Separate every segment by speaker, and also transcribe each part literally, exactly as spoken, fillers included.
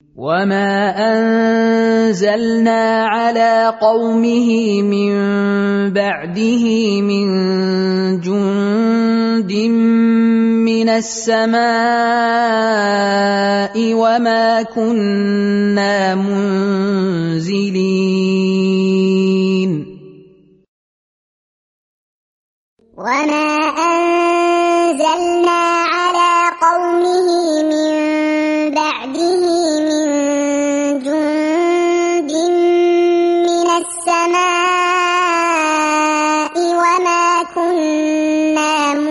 Speaker 1: وما أنزلنا على قومه من بعده من جند من السماء وما كنا منزلين
Speaker 2: وما أنزلنا على قومه من بعده من جند من السماء وما كنا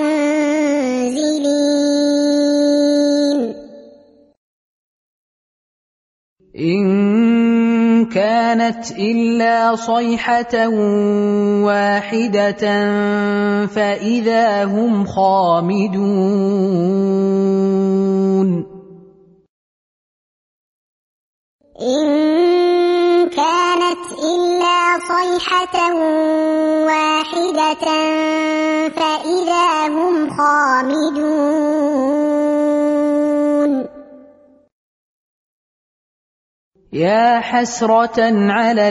Speaker 2: منزلين
Speaker 1: إن كانت إلا صيحة واحدة فإذا هم خامدون
Speaker 2: إن كانت إلا صيحة واحدة فإذا هم خامدون
Speaker 1: يا حسرة على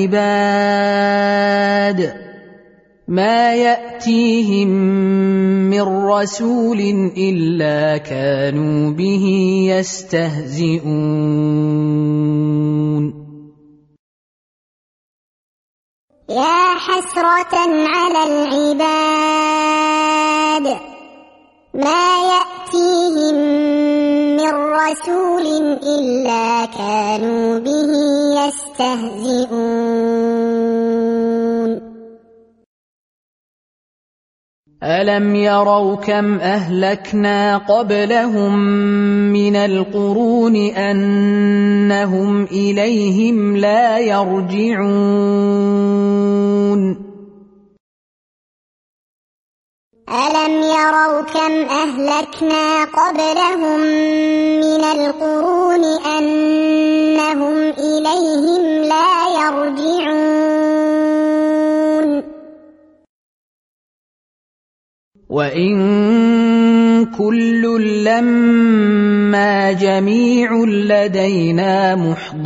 Speaker 1: العباد ما يأتيهم من رسول إلا كانوا به يستهزئون
Speaker 2: يا حسرة على العباد ما يأتيهم من رسول إلا كانوا به يستهزئون
Speaker 1: ألم يروا كم أهلكنا قبلهم من القرون أنهم إليهم لا يرجعون
Speaker 2: ألم يروا كم أهلكنا قبلهم من القرون أنهم إليهم لا يرجعون
Speaker 1: وإن كل لما جميع لدينا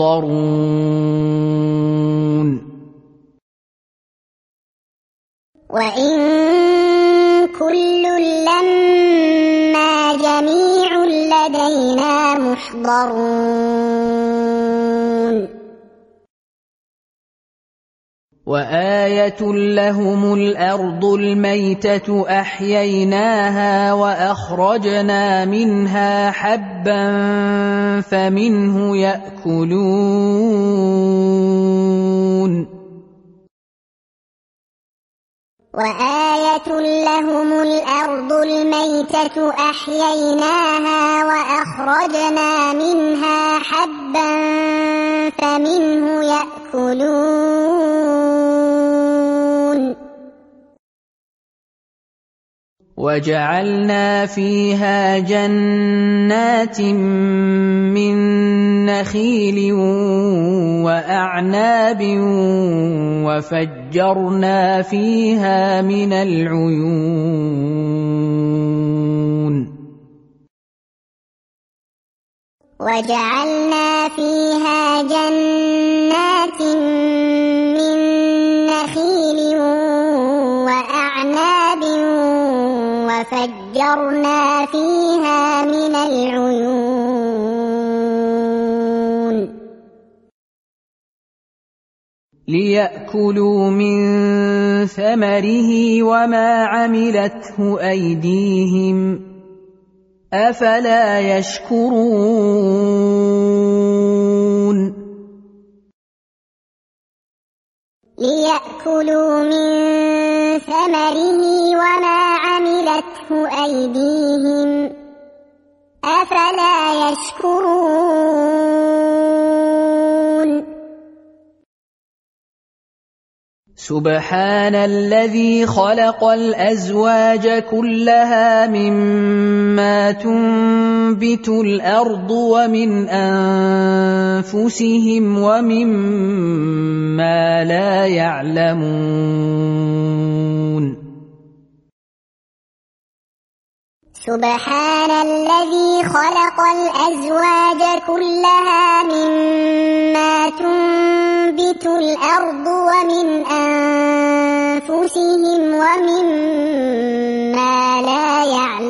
Speaker 1: محضرون
Speaker 2: وإن كل لما جميع لدينا محضرون
Speaker 1: وآية لهم الأرض الميتة أحييناها وأخرجنا منها حبا فمنه يأكلون
Speaker 2: وآية لهم الأرض الميتة أحييناها وأخرجنا منها حبا فمنه يأكلون
Speaker 1: وجعلنا فيها جنات من نخيل وأعناب وفجرنا فيها من العيون
Speaker 2: وجعلنا فيها جنات من نخيل وأعناب وفجرنا فيها من العيون
Speaker 1: ليأكلوا من ثمره وما عملته أيديهم أفلا يشكرون
Speaker 2: ليأكلوا من ثمره وما عملته أيديهم أفلا يشكرون
Speaker 1: سبحان الذي خلق الأزواج كلها مما تنبت الأرض ومن أنفسهم ومما لا يعلمون
Speaker 2: سبحان الذي خلق الأزواج كلها الأرض ومن أنفسهم ومما لا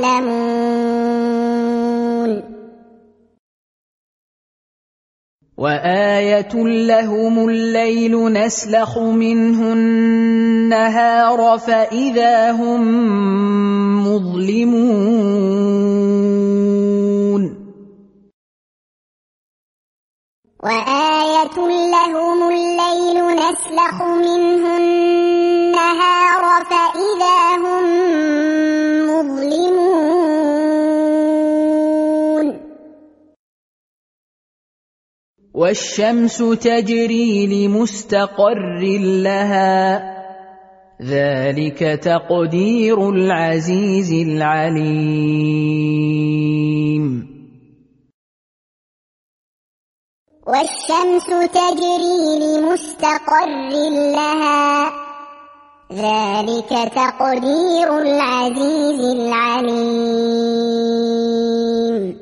Speaker 2: يعلمون
Speaker 1: وآية لهم الليل نسلخ منه النهار فإذا هم مظلمون
Speaker 2: وآية لهم الليل نسلخ منه النهار فإذا هم مظلمون
Speaker 1: والشمس تجري لمستقر لها ذلك تقدير العزيز العليم
Speaker 2: والشمس تجري لمستقر لها ذلك تقدير العزيز العليم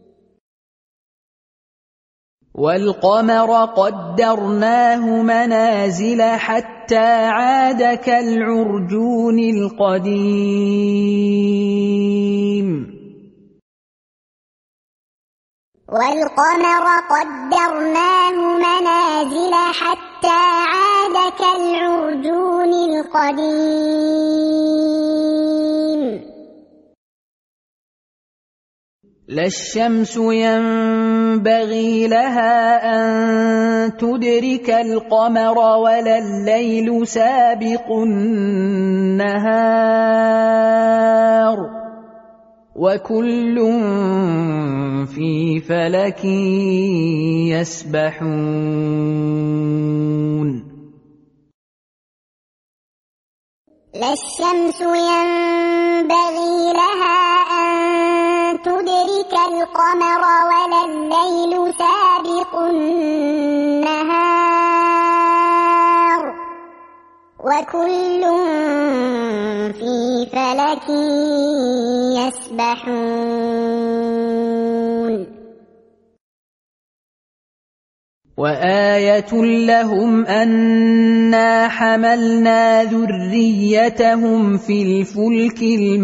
Speaker 1: والقمر قدرناه منازل حتى عاد كالعرجون القديم
Speaker 2: والقمر قدرناه منازل حتى عاد كالعرجون القديم
Speaker 1: لا الشمس ينبغي لها أن تدرك القمر ولا الليل سابق النهار وكل في فلك يسبحون
Speaker 2: لا الشمس ينبغي لها أن تدرك القمر ولا الليل سابق النهار وكل في فلك يسبحون
Speaker 1: وآية لهم أنا حملنا ذريتهم في الفلك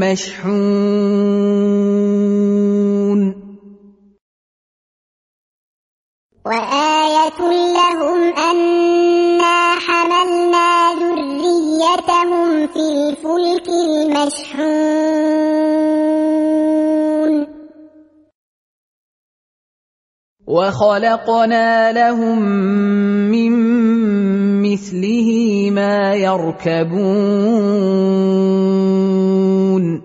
Speaker 1: المشحون
Speaker 2: وآية لهم أنا حملنا ذريتهم في الفلك المشحون
Speaker 1: وخلقنا لهم من مثله ما يركبون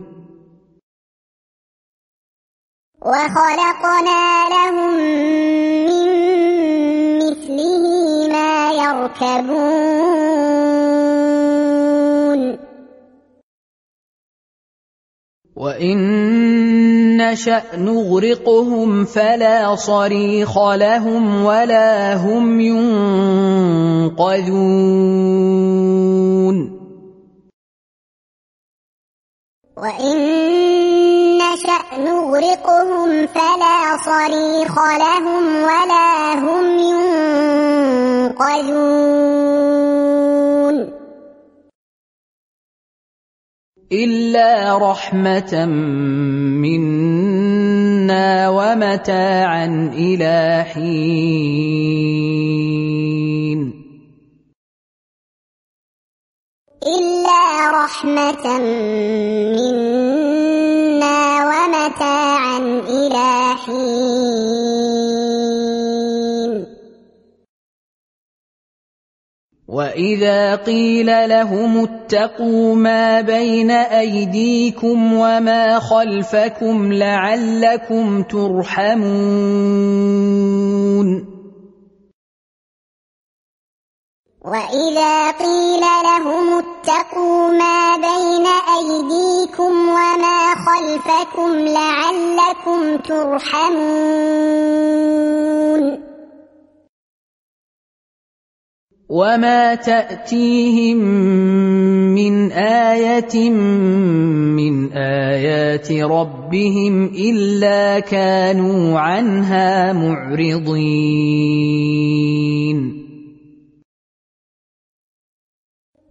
Speaker 2: وخلقنا لهم من مثله ما يركبون
Speaker 1: وإن نشأ نغرقهم فلا صريخ لهم ولا هم ينقذون
Speaker 2: وإن نشأ نغرقهم فلا صريخ لهم ولا هم ينقذون
Speaker 1: إلا رحمة منا ومتاعا إلى حين
Speaker 2: إلا رحمة منا ومتاعا إلى حين
Speaker 1: وإذا قيل لهم اتقوا ما بين أيديكم وما خلفكم لعلكم ترحمون
Speaker 2: وإذا قيل لهم اتقوا ما بين أيديكم وما خلفكم لعلكم ترحمون
Speaker 1: وما تأتيهم من آية من آيات ربهم إلا كانوا عنها معرضين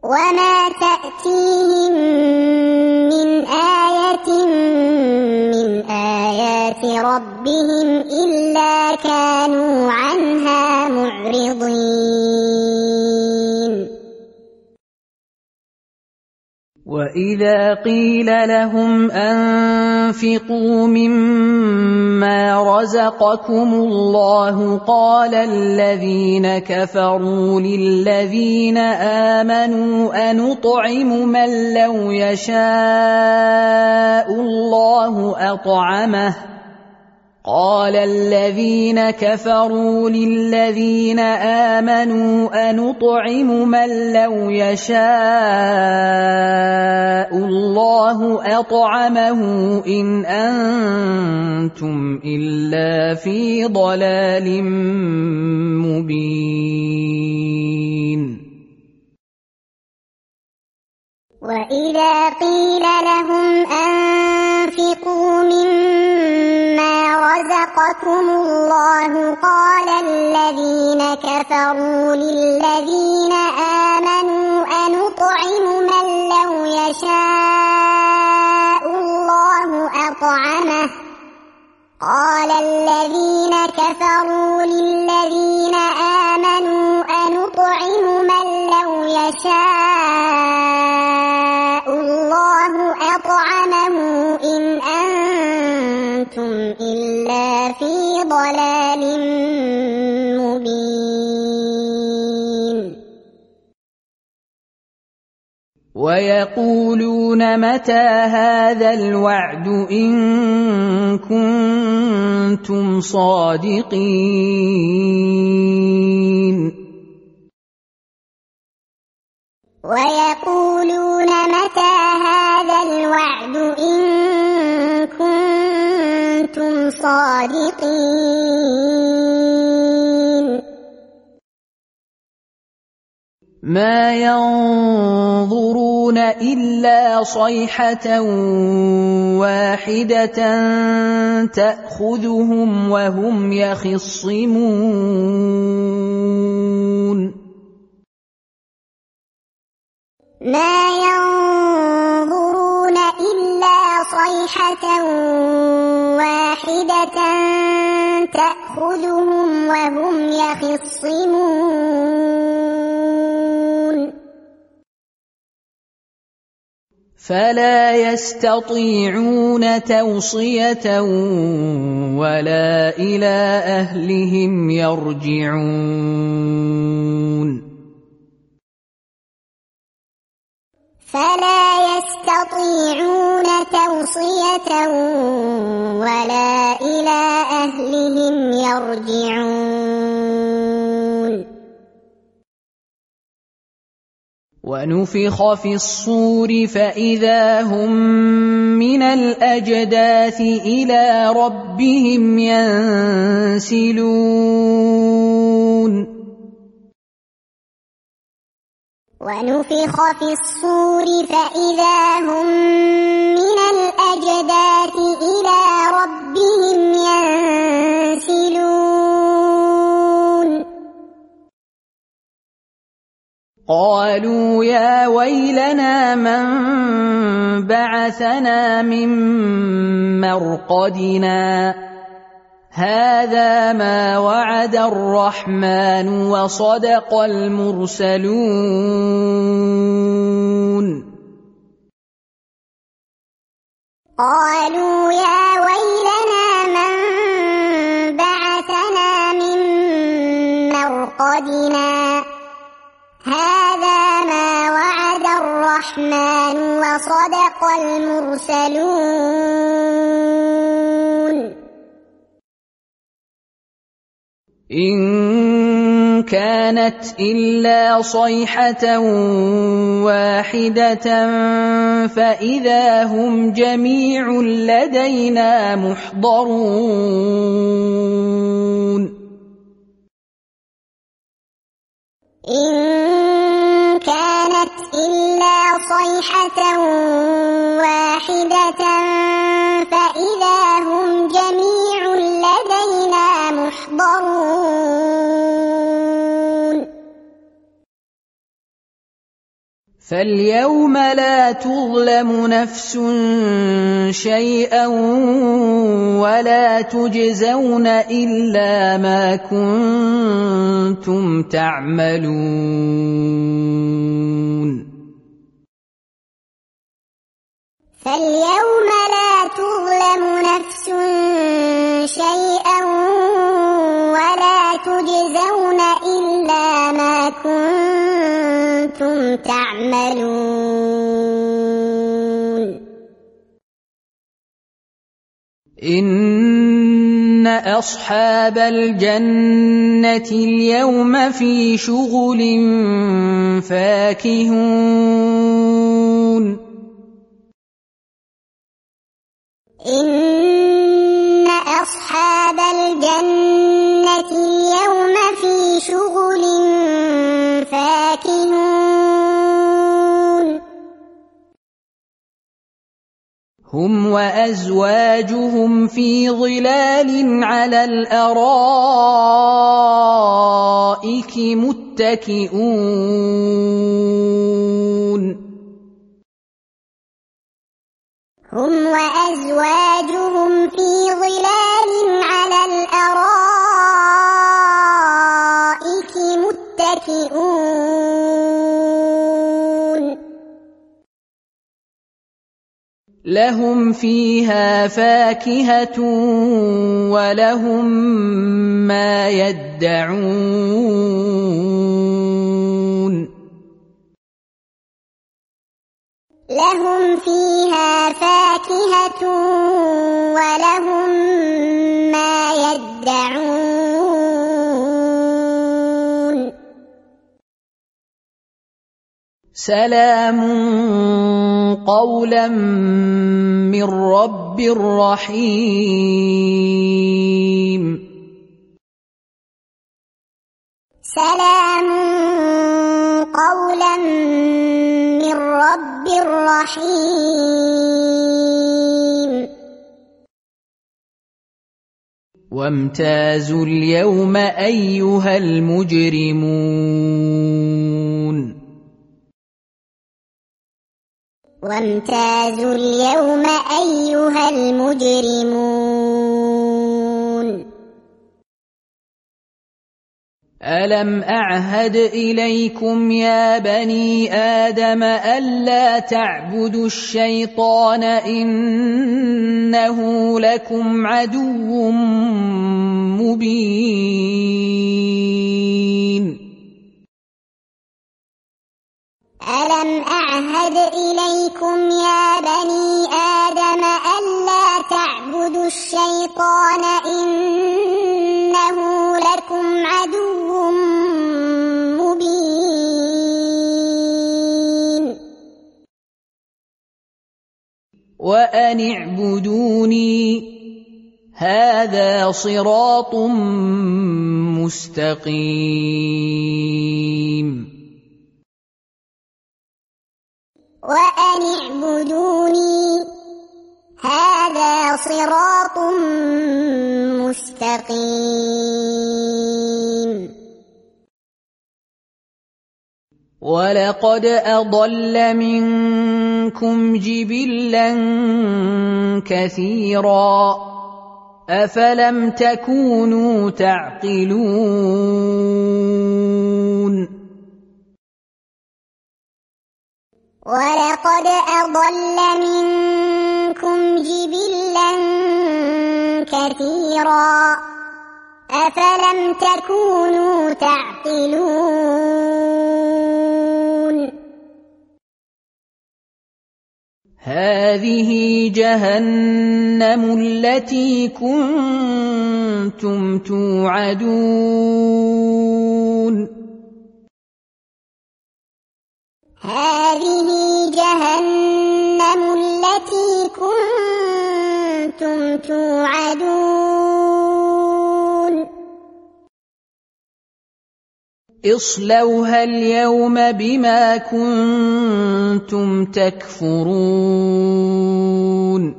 Speaker 2: وما تأتيهم من آية من آيات ربهم إلا كانوا عنها معرضين
Speaker 1: وإذا قيل لهم أنفقوا مما رزقكم الله قال الذين كفروا للذين آمنوا أنطعم من لو يشاء الله أطعمه قال الذين كفروا للذين آمنوا أنطعم من لو يشاء الله أطعمه إن أنتم إلا في ضلال مبين
Speaker 2: وإذا قيل لهم أنفقوا مما رزقكم الله قال الذين كفروا للذين آمنوا أنطعم من لو يشاء الله أطعمه قال الذين كفروا للذين آمنوا أنطعم من لو يشاء الله أطعمه إن أنتم إلا في ضلال مبين
Speaker 1: ويقولون متى هذا الوعد إن كنتم صادقين
Speaker 2: ويقولون متى هذا الوعد إن كنتم صادقين
Speaker 1: ما ينظرون إلا صيحة واحدة تأخذهم وهم يخصمون
Speaker 2: ما ينظرون إلا صيحة واحدة تأخذهم وهم يخصمون
Speaker 1: فلا يستطيعون توصية ولا إلى أهلهم يرجعون
Speaker 2: فلا يستطيعون توصية ولا إلى أهلهم يرجعون
Speaker 1: ونفخ في الصور فإذا هم من الأجداث إلى ربهم ينسلون
Speaker 2: ونفخ في الصور فإذا هم من الأجداث إلى ربهم ينسلون
Speaker 1: قالوا يا ويلنا من بعثنا من مرقدنا هذا ما وعد الرحمن وصدق المرسلون
Speaker 2: قالوا يا ويلنا من بعثنا من مرقدنا هذا ما وعد الرحمن وصدق المرسلون
Speaker 1: إن كانت إلا صيحة واحدة فإذا هم جميع لدينا محضرون
Speaker 2: إن كانت إلا صيحة واحدة فإذا هم جميع لدينا محضرون
Speaker 1: فاليوم لا تظلم نفس شيئا ولا تجزون إلا ما كنتم تعملون
Speaker 2: فاليوم لا تظلم نفس شيئا ولا تجزون إلا ما كنتم تعملون
Speaker 1: إن أصحاب الجنة اليوم في شغل فاكهون
Speaker 2: إن أصحاب الجنة اليوم في شغل فاكهون
Speaker 1: هم وأزواجهم في ظلال على الأرائك متكئون
Speaker 2: هم وأزواجهم في ظلال على الأرائك متكئون
Speaker 1: لهم فيها فاكهة ولهم ما يدعون
Speaker 2: لهم فيها فاكهة ولهم ما يدعون
Speaker 1: سلام قولا من رب رحيم
Speaker 2: سلام قولا من رب رحيم
Speaker 1: وامتازوا اليوم أيها المجرمون
Speaker 2: وامتازوا اليوم أيها المجرمون
Speaker 1: ألم أعهد إليكم يا بني آدم ألا تعبدوا الشيطان إنه لكم عدو مبين
Speaker 2: ألم أعهد إليكم يا بني آدم ألا تعبدوا الشيطان إنه لكم عدو مبين
Speaker 1: وأن اعبدوني هذا صراط مستقيم
Speaker 2: وأن اعبدوني هذا صراط مستقيم
Speaker 1: ولقد أضل منكم جبلا كثيرا أفلم تكونوا تعقلون
Speaker 2: ولقد أضل منكم جبلا كثيرا أفلم تكونوا تعقلون
Speaker 1: هذه جهنم التي كنتم توعدون
Speaker 2: هذه جهنم التي كنتم توعدون
Speaker 1: اصلوها اليوم بما كنتم تكفرون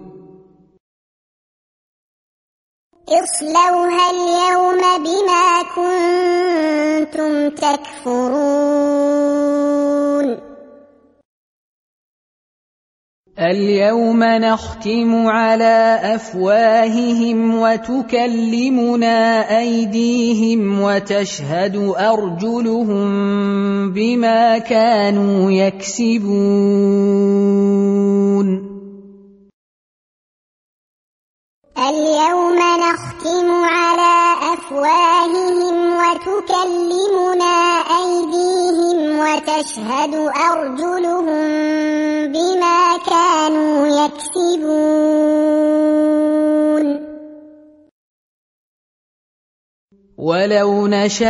Speaker 2: اصلوها اليوم بما كنتم تكفرون
Speaker 1: اليوم نختم على أفواههم وتكلمنا أيديهم وتشهد أرجلهم بما كانوا يكسبون
Speaker 2: اليوم نختم على أفواههم وتكلمنا أيديهم وتشهد أرجلهم بما كانوا يكسبون
Speaker 1: ولو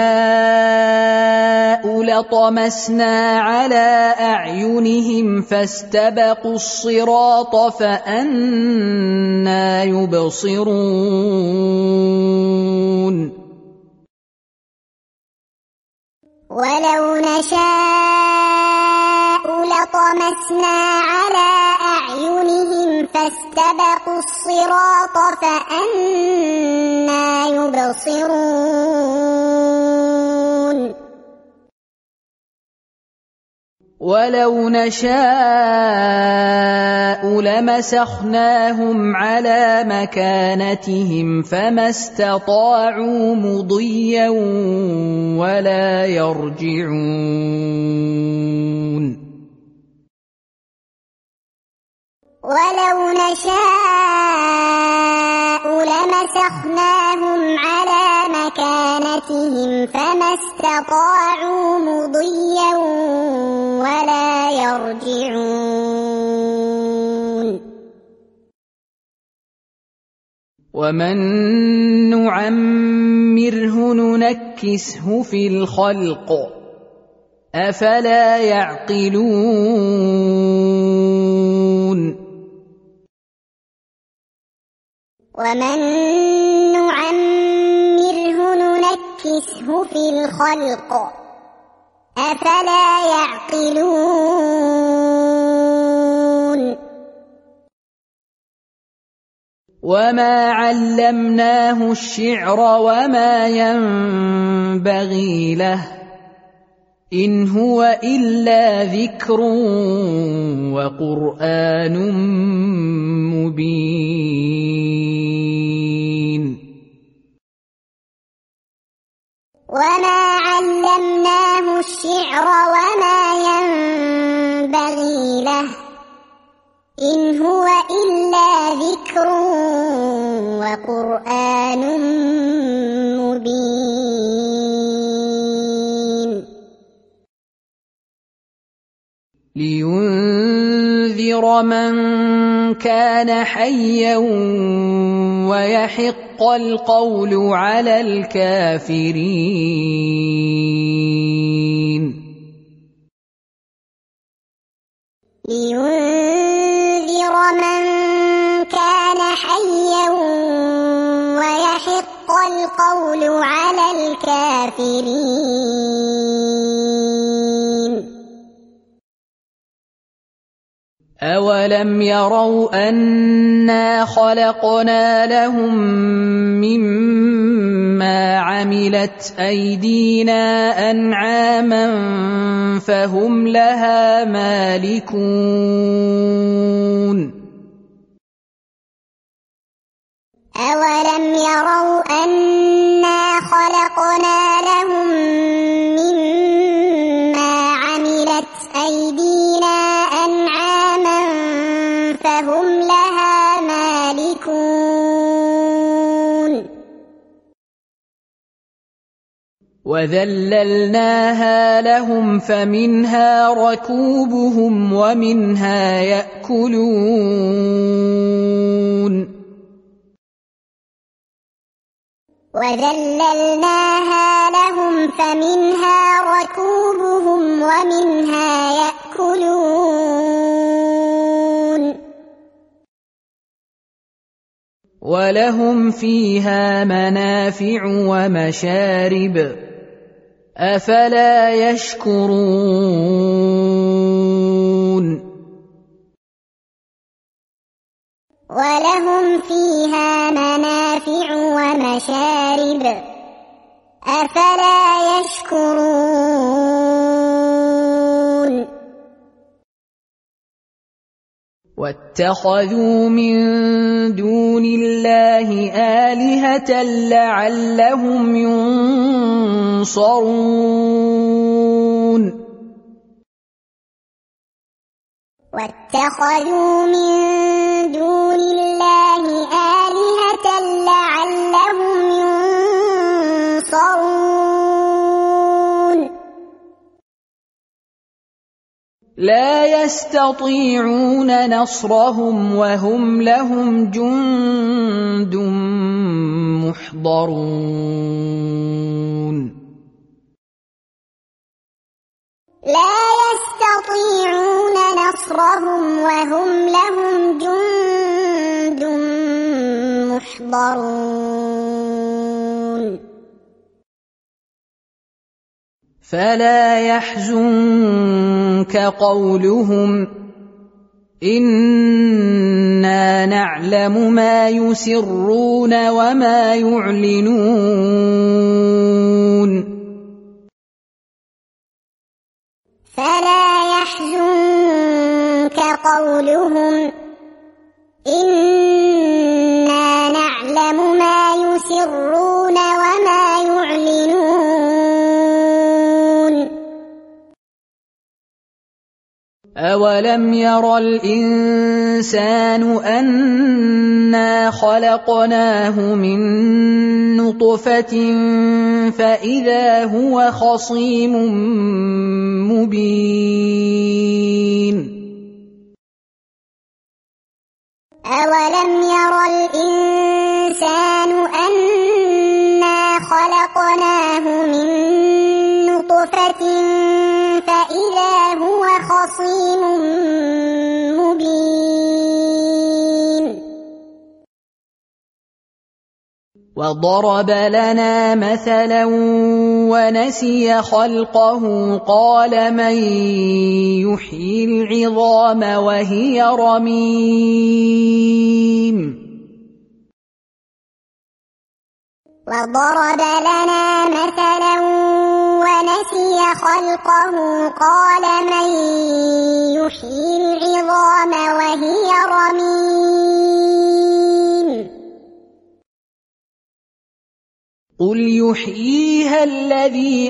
Speaker 1: نشاء لطمسنا على أعينهم فاستبقوا الصراط فأنى يبصرون
Speaker 2: ولو نشاء لطمسنا على أعينهم فاستبقوا الصراط فأنى يبصرون
Speaker 1: ولو نشاء لمسخناهم على مكانتهم فما استطاعوا مضيا ولا يرجعون
Speaker 2: ولو نشاء لمسخناهم على مكانتهم فما استطاعوا مضيا ولا يرجعون
Speaker 1: ومن نعمره ننكسه في الخلق أفلا يعقلون
Speaker 2: ومن نعمره ننكسه في الخلق أفلا يعقلون
Speaker 1: وما علمناه الشعر وما ينبغي له إن هو إلا ذكر وقرآن مبين
Speaker 2: وما علمناه الشعر وما ينبغي له إن هو إلا ذكر وقرآن مبين
Speaker 1: لينذر من كان حيا ويحق القول على الكافرين
Speaker 2: لينذر من كان حيا ويحق القول على الكافرين
Speaker 1: أولم يروا أنا خلقنا لهم مما عملت أيدينا أنعاما فهم لها مالكون
Speaker 2: أولم يروا أنا خلقنا لهم مما عملت أيدينا أنعاما فهم لها مالكون
Speaker 1: وذللناها لهم فمنها ركوبهم ومنها يأكلون
Speaker 2: وذللناها لهم فمنها ركوبهم ومنها يأكلون
Speaker 1: ولهم فيها منافع ومشارب أفلا يشكرون
Speaker 2: ولهم فيها منافع ومشارب أفلا يشكرون
Speaker 1: واتخذوا من دون الله آلهة لعلهم ينصرون
Speaker 2: واتخذوا من دون الله آلهة لعلهم ينصرون
Speaker 1: لا يستطيعون نصرهم وهم لهم جند محضرون
Speaker 2: لا يستطيعون نصرهم وهم لهم جند محضرون
Speaker 1: فلا يحزنك قولهم إنا نعلم ما يسرون وما يعلنون
Speaker 2: فلا يحزنك قولهم إنا نعلم ما يسرون وما يعلنون
Speaker 1: أولم ير الإنسان أنا خلقناه من نطفة فإذا هو خصيم مبين
Speaker 2: أولم ير الإنسان أنا خلقناه من نطفة فإذا هو خصيم مبين
Speaker 1: وضرب لنا مثلا ونسي خلقه قال من يحيي العظام وهي رميم
Speaker 2: وضرب لنا مثلا ونسي خلقه قال من يحيي العظام وهي رميم
Speaker 1: قل يحييها الذي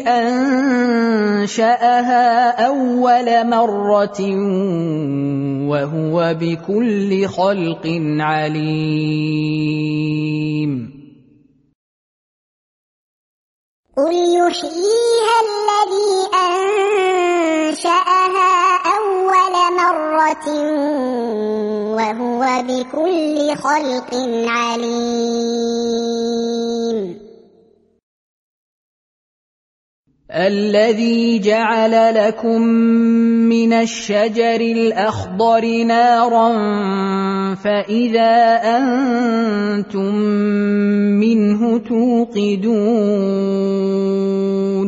Speaker 1: أنشأها أول مرة وهو بكل خلق عليم
Speaker 2: قل يحييها الذي أنشأها أول مرة وهو بكل خلق عليم
Speaker 1: الذي جعل لكم من الشجر الأخضر نارا فإذا أنتم منه توقدون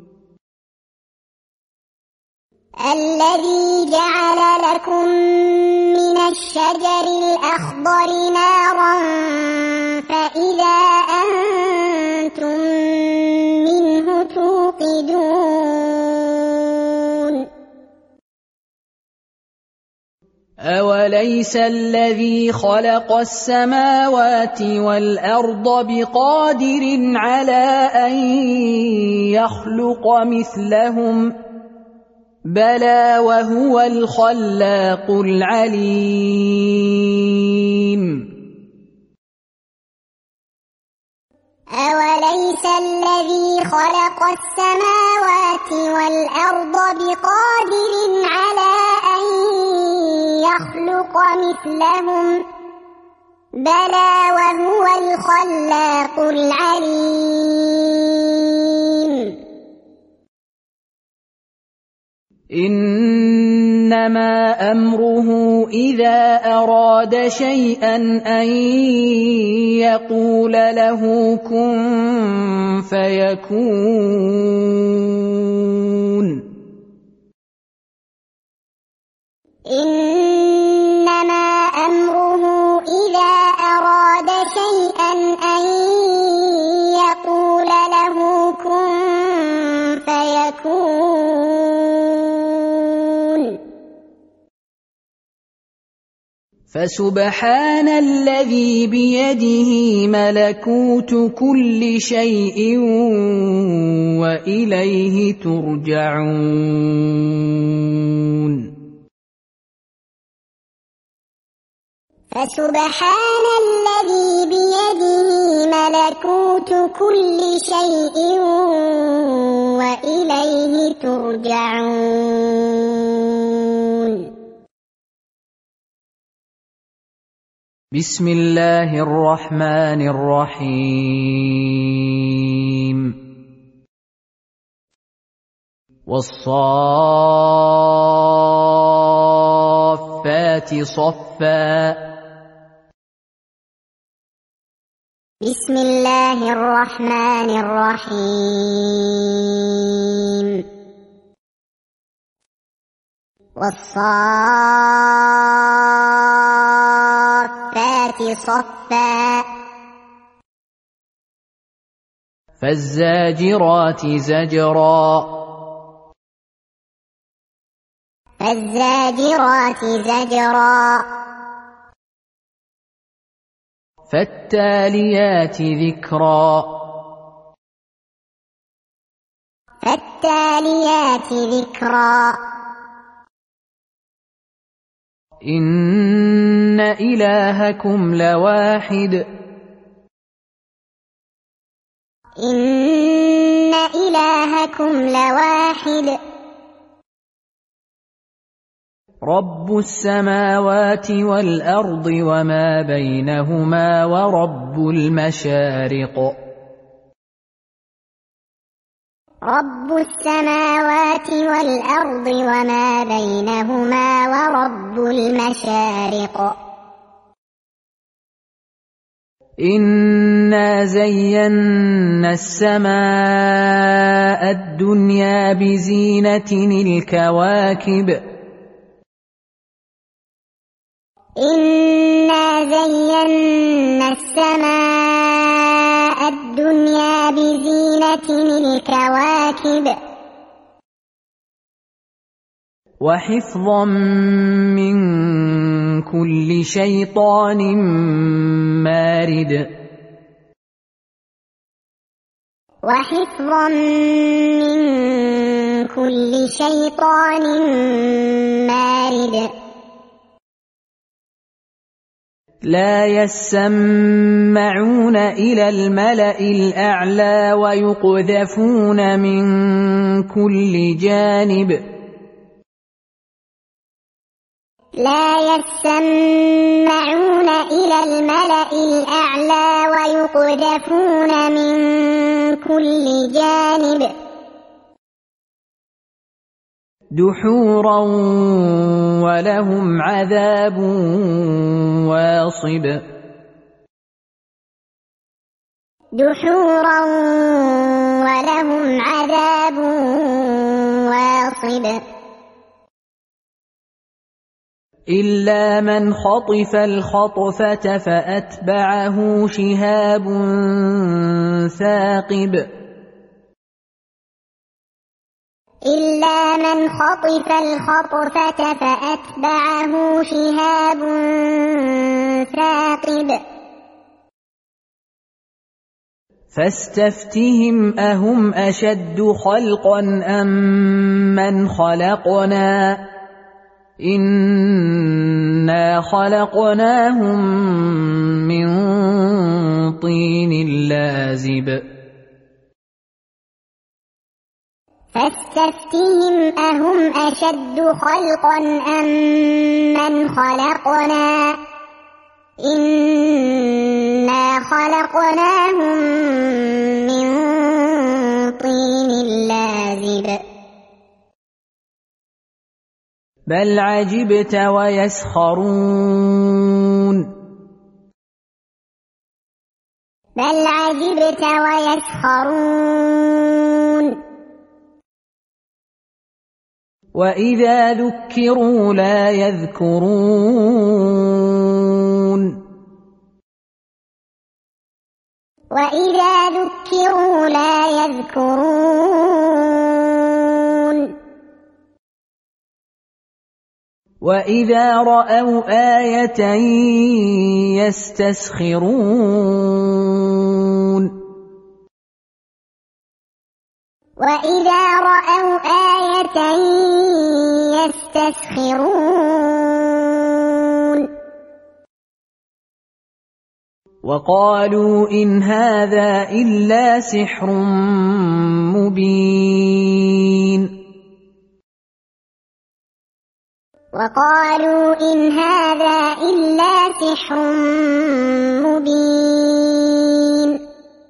Speaker 2: الذي جعل لكم من الشجر الأخضر نارا فإذا أنتم منه توقدون
Speaker 1: أوليس الذي خلق السماوات والأرض بقادر على أن يخلق مثلهم بلى وهو الخلاق العليم
Speaker 2: أوليس الذي خلق السماوات والأرض بقادر على أن يخلق مثلهم بلى وهو الخلاق العليم
Speaker 1: إنما أمره إذا أراد شيئا أن يقول له كن فيكون
Speaker 2: إنما أمره إذا أراد شيئا أن يقول له كن فيكون
Speaker 1: فسبحان الذي بيده ملكوت كل شيء وإليه ترجعون
Speaker 2: فسبحان الذي بيده ملكوت كل شيء وإليه ترجعون
Speaker 1: بسم الله الرحمن الرحيم والصافات صفا
Speaker 2: بسم الله الرحمن الرحيم والصافات صفا
Speaker 1: فالزاجرات زجرا
Speaker 2: فالزاجرات زجرا
Speaker 1: فالتاليات ذكرا
Speaker 2: فالتاليات ذكرا
Speaker 1: إن إلهكم لواحد
Speaker 2: إن إلهكم لواحد
Speaker 1: رب السماوات والأرض وما بينهما ورب المشارق
Speaker 2: رب السماوات والأرض وما بينهما ورب المشارق
Speaker 1: إنا زينا السماء الدنيا بزينة الكواكب
Speaker 2: إنا زينا السماء الدنيا بزينة الكواكب
Speaker 1: وحفظا من كل شيطان مارد
Speaker 2: وحفظا من كل شيطان مارد
Speaker 1: لا يسمعون إلى الملأ الأعلى ويقذفون من كل جانب
Speaker 2: لا يسمعون إلى الملأ الأعلى ويقذفون من كل جانب
Speaker 1: دحورا ولهم عذاب واصب
Speaker 2: دحورا ولهم عذاب واصب
Speaker 1: إلا من خطف الخطفة فأتبعه شهاب ثاقب
Speaker 2: إلا من خطف الخطفة فأتبعه شهاب ثاقب
Speaker 1: فاستفتهم أهم أشد خلقا أم من خلقنا إنا خلقناهم من طين لازب
Speaker 2: فاستفتهم أهم أشد خلقا أم من خلقنا إنا خلقناهم من طين لازب
Speaker 1: بل عجبت ويسخرون
Speaker 2: بل عجبت ويسخرون
Speaker 1: وإذا ذكروا لا يذكرون
Speaker 2: وإذا ذكروا لا يذكرون
Speaker 1: وإذا رأوا آية يستسخرون
Speaker 2: وإذا رأوا آية يستسخرون
Speaker 1: وقالوا إن هذا إلا سحر مبين
Speaker 2: وقالوا إن هذا إلا سحر مبين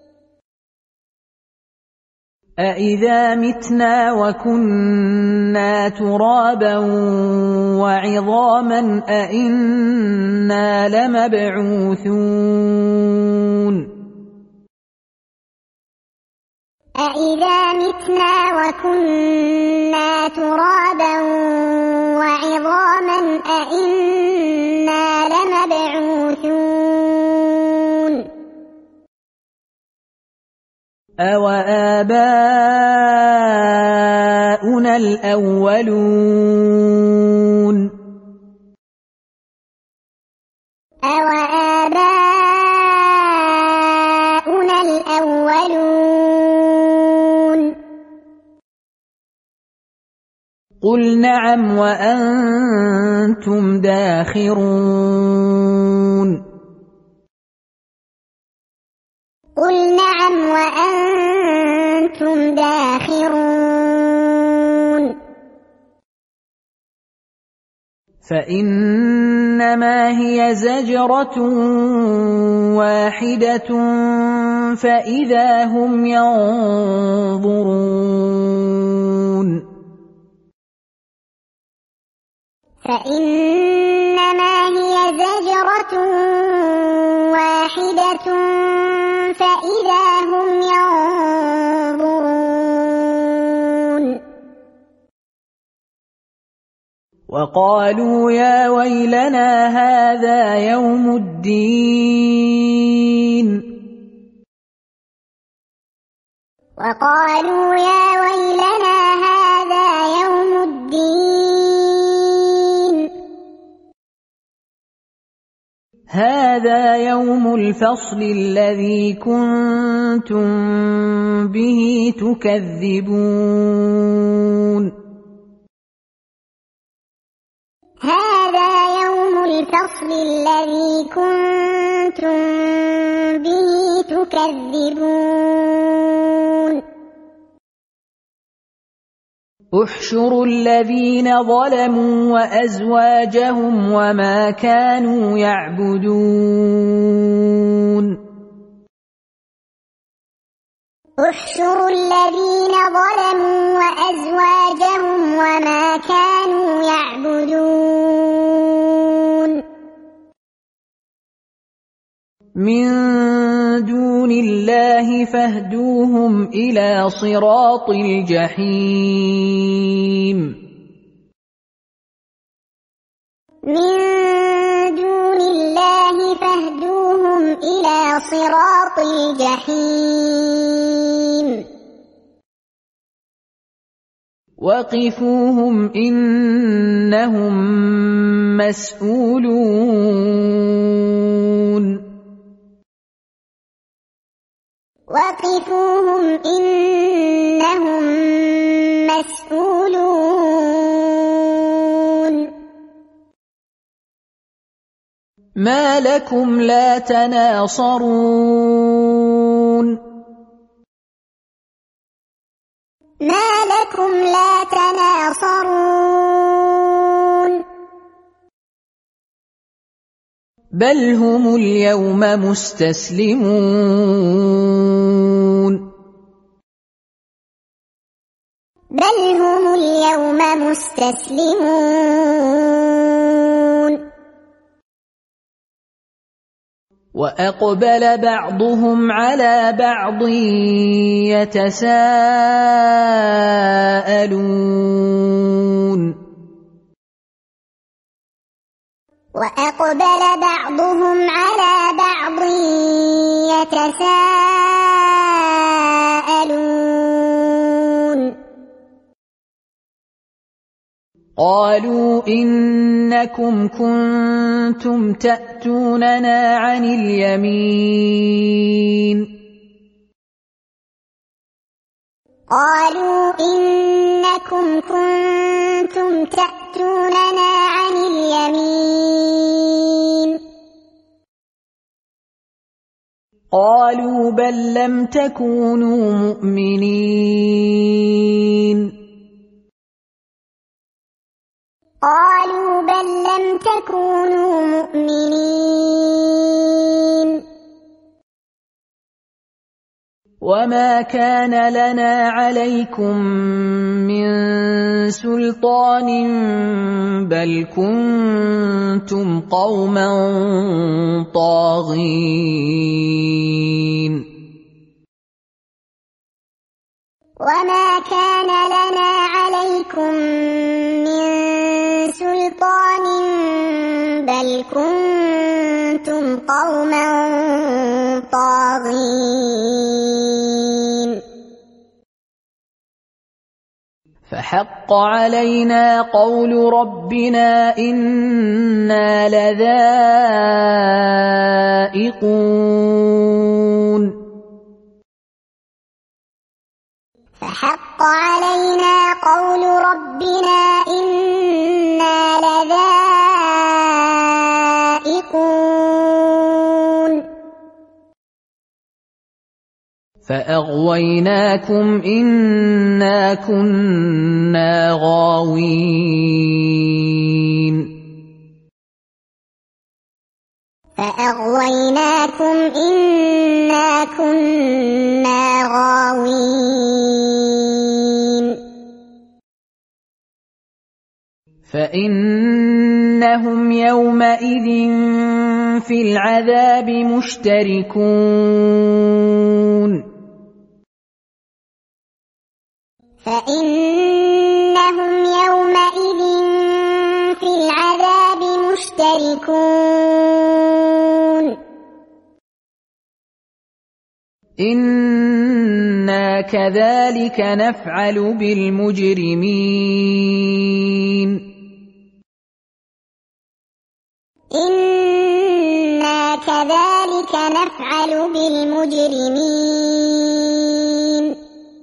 Speaker 1: أإذا متنا وكنا ترابا وعظاما أإنا لمبعوثون
Speaker 2: أإذا متنا وكنا ترابا وعظاما أإنا لمبعوثون
Speaker 1: أوآباؤنا الأولون
Speaker 2: أوآباؤنا الأولون
Speaker 1: قل نعم وأنتم داخرون
Speaker 2: قل نعم وأنتم داخرون
Speaker 1: فإنما هي زجرة واحدة فإذا هم ينظرون
Speaker 2: فإنما هي زجرة واحدة فإذا هم ينظرون
Speaker 1: وقالوا يا ويلنا هذا يوم الدين
Speaker 2: وقالوا يا ويلنا هذا يوم الدين
Speaker 1: هذا يوم الفصل الذي كنتم به تكذبون
Speaker 2: هذا يوم الفصل الذي كنتم به تكذبون
Speaker 1: احشروا الذين ظلموا وأزواجهم وما كانوا يعبدون
Speaker 2: احشروا الذين ظلموا وأزواجهم وما كانوا يعبدون
Speaker 1: من دون الله فاهدوهم إلى صراط الجحيم
Speaker 2: من دون الله فاهدوهم إلى صراط الجحيم
Speaker 1: وقفوهم إنهم مسؤولون
Speaker 2: وقفوهم إنهم مسؤولون
Speaker 1: ما لكم لا تناصرون
Speaker 2: ما لكم لا تناصرون
Speaker 1: بل هم اليوم مستسلمون
Speaker 2: بل هم اليوم مستسلمون
Speaker 1: وأقبل بعضهم على بعض يتساءلون
Speaker 2: وأقبل بعضهم على بعض يتساءلون
Speaker 1: قالوا إنكم كنتم تأتوننا عن اليمين
Speaker 2: قالوا إنكم كنتم تأتوننا عن اليمين
Speaker 1: قالوا بل لم تكونوا مؤمنين
Speaker 2: قالوا بل لم تكونوا مؤمنين
Speaker 1: وما كان لنا عليكم من سلطان بل كنتم قوما طاغين
Speaker 2: وما كان لنا عليكم من سلطان بل كنتم قوما طاغين
Speaker 1: فحق علينا قول ربنا إنا لذائقون
Speaker 2: فحق علينا قول ربنا إنا لذائقون
Speaker 1: فأغويناكم إنا كنا غاوين
Speaker 2: فأغويناكم إنا كنا غاوين
Speaker 1: فإنهم يومئذ في العذاب مشتركون
Speaker 2: فإنهم يومئذ في العذاب مشتركون
Speaker 1: إنا كذلك نفعل بالمجرمين
Speaker 2: إنا كذلك نفعل بالمجرمين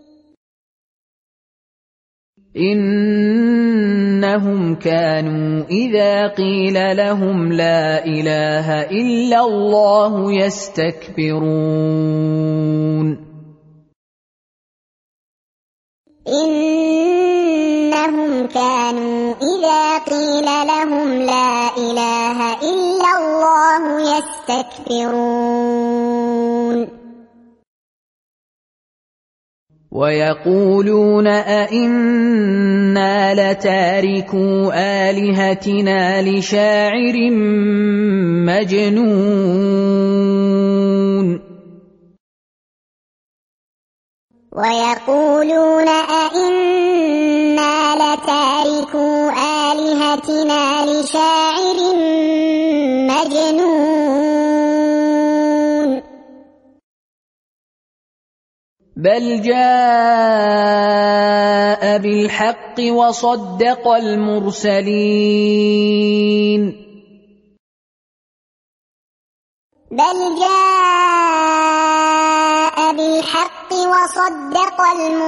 Speaker 1: إنهم كانوا إذا قيل لهم لا إله إلا الله يستكبرون
Speaker 2: إنهم كانوا إذا قيل لهم لا إله إلا الله يستكبرون
Speaker 1: ويقولون أئنا لتاركو آلهتنا لشاعر مجنون
Speaker 2: ويقولون أئنا لتاركو آلهتنا لشاعر مجنون
Speaker 1: بل جاء بالحق وصدق المرسلين
Speaker 2: بل جاء بالحق وصدق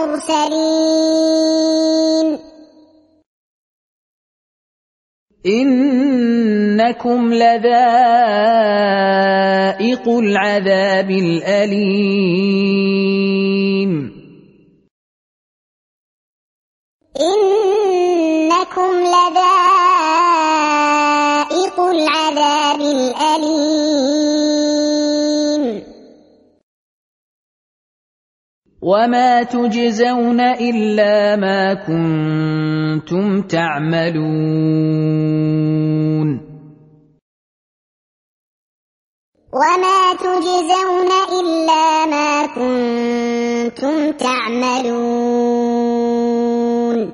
Speaker 2: المرسلين
Speaker 1: إنكم لذائق العذاب الأليم
Speaker 2: إنكم لذائق العذاب الأليم
Speaker 1: وما تجزون إلا ما كنتم تعملون
Speaker 2: وما تجزون إلا ما كنتم تعملون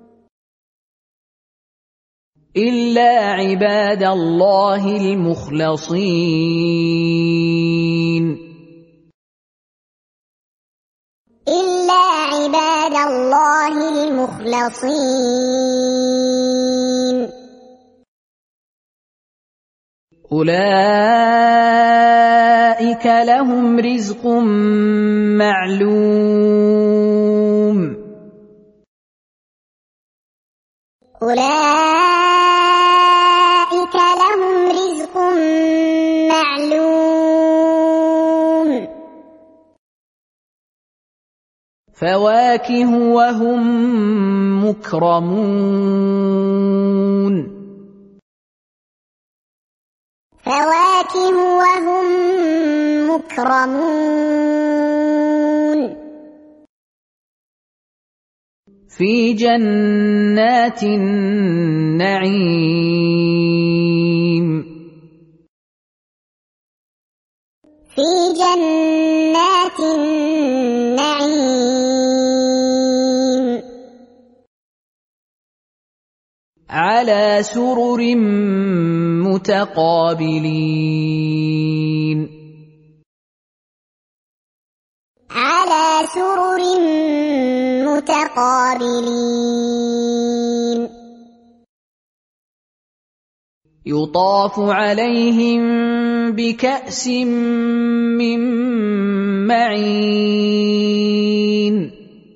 Speaker 1: إلا عباد الله المخلصين
Speaker 2: إلا عباد الله المخلصين
Speaker 1: أولئك لهم رزق معلوم
Speaker 2: أولئك لهم رزق معلوم
Speaker 1: فواكه وهم مكرمون
Speaker 2: فواكه وهم مكرمون
Speaker 1: في جنات النعيم
Speaker 2: في جنات النعيم
Speaker 1: على سرر متقابلين
Speaker 2: على سرر متقابلين
Speaker 1: يطاف عليهم بكأس من معين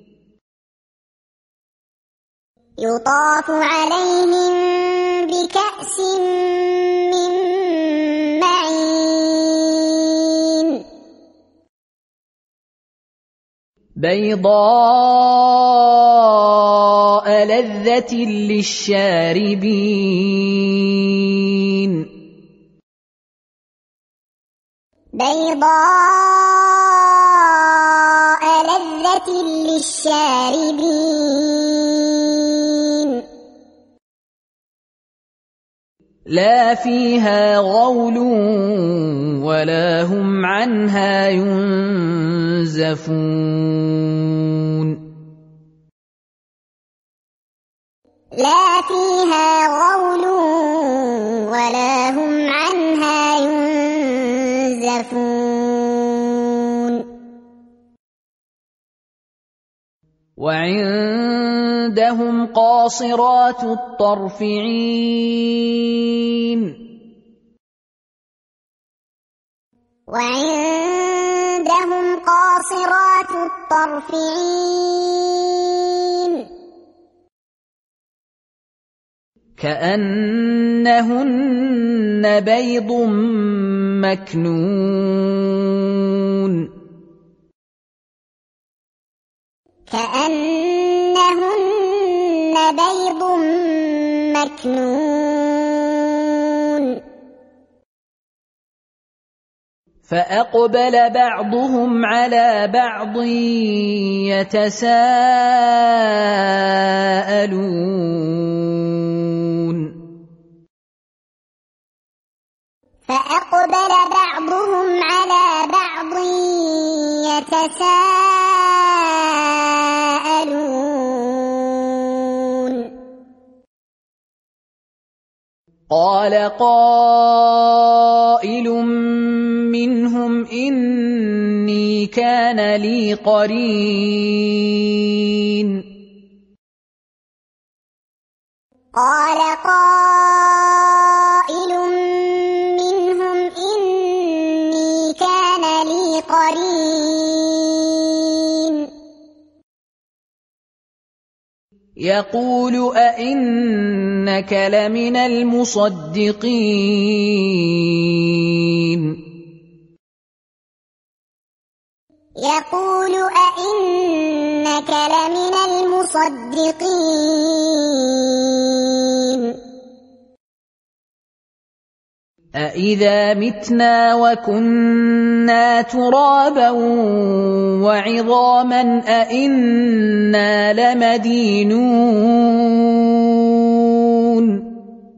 Speaker 2: يطاف عليهم بكأس من معين
Speaker 1: بيضاء لذة للشاربين
Speaker 2: بيضاء لذة للشاربين
Speaker 1: لا فيها غول ولا هم عنها ينزفون
Speaker 2: لا فيها غول ولا هم عنها ينزفون
Speaker 1: وعندهم قاصرات الطرف عين
Speaker 2: وعندهم قاصرات الطرف عين
Speaker 1: كأنهن بيض مكنون
Speaker 2: كأنهن بيض مكنون
Speaker 1: فأقبل بعضهم على بعض يتساءلون
Speaker 2: فأقبل بعضهم على بعض يتساءلون
Speaker 1: قال قائل منهم إني كان لي قرين
Speaker 2: قال قائل منهم إني كان لي قرين
Speaker 1: يقول أئنك لمن المصدقين
Speaker 2: يقول أئنك لمن المصدقين
Speaker 1: أإذا متنا وكنا ترابا وعظاما أإنا لمدينون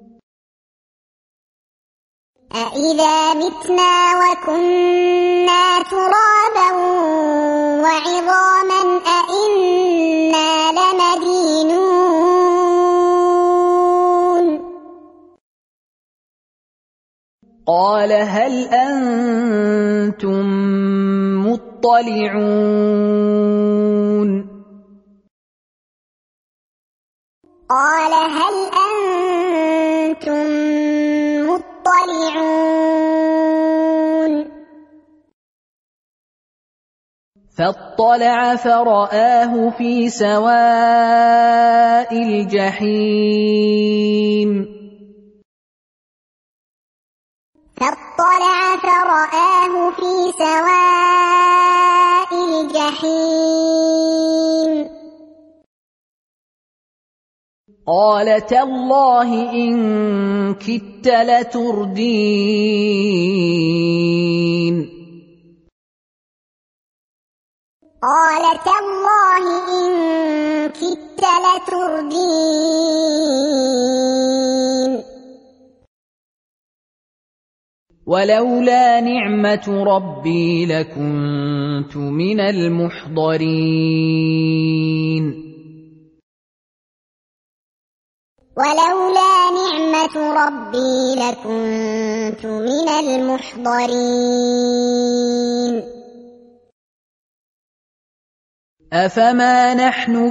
Speaker 2: أإذا متنا وكنا ترابا وعظاما أإنا لمدينون
Speaker 1: قال هل أنتم مطلعون
Speaker 2: قال هل أنتم مطلعون يرجعون
Speaker 1: فاطلع فرآه في سواء الجحيم
Speaker 2: فاطلع فرآه في سواء الجحيم
Speaker 1: قال تالله إن كدت لتردين
Speaker 2: قال تالله إن كدت لتردين
Speaker 1: ولولا نعمة ربي لكنت من المحضرين
Speaker 2: ولولا نعمة ربي لكنت من المحضرين
Speaker 1: أفما نحن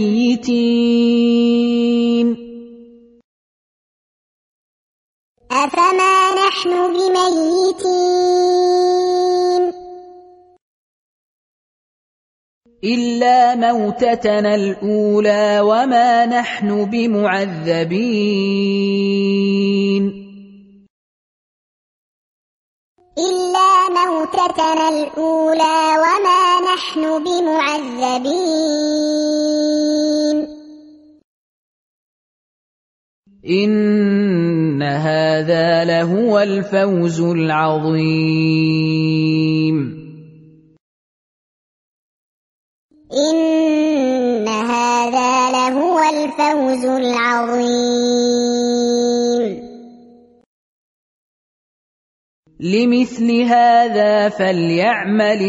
Speaker 1: بميتين
Speaker 2: أفما نحن بميتين
Speaker 1: إلا موتتنا الأولى وما نحن بمعذبين
Speaker 2: إلا موتتنا الأولى وما نحن بمعذبين
Speaker 1: إن هذا لهو الفوز العظيم
Speaker 2: إن هذا لهو الفوز العظيم
Speaker 1: لمثل هذا فليعمل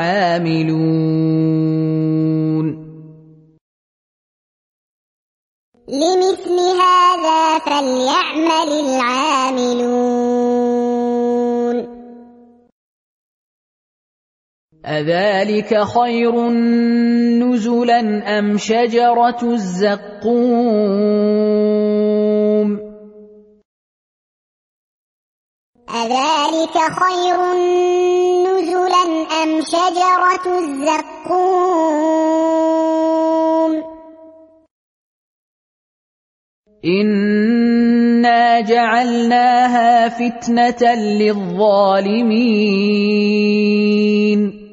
Speaker 1: العاملون
Speaker 2: لمثل هذا فليعمل العاملون
Speaker 1: أذلك خير نزلا أم شجرة الزقوم
Speaker 2: أذلك خير نزلا أم شجرة الزقوم
Speaker 1: إنا جعلناها فتنة للظالمين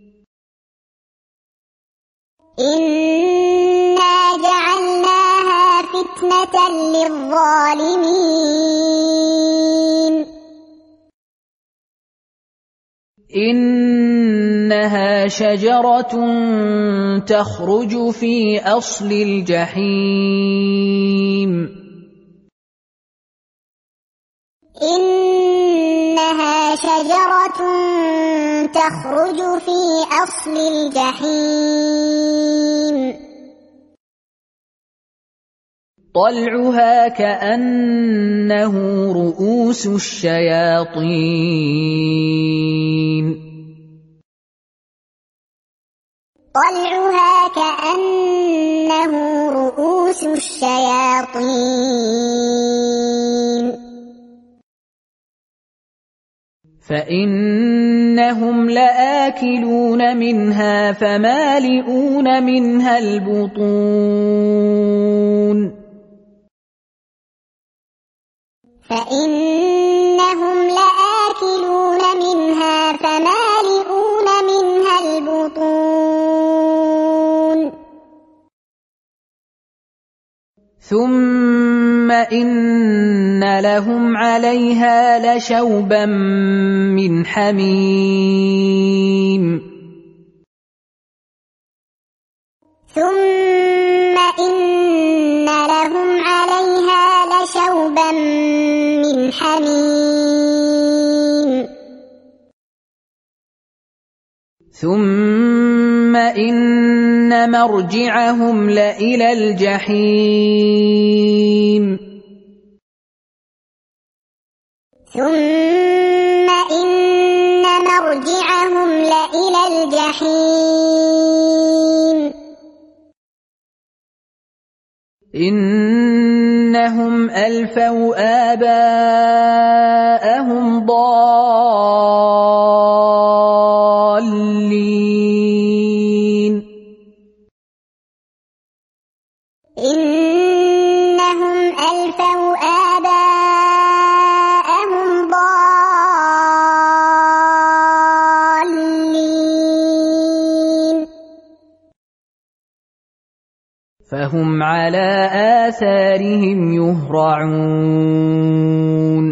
Speaker 2: إنا جعلناها فتنة للظالمين
Speaker 1: إنها شجرة تخرج في أصل الجحيم
Speaker 2: إنها شجرة تخرج في أصل الجحيم
Speaker 1: طلعها كأنه رؤوس الشياطين
Speaker 2: طلعها كأنه رؤوس الشياطين
Speaker 1: فإنهم لآكلون منها فمالئون منها البطون
Speaker 2: فإنهم لآكلون منها فمالئون منها البطون
Speaker 1: ثم إن لهم عليها لشوبا من حميم
Speaker 2: ثم إن لهم عليها لشوبا من حميم
Speaker 1: ثم إن مرجعهم لإلى الجحيم
Speaker 2: ثم إن مرجعهم لإلى الجحيم
Speaker 1: إنهم ألفوا آباءهم
Speaker 2: إنهم ألفوا آباءهم ضالين
Speaker 1: فهم على آثارهم يهرعون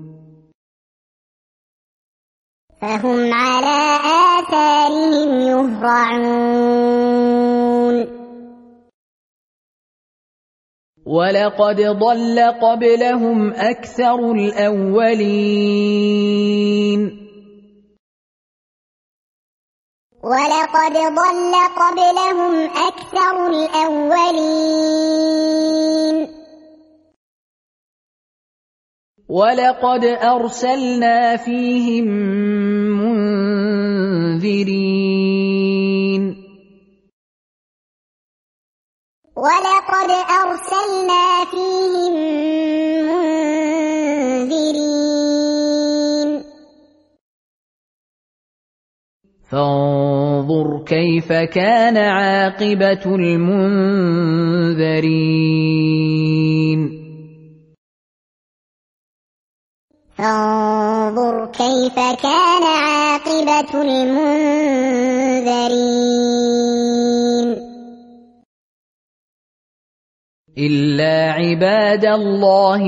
Speaker 2: فهم على آثارهم يهرعون
Speaker 1: ولقد ضل قبلهم أكثر الأولين
Speaker 2: ولقد ضل قبلهم أكثر الأولين
Speaker 1: ولقد أرسلنا فيهم منذرين
Speaker 2: ولقد أرسلنا فيهم منذرين
Speaker 1: فانظر كيف كان عاقبة المنذرين
Speaker 2: فانظر كيف كان عاقبة المنذرين
Speaker 1: إلا عباد الله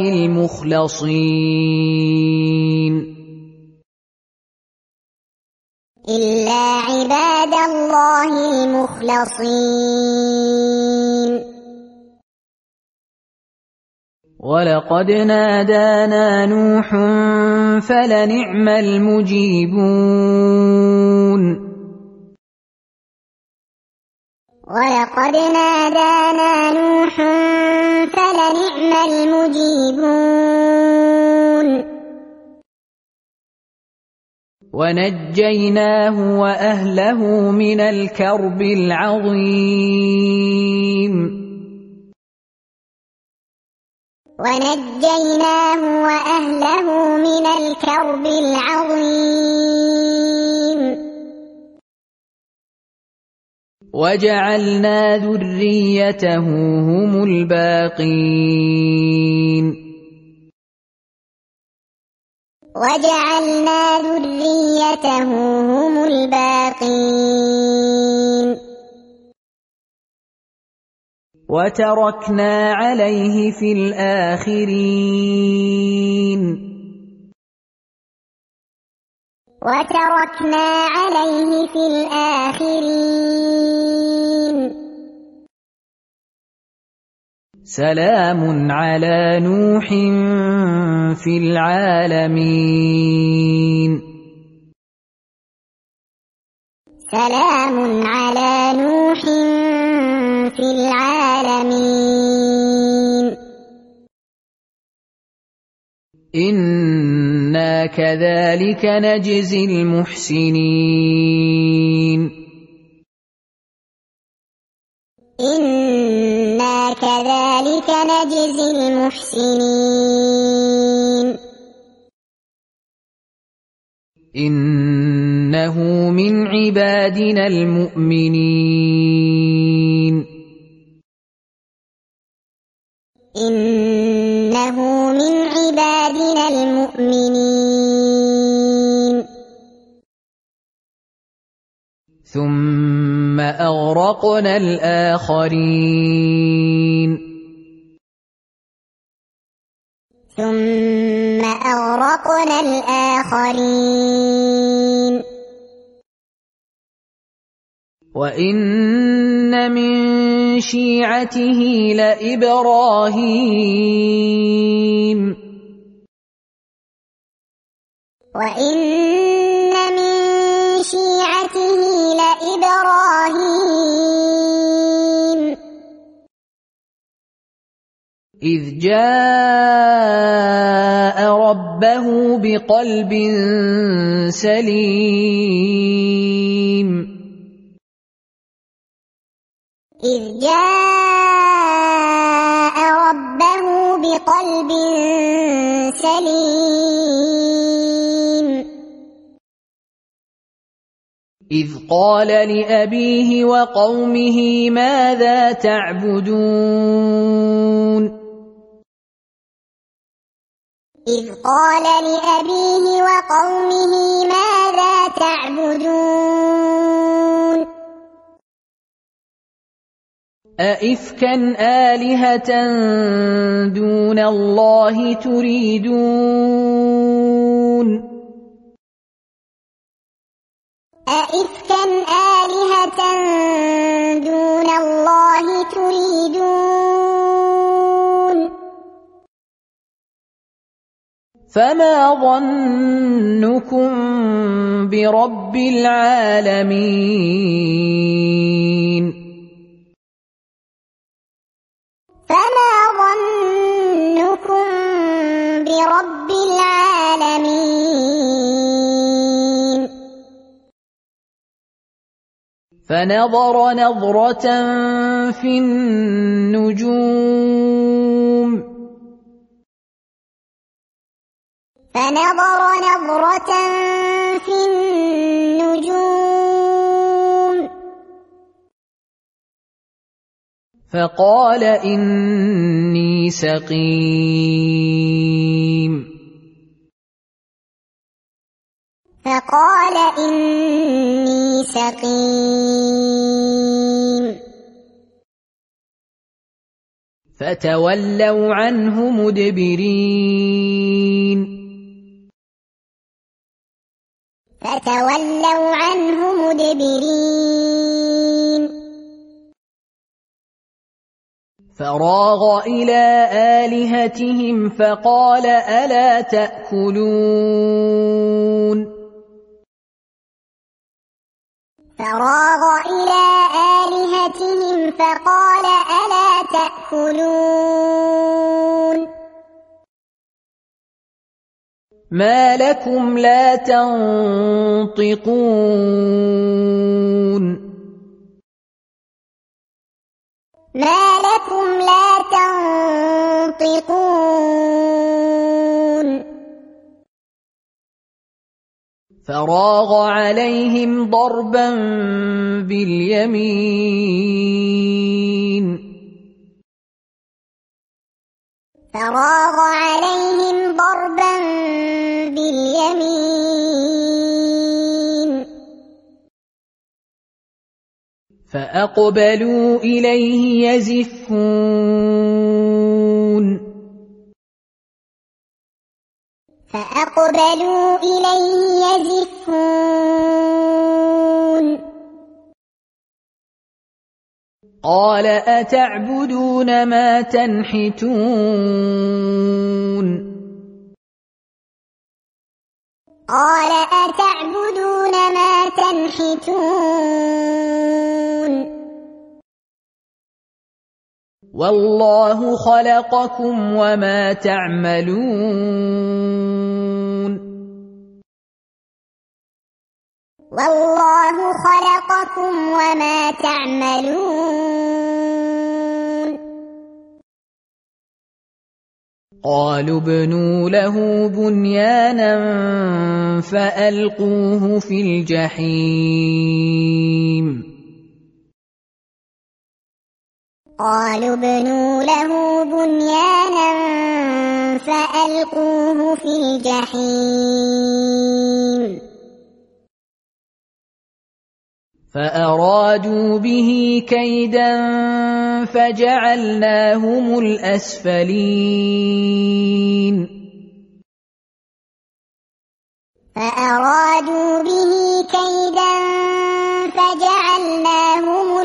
Speaker 1: المخلصين
Speaker 2: إلا عباد الله المخلصين
Speaker 1: ولقد نادانا نوح فلنعم المجيبون
Speaker 2: ولقد نادانا نوح فلنعم المجيبون
Speaker 1: ونجيناه وأهله من الكرب العظيم
Speaker 2: ونجيناه وأهله من الكرب العظيم
Speaker 1: وجعلنا ذريته هم الباقين
Speaker 2: وجعلنا ذريته هم الباقين
Speaker 1: وتركنا عليه في الآخرين
Speaker 2: وتركنا عليه في الآخرين
Speaker 1: سلام على نوح في العالمين
Speaker 2: سلام على نوح في العالمين
Speaker 1: إنا كذلك نجزي المحسنين
Speaker 2: إنا كذلك نجزي المحسنين
Speaker 1: إنه من عبادنا المؤمنين
Speaker 2: إنه من عبادنا المؤمنين
Speaker 1: ثم أغرقنا الآخرين
Speaker 2: ثم أغرقنا الآخرين
Speaker 1: وإن من شيعته لإبراهيم
Speaker 2: وإن من شيعته لإبراهيم
Speaker 1: إذ جاء ربه بقلب سليم
Speaker 2: إذ جاء ربه بقلب سليم
Speaker 1: إذ قال لأبيه وقومه ماذا تعبدون
Speaker 2: إذ قال لأبيه وقومه ماذا تعبدون
Speaker 1: أئفكا آلهة دون الله تريدون
Speaker 2: أئفكا آلهة دون الله تريدون
Speaker 1: فما ظنكم برب العالمين
Speaker 2: فما ظنكم برب العالمين
Speaker 1: فنظر نظرة في النجوم
Speaker 2: فنظر نظرة في النجوم
Speaker 1: فقال إني سقيم
Speaker 2: فقال إني سقيم
Speaker 1: فتولوا عنه مدبرين
Speaker 2: فتولوا عنه مدبرين
Speaker 1: فراغ إلى آلهتهم فقال ألا تأكلون
Speaker 2: فراغ إلى آلهتهم فقال ألا تأكلون
Speaker 1: ما لكم لا تنطقون
Speaker 2: ما لكم لا تنطقون
Speaker 1: فراغ عليهم ضربا باليمين
Speaker 2: فراغ عليهم ضربا باليمين
Speaker 1: فأقبلوا إليه يزفون
Speaker 2: فأقبلوا إليه يزفون
Speaker 1: قال أتعبدون ما تنحتون
Speaker 2: قال أتعبدون ما تنحتون
Speaker 1: والله خلقكم وما تعملون
Speaker 2: والله خلقكم وما تعملون
Speaker 1: قالوا ابنوا له بنيانا فألقوه في الجحيم
Speaker 2: قالوا ابنوا له بنيانا فألقوه في الجحيم
Speaker 1: فأرادوا به كيدا فجعلناهم الأسفلين
Speaker 2: فأرادوا به كيدا فجعلناهم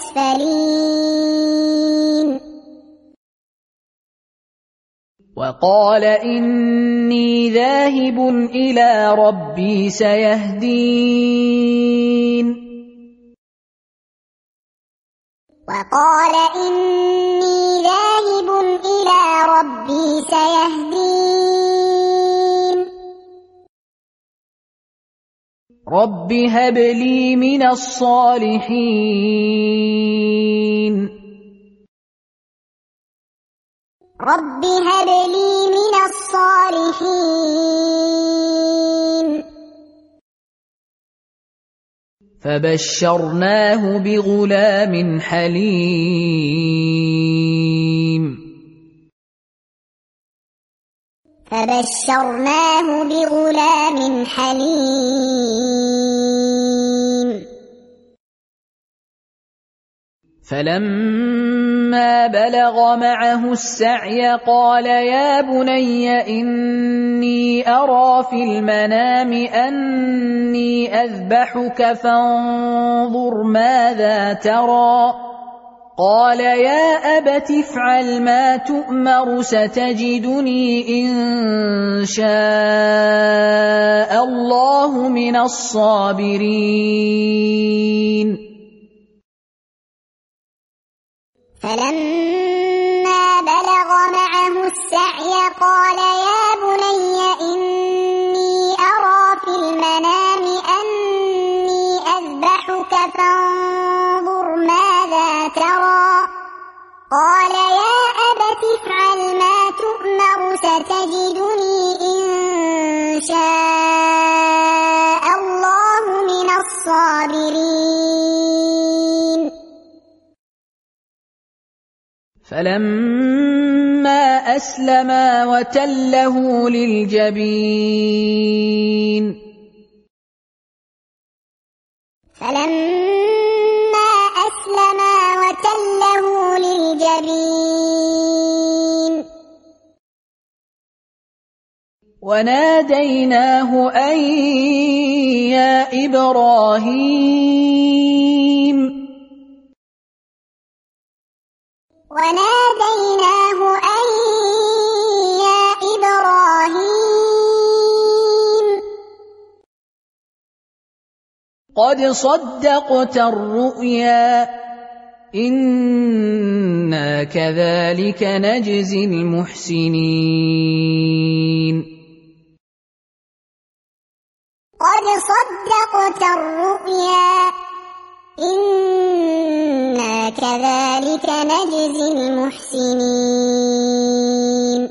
Speaker 2: الأسفلين
Speaker 1: وقال إني ذاهب إلى ربي سيهدين
Speaker 2: وقال إني ذاهب إلى ربي سيهدين
Speaker 1: رب هب لي من الصالحين
Speaker 2: رب هب لي من الصالحين
Speaker 1: فبشرناه بغلام حليم
Speaker 2: فبشرناه بغلام حليم
Speaker 1: فلما بلغ معه السعي قال يا بني إني أرى في المنام أني أذبحك فانظر ماذا ترى قال يا أبت افعل ما تؤمر ستجدني إن شاء الله من الصابرين
Speaker 2: فلما بلغ معه السعي قال يا بني إني أرى في المنام أني أذبحك فانظر ماذا ترى قال يا أبت افعل ما تؤمر ستجدني إن شاء الله من الصابرين
Speaker 1: فلما أسلما وتله للجبين
Speaker 2: فلما أسلما وتله للجبين
Speaker 1: وناديناه أن يا إبراهيم
Speaker 2: وناديناه أن يا إبراهيم
Speaker 1: قد صدقت الرؤيا إنا كذلك نجزي المحسنين
Speaker 2: قد صدقت الرؤيا إنا كذلك نجزي المحسنين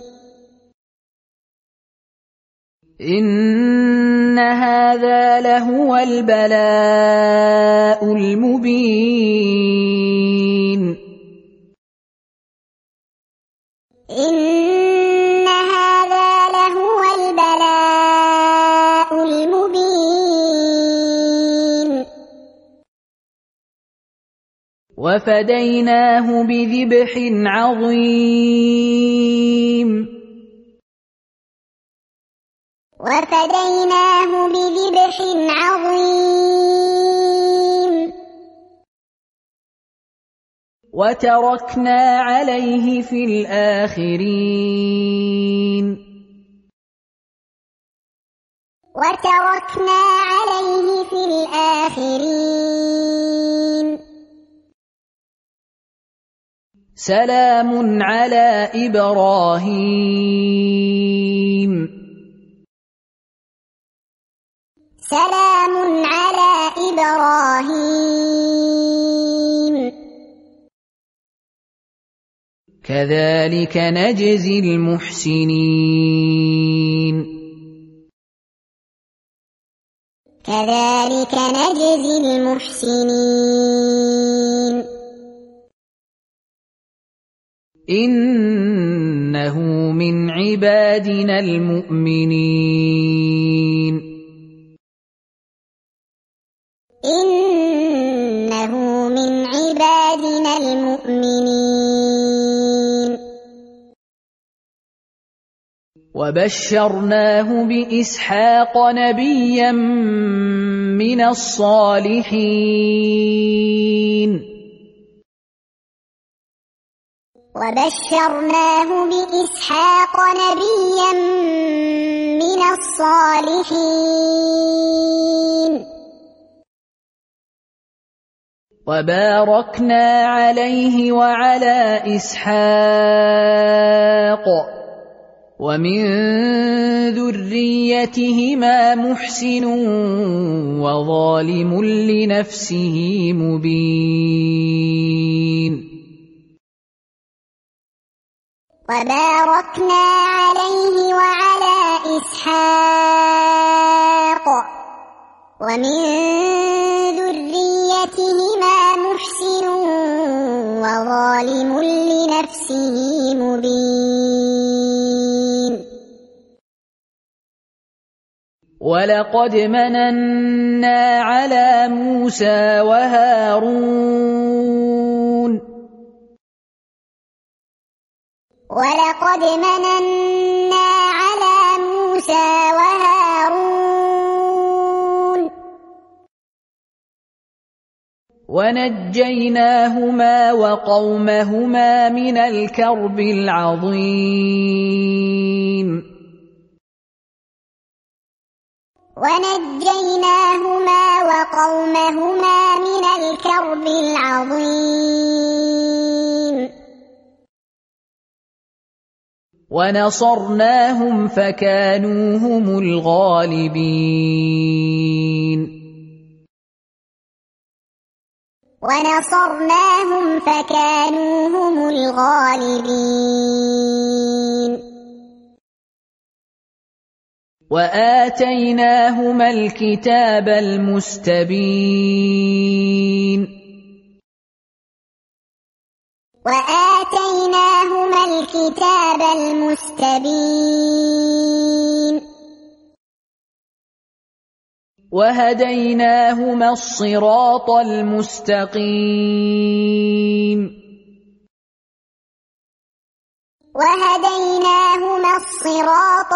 Speaker 1: إن هذا لهو البلاء المبين
Speaker 2: إن هذا لهو البلاء المبين
Speaker 1: وفديناه بذبح عظيم
Speaker 2: وفديناه بذبح عظيم
Speaker 1: وتركنا عليه في الآخرين
Speaker 2: وتركنا عليه في الآخرين
Speaker 1: سلام على إبراهيم
Speaker 2: سلام على إبراهيم
Speaker 1: كذلك نجزي المحسنين
Speaker 2: كذلك نجزي المحسنين
Speaker 1: إنه من عبادنا المؤمنين
Speaker 2: إنه من عبادنا المؤمنين
Speaker 1: وبشرناه بإسحاق نبيا من الصالحين
Speaker 2: وبشرناه بإسحاق نبيا من الصالحين
Speaker 1: وباركنا عليه وعلى إسحاق ومن ذريتهما محسن وظالم لنفسه مبين
Speaker 2: وباركنا عليه وعلى إسحاق ومن ذريتهما محسن وظالم لنفسه مبين
Speaker 1: ولقد مننا على موسى وهارون
Speaker 2: ولقد مننا على موسى وهارون
Speaker 1: ونجيناهما وقومهما من الكرب العظيم
Speaker 2: ونجيناهما وقومهما من الكرب العظيم
Speaker 1: ونصرناهم فكانوا هم الغالبين
Speaker 2: ونصرناهم فكانوا هم الغالبين
Speaker 1: وآتيناهما الكتاب المستبين
Speaker 2: وآتيناهما الكتاب المستبين
Speaker 1: وهديناهما الصراط المستقيم
Speaker 2: وهديناهما الصراط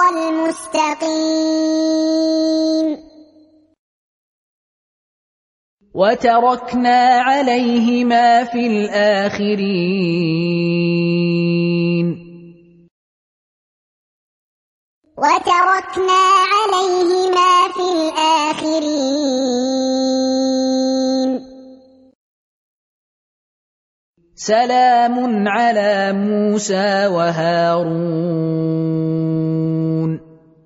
Speaker 2: المستقيم
Speaker 1: وتركنا عليهما في الآخرين
Speaker 2: وتركنا عليهما في الآخرين
Speaker 1: سلام على موسى وهارون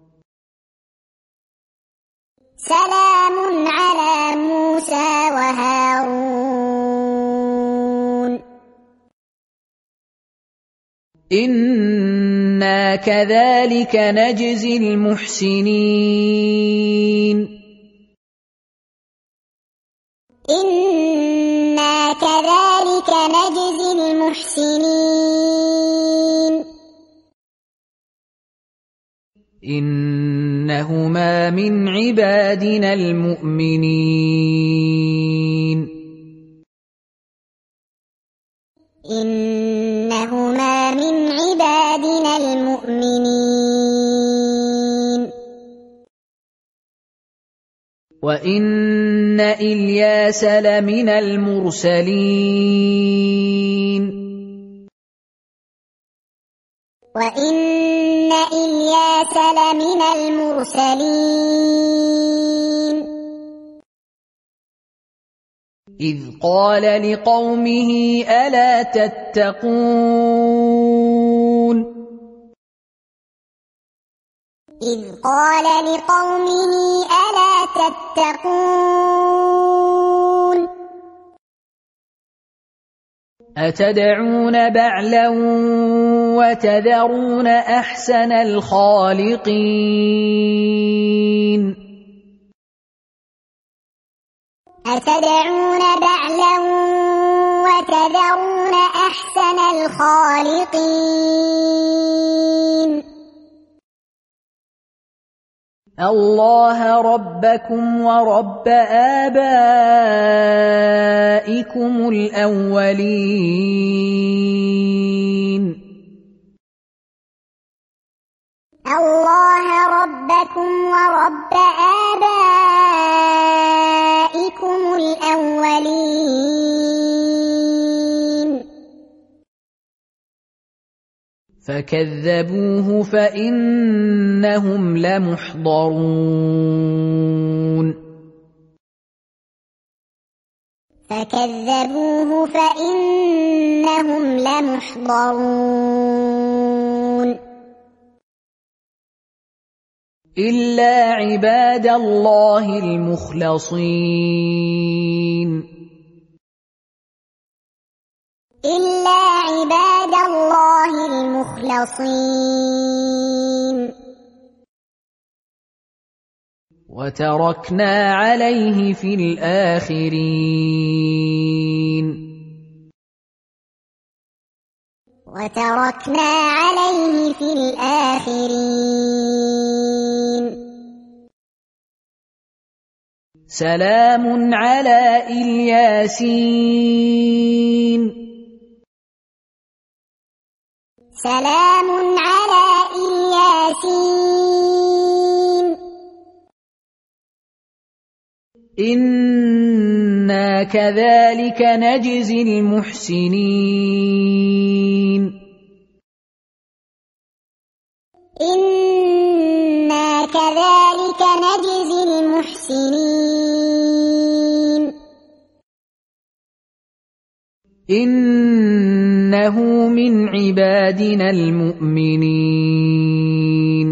Speaker 2: سلام على موسى وهارون
Speaker 1: إنا كذلك نجزي المحسنين
Speaker 2: إنا كذلك نجزي المحسنين
Speaker 1: إنهما من عبادنا المؤمنين
Speaker 2: إنهما من عبادنا المؤمنين
Speaker 1: وإن إلياس لمن المرسلين
Speaker 2: وإن إلياس لمن المرسلين
Speaker 1: إذ قال لقومه ألا تتقون
Speaker 2: إذ قال لقومه ألا تتقون
Speaker 1: أتدعون بعلا وتذرون أحسن الخالقين
Speaker 2: أتدعون بعلا وتذرون أحسن الخالقين
Speaker 1: الله ربكم ورب آبائكم الأولين
Speaker 2: الله ربكم ورب آبائكم الأولين
Speaker 1: فكذبوه فإنهم لمحضرون
Speaker 2: فكذبوه فإنهم لمحضرون
Speaker 1: إلا عباد الله المخلصين
Speaker 2: إلا عباد الله المخلصين
Speaker 1: وتركنا عليه في الآخرين
Speaker 2: وتركنا عليه في الآخرين
Speaker 1: سلام على الياسين
Speaker 2: سلام على الياسين
Speaker 1: إنا كذلك نجزي المحسنين
Speaker 2: إنا كذلك نجزي المحسنين
Speaker 1: إنه من عبادنا المؤمنين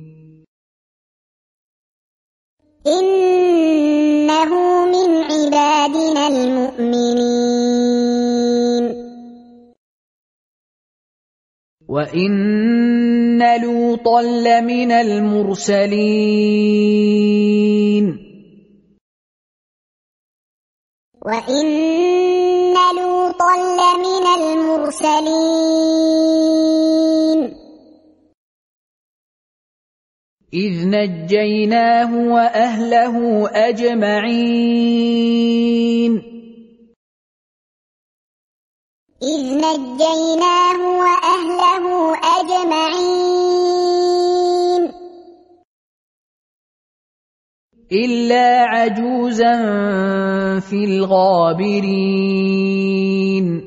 Speaker 2: إنه من عبادنا المؤمنين
Speaker 1: وإن لوطا لمن المرسلين
Speaker 2: وإن لوطا لمن المرسلين
Speaker 1: إذ نجيناه وأهله أجمعين
Speaker 2: إذ نجيناه وأهله أجمعين
Speaker 1: إلا عجوزا في الغابرين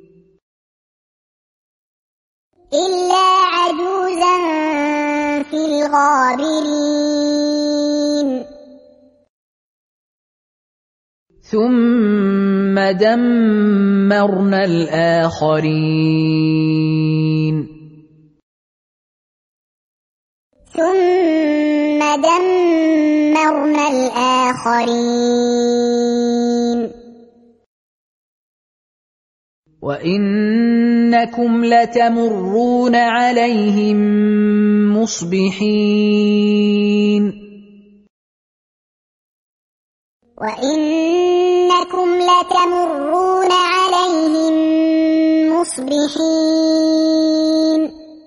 Speaker 2: إلا عجوزا في الغابرين
Speaker 1: ثم دمرنا الآخرين
Speaker 2: ثم دمرنا الآخرين
Speaker 1: وإنكم لتمرون عليهم مصبحين
Speaker 2: وإنكم لتمرون عليهم مصبحين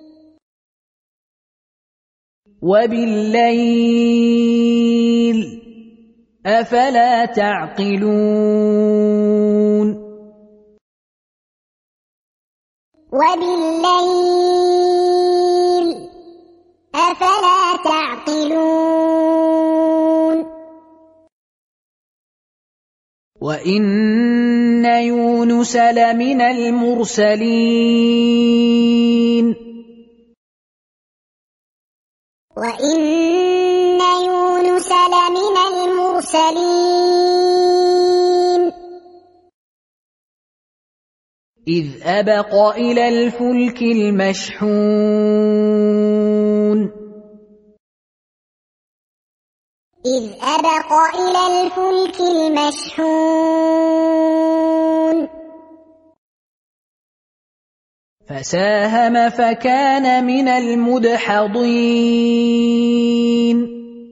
Speaker 1: وبالليل أفلا تعقلون
Speaker 2: وبالليل أفلا تعقلون
Speaker 1: وإن يونس لمن المرسلين
Speaker 2: وإن يونس لمن المرسلين
Speaker 1: إذ أبق إلى الفلك المشحون
Speaker 2: إذ أبق إلى الفلك المشحون
Speaker 1: فساهم فكان من المدحضين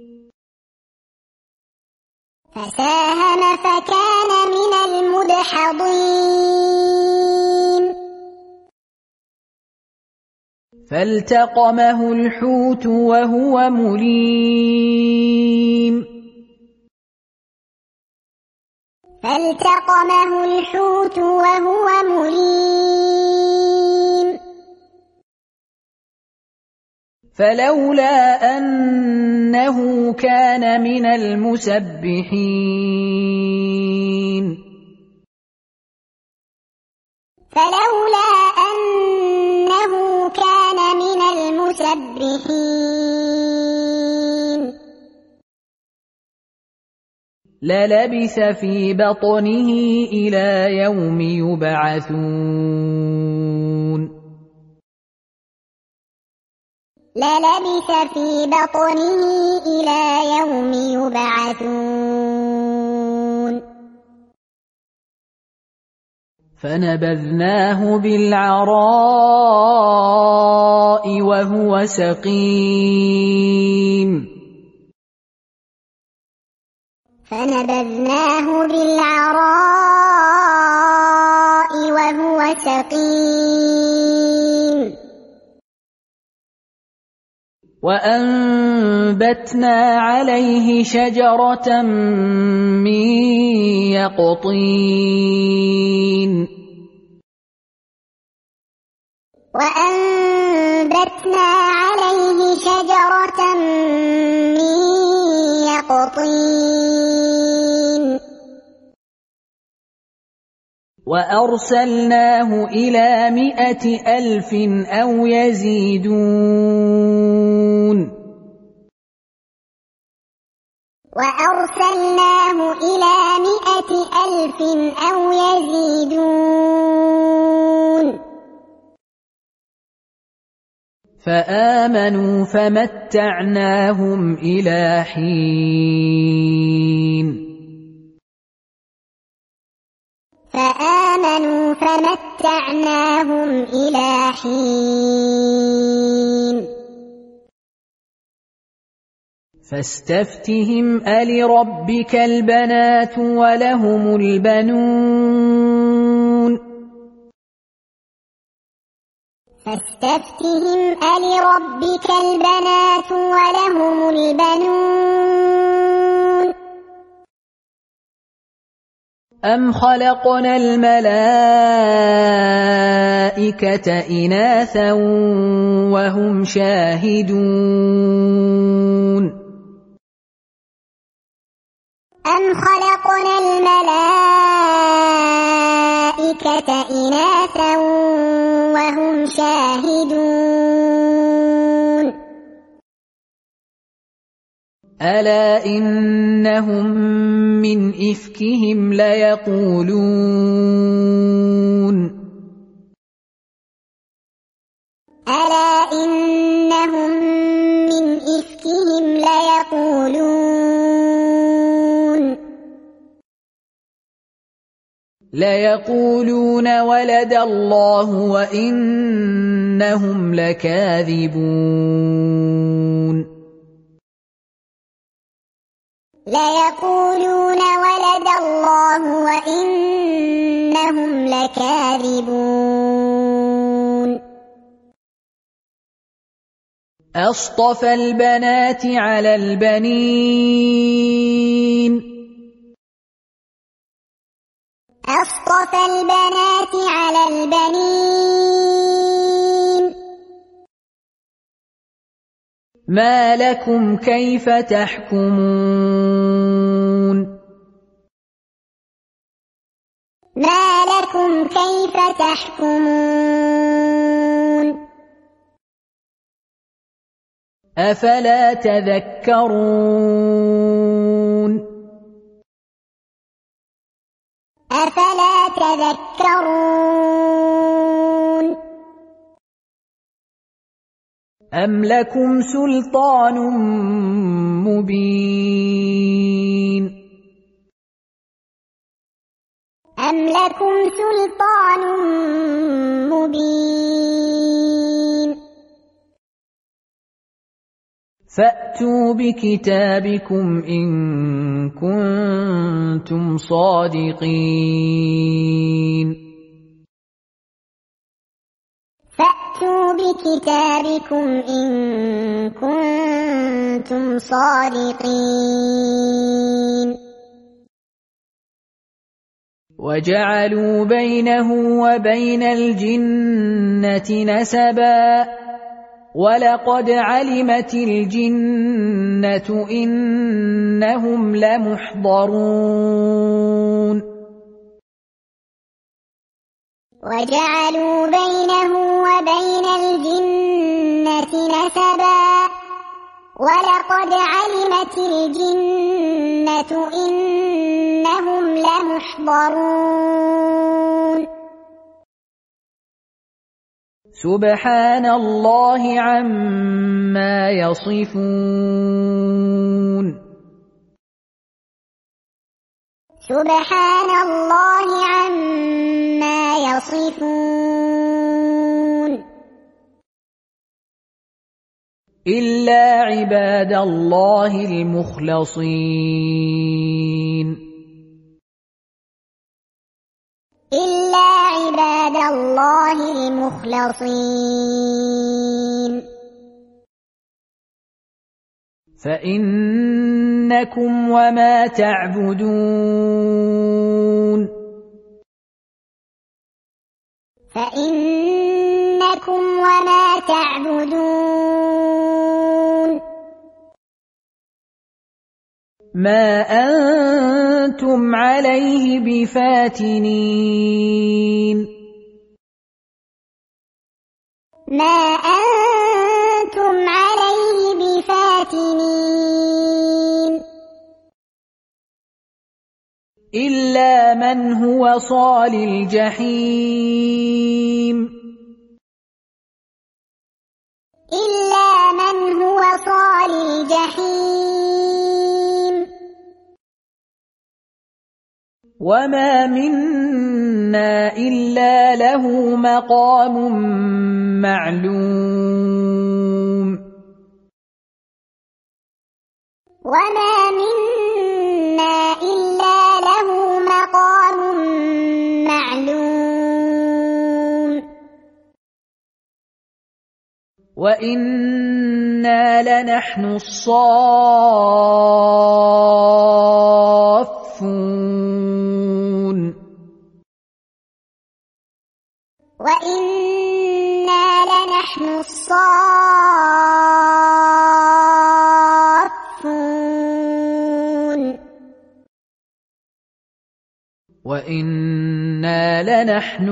Speaker 2: فساهم فكان من المدحضين
Speaker 1: فالتقمه الحوت وهو مليم
Speaker 2: فالتقمه الحوت وهو مليم
Speaker 1: فلولا أنه كان من المسبحين
Speaker 2: فلولا أنه كان من المسبحين
Speaker 1: للبث في بطنه إلى يوم يبعثون
Speaker 2: للبث في بطنه إلى يوم يبعثون
Speaker 1: فنبذناه بالعراء وهو سقيم
Speaker 2: فنبذناه بالعراء وهو سقيم
Speaker 1: وأنبتنا عليه شجرة من يقطين
Speaker 2: وأنبتنا عليه شجرة من يقطين
Speaker 1: وأرسلناه إلى مائة ألف أو يزيدون
Speaker 2: وأرسلناه إلى مائة ألف أو يزيدون
Speaker 1: فآمنوا فمتعناهم إلى حين
Speaker 2: فآمنوا فمتعناهم إلى حين
Speaker 1: فاستفتهم ألربك البنات ولهم البنون
Speaker 2: فاستفتهم ألربك البنات ولهم البنون
Speaker 1: أم خلقنا الملائكة إناثا وهم شاهدون
Speaker 2: أم خلقنا الملائكة إناثا وهم شاهدون
Speaker 1: ألا إنهم من إفكهم ليقولون
Speaker 2: ألا إنهم من إفكهم ليقولون
Speaker 1: ليقولون ولد الله وإنهم لكاذبون
Speaker 2: ليقولون ولد الله وإنهم لكاذبون
Speaker 1: أصطفى البنات على البنين
Speaker 2: أصطفى البنات على البنين
Speaker 1: ما لكم كيف تحكمون
Speaker 2: ما لكم كيف تحكمون
Speaker 1: أفلا تذكرون
Speaker 2: أفلا تذكرون
Speaker 1: أم لكم سلطان مبين
Speaker 2: أم لكم سلطان مبين
Speaker 1: فأتوا بكتابكم إن كنتم صادقين
Speaker 2: فأتوا بكتابكم إن كنتم صادقين
Speaker 1: وجعلوا بينه وبين الجنة نسبا ولقد علمت الجنة إنهم لمحضرون
Speaker 2: وجعلوا بينه وبين الجنة نسبا ولقد علمت الجنة إنهم لمحضرون
Speaker 1: سبحان الله عما يصفون
Speaker 2: سبحان الله عما يصفون
Speaker 1: إلا عباد الله المخلصين
Speaker 2: إلا عباد الله المخلصين
Speaker 1: فإنكم وما تعبدون
Speaker 2: فإنكم وما تعبدون
Speaker 1: ما أنتم عليه بفاتنين
Speaker 2: ما أنتم عليه بفاتنين
Speaker 1: إلا من هو صال الجحيم
Speaker 2: إلا من هو صال الجحيم
Speaker 1: وما منا إلا له مقام معلوم
Speaker 2: وما منا إلا له مقام معلوم
Speaker 1: وإنا لنحن الصافون
Speaker 2: وإنا لنحن الصافون
Speaker 1: وإنا لنحن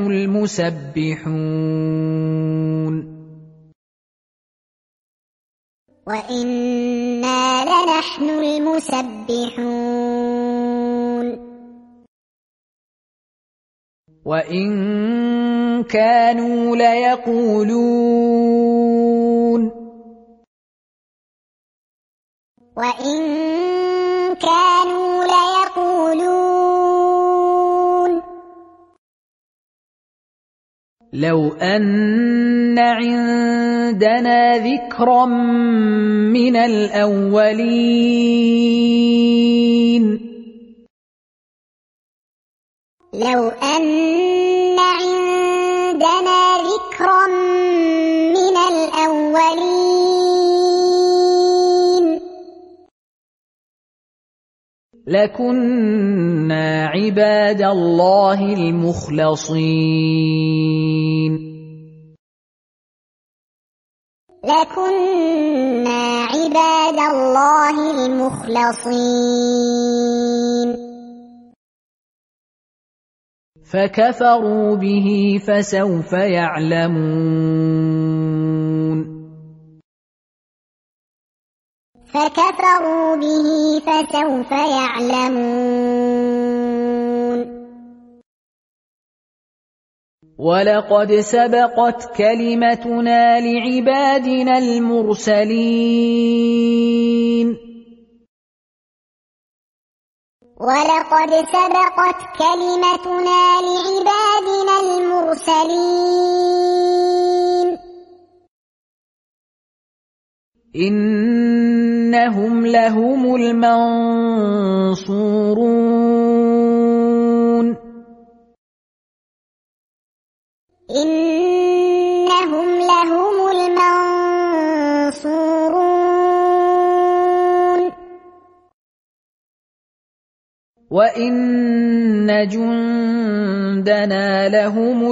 Speaker 1: المسبحون
Speaker 2: وإنا لنحن المسبحون
Speaker 1: وإن كانوا ليقولون
Speaker 2: وإن كانوا ليقولون
Speaker 1: لو أن عندنا ذكرا من الأولين
Speaker 2: لو أن عندنا ذكرا من الأولين
Speaker 1: لكنا عباد الله المخلصين
Speaker 2: لكنا عباد الله المخلصين
Speaker 1: فكفروا به فسوف يعلمون
Speaker 2: فكفروا به فسوف يعلمون
Speaker 1: ولقد سبقت كلمتنا لعبادنا المرسلين
Speaker 2: ولقد سبقت كلمتنا لعبادنا المرسلين
Speaker 1: إنهم لهم المنصورون
Speaker 2: إنهم لهم المنصورون
Speaker 1: وإن جندنا لهم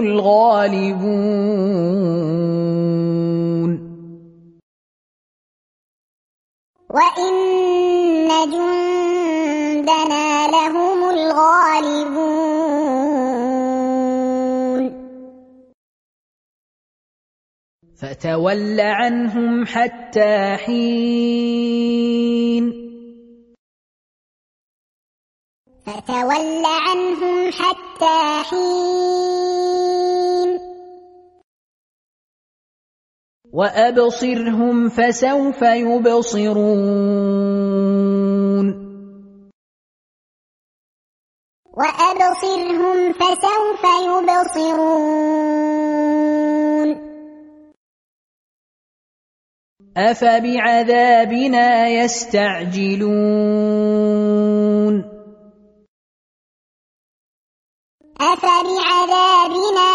Speaker 1: الغالبون
Speaker 2: وإن جندنا لهم الغالبون
Speaker 1: فتول عنهم حتى حين
Speaker 2: فتول عنهم حتى حين
Speaker 1: وأبصرهم فسوف يبصرون
Speaker 2: وأبصرهم فسوف يبصرون
Speaker 1: أفبعذابنا يستعجلون
Speaker 2: أفبعذابنا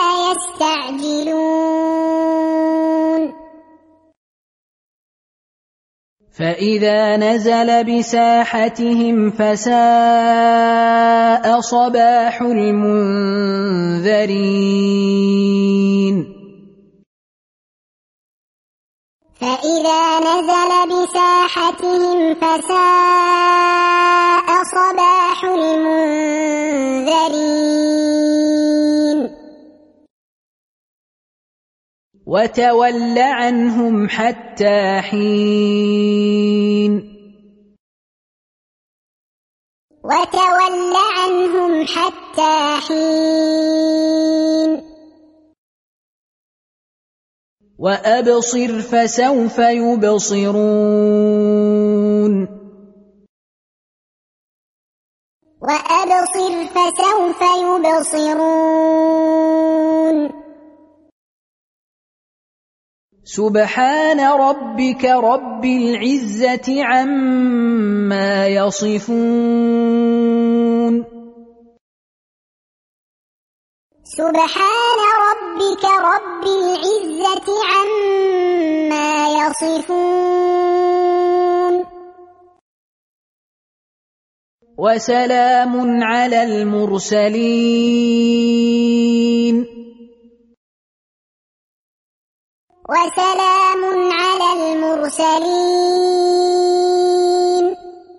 Speaker 2: يستعجلون
Speaker 1: فإذا نزل بساحتهم فساء صباح المنذرين
Speaker 2: فإذا نزل بساحتهم فساء صباح المنذرين
Speaker 1: وتول عنهم حتى حين
Speaker 2: وتول عنهم حتى حين
Speaker 1: وأبصر فسوف يبصرون
Speaker 2: وأبصر فسوف يبصرون
Speaker 1: سبحان ربك رب العزة عما يصفون
Speaker 2: سبحان ربك رب العزة عما يصفون
Speaker 1: وسلام على المرسلين
Speaker 2: وسلام على المرسلين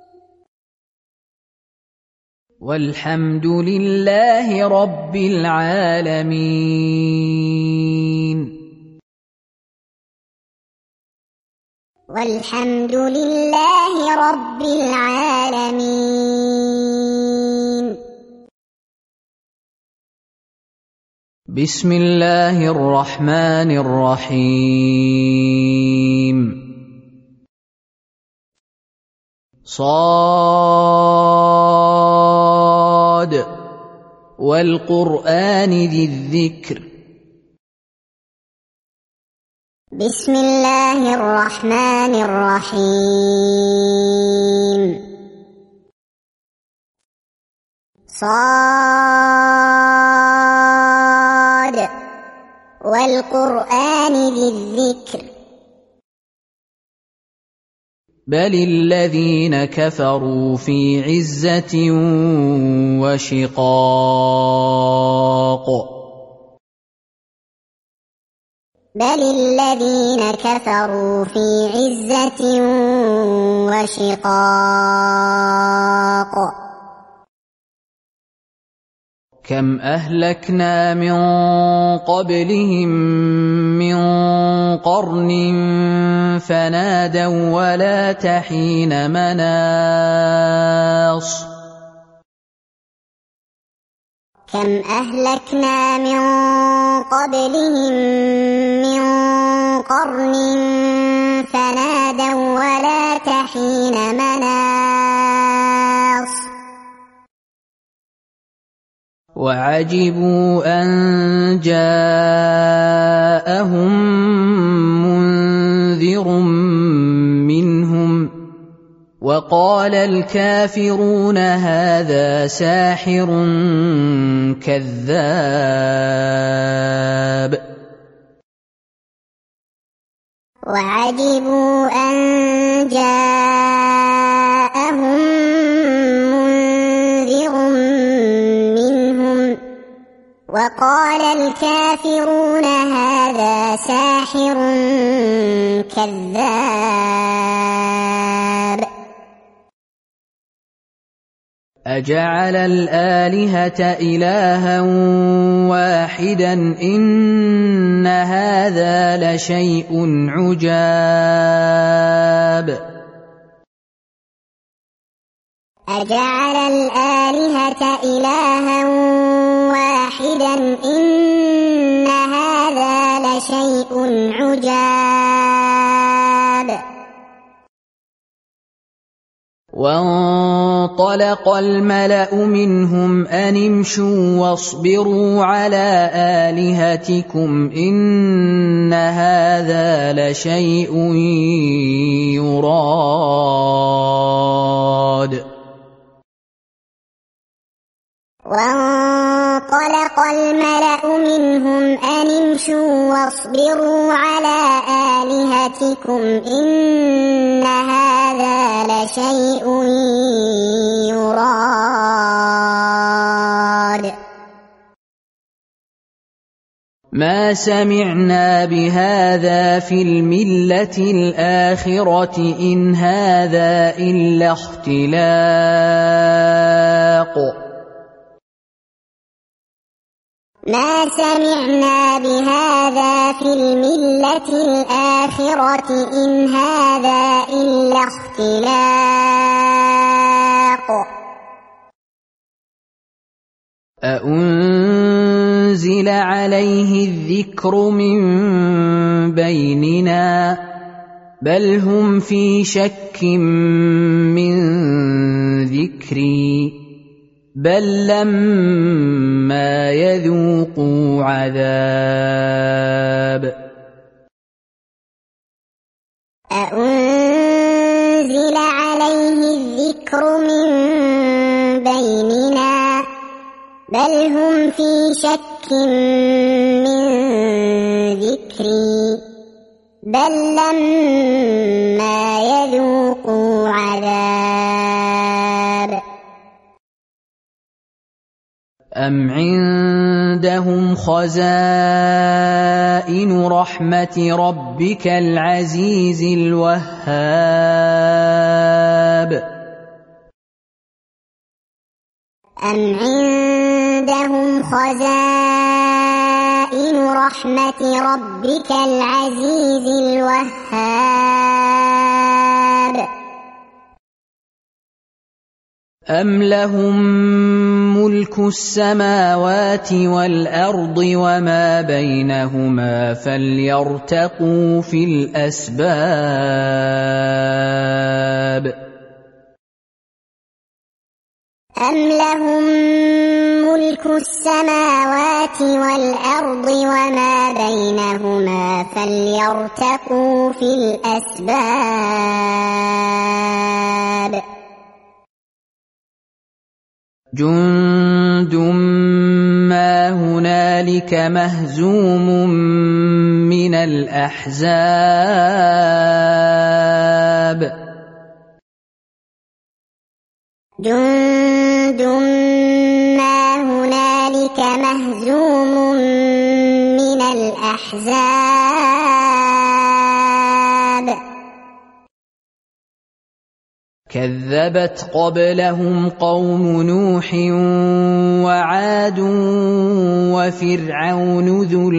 Speaker 1: والحمد لله رب العالمين
Speaker 2: والحمد لله رب العالمين
Speaker 1: بسم الله الرحمن الرحيم صاد والقرآن ذي الذكر
Speaker 2: بسم الله الرحمن الرحيم صاد والقرآن ذي الذكر
Speaker 1: بل الذين كفروا في عزة وشقاق
Speaker 2: بل الذين كفروا في عزة وشقاق
Speaker 1: كم أهلكنا من قبلهم من قرن فنادوا ولا تحين مناص
Speaker 2: كم أهلكنا من قبلهم من قرن فنادوا ولا تحين مناص
Speaker 1: وعجبوا أن جاءهم منذر منهم وقال الكافرون هذا ساحر كذاب
Speaker 2: وعجبوا أن جاءهم منذر منهم وقال الكافرون هذا ساحر كذاب
Speaker 1: أجعل الآلهة إلها واحدا إن هذا لشيء عجاب
Speaker 2: أجعل الآلهة إلها واحدا إن هذا لشيء عجاب
Speaker 1: وانطلق الملأ منهم أن امشوا واصبروا على آلهتكم إن هذا لشيء يراد
Speaker 2: وانطلق امشوا واصبروا على آلهتكم إن هذا لشيء يراد
Speaker 1: ما سمعنا بهذا في الملة الآخرة إن هذا إلا اختلاق
Speaker 2: ما سمعنا بهذا في الملة الآخرة إن هذا إلا اختلاق
Speaker 1: أأنزل عليه الذكر من بيننا بل هم في شك من ذكري بل لما يذوقوا عذاب
Speaker 2: أأنزل عليه الذكر من بيننا بل هم في شك من ذكري بل لما يذوقوا عذاب
Speaker 1: أم عندهم خزائن رحمة ربك العزيز الوهاب
Speaker 2: أم عندهم خزائن رحمة ربك العزيز الوهاب
Speaker 1: أم لهم ملك السماوات والأرض وما بينهما فليرتقوا في الأسباب
Speaker 2: أم لهم ملك السماوات والأرض وما بينهما فليرتقوا في الأسباب
Speaker 1: جند ما هنالك مهزوم من الأحزاب
Speaker 2: جند ما هنالك مهزوم من الأحزاب
Speaker 1: كذبت قبلهم قوم نوح وعاد وفرعون ذو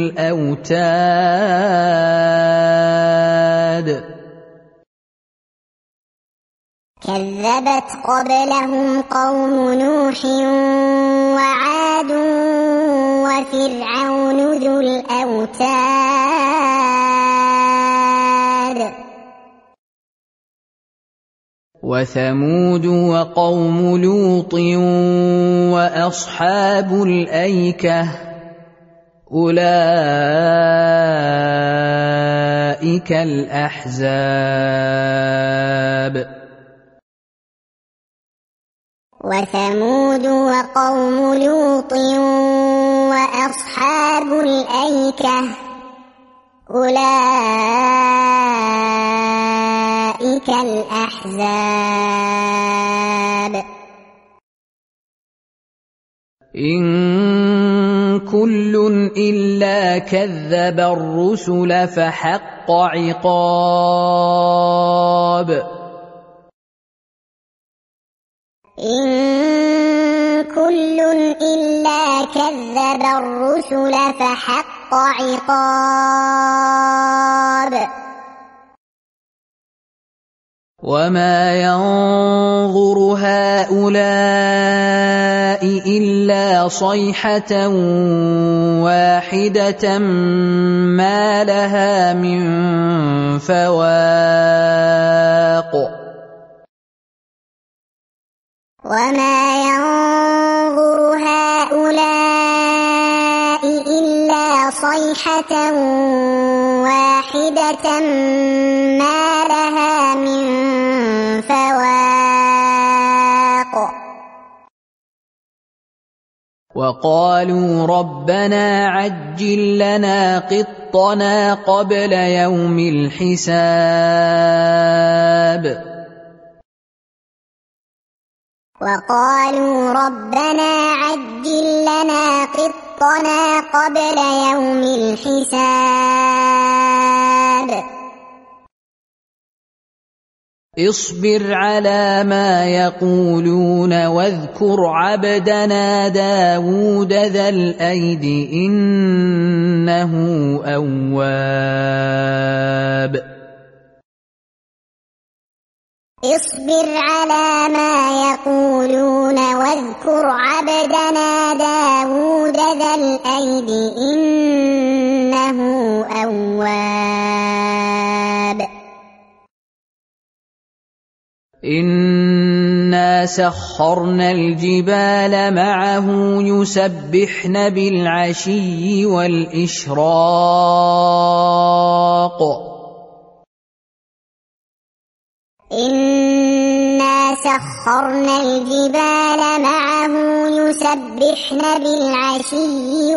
Speaker 1: الأوتاد
Speaker 2: كذبت قبلهم قوم نوح وعاد وفرعون ذو الأوتاد
Speaker 1: وثمود وقوم لوط وأصحاب الأيكة أولئك الأحزاب
Speaker 2: وثمود وقوم لوط وأصحاب الأيكة أولئك الأحزاب
Speaker 1: إن كل إلا كذب الرسل فحق عقاب
Speaker 2: إن كل إلا كذب الرسل فحق عقاب
Speaker 1: وما ينظر هؤلاء إلا صيحة واحدة ما لها من فواق
Speaker 2: وما ينظر هؤلاء إلا صيحة واحدة ما لها من فواق
Speaker 1: وقالوا ربنا عجل لنا قطنا قبل يوم الحساب
Speaker 2: وقالوا ربنا عجل لنا قطنا قبل يوم الحساب
Speaker 1: اصبر على ما يقولون واذكر عبدنا داود ذا الأيد إنه أواب
Speaker 2: اصبر على ما يقولون واذكر عبدنا داود ذا الأيد إنه أواب
Speaker 1: إنا سخرنا الجبال معه يسبحن بالعشي والإشراق
Speaker 2: إنا سخرنا الجبال معه يسبحن بالعشي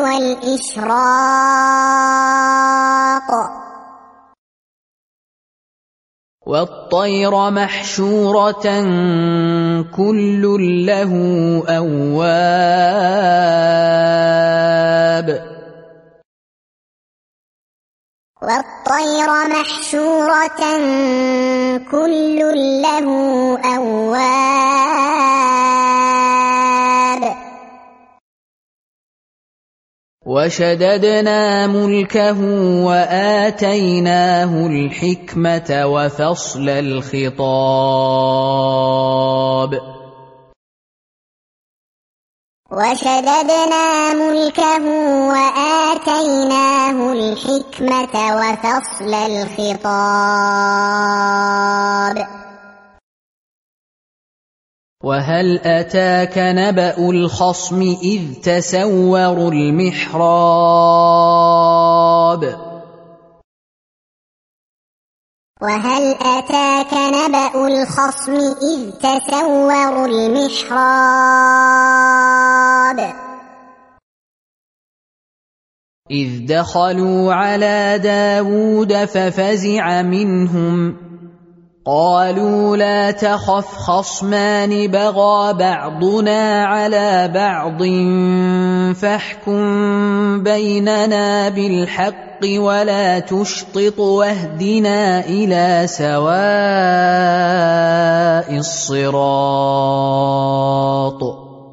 Speaker 2: والإشراق
Speaker 1: والطير محشورة كل له أواب
Speaker 2: والطير محشورة كل له أواب
Speaker 1: وشددنا ملكه وآتيناه الحكمة وفصل الخطاب
Speaker 2: وشددنا ملكه وآتيناه الحكمة وفصل الخطاب
Speaker 1: وهل أتاك نبأ الخصم إذ تسوروا المحراب
Speaker 2: وهل أتاك نبأ الخصم إذ تسوروا المحراب
Speaker 1: إذ دخلوا على داود ففزع منهم قالوا لا تخف خصمان بغى بعضنا على بعض فاحكم بيننا بالحق ولا تشطط واهدنا إلى سواء الصراط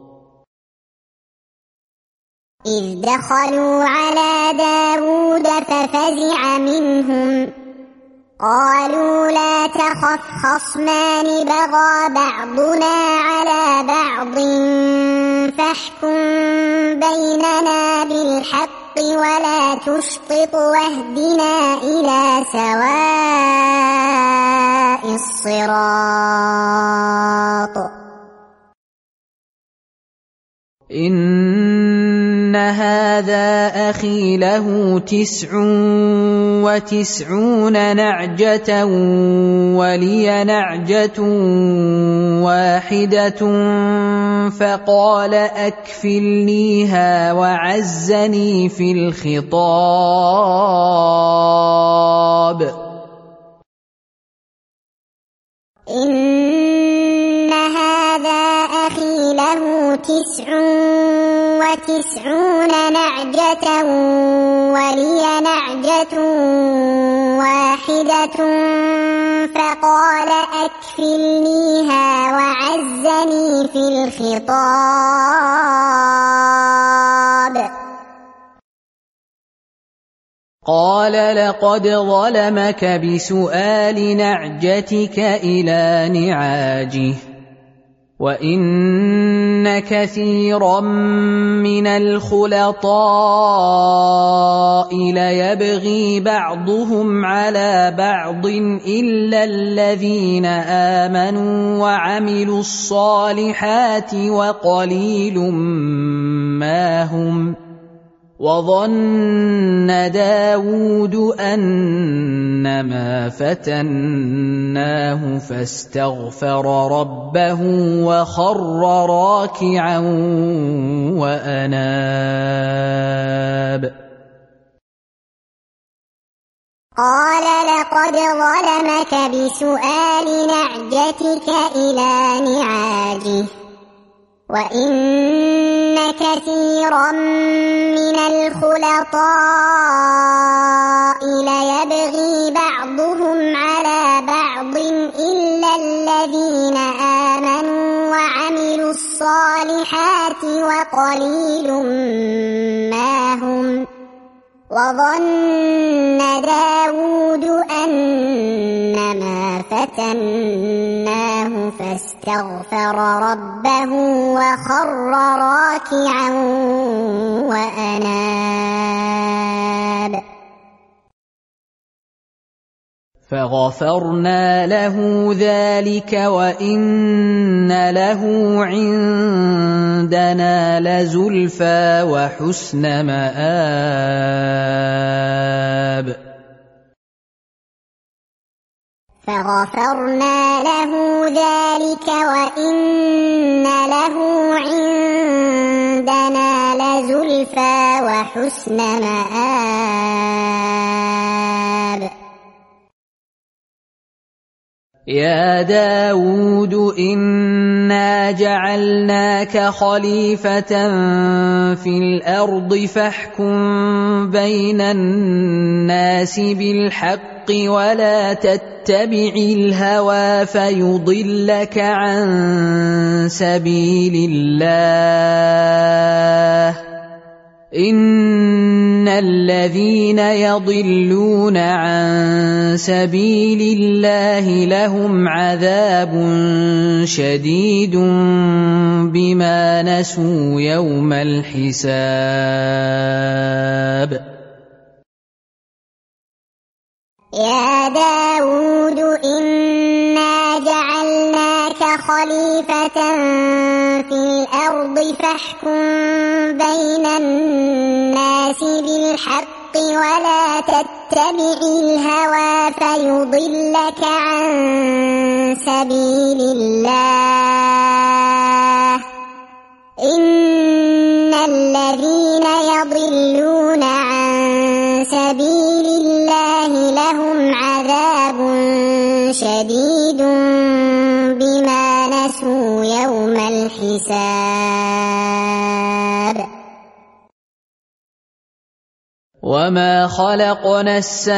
Speaker 2: إذ دخلوا على داود ففزع منهم قالوا لا تخف خصمان بغى بعضنا على بعض فاحكم بيننا بالحق ولا تشطط واهدنا إلى سواء الصراط
Speaker 1: إن هذا أخي له تسع وتسعون نعجة ولي نعجة واحدة فقال أكفلنيها وعزني في الخطاب
Speaker 2: إن هذا أخي له تسع وتسعون نعجة ولي نعجة واحدة فقال أكفلنيها وعزني في الخطاب
Speaker 1: قال لقد ظلمك بسؤال نعجتك إلى نعاجه وإن كثيرا من الخلطاء ليبغي بعضهم على بعض إلا الذين آمنوا وعملوا الصالحات وقليل ما هم وظن داود أنما فتناه فاستغفر ربه وخر راكعا وأناب
Speaker 2: قال لقد ظلمك بسؤال نعجتك إلى نعاجه وإن كثيرا من الخلطاء ليبغي بعضهم على بعض إلا الذين آمنوا وعملوا الصالحات وقليل ما هم وظن داود أنما فتناه فاستغفر ربه وخر راكعا وأناب
Speaker 1: فغفرنا له ذلك وإن له عندنا لزلفى وحسن مآب
Speaker 2: فغفرنا له ذلك وإن له عندنا لزلفى وحسن مآب
Speaker 1: يا داود إنا جعلناك خليفة في الأرض فاحكم بين الناس بالحق ولا تتبع الهوى فيضلك عن سبيل الله إن الذين يضلون عن سبيل الله لهم عذاب شديد بما نسوا يوم الحساب
Speaker 2: يا داود إنا جعلناك خليفة في الأرض فاحكم بين الناس بالحق ولا تتبع الهوى فيضلك عن سبيل الله إن الذين يضلون عن سبيل الله لهم عذاب شديد بما نسوا يوم الحساب
Speaker 1: وما خلقنا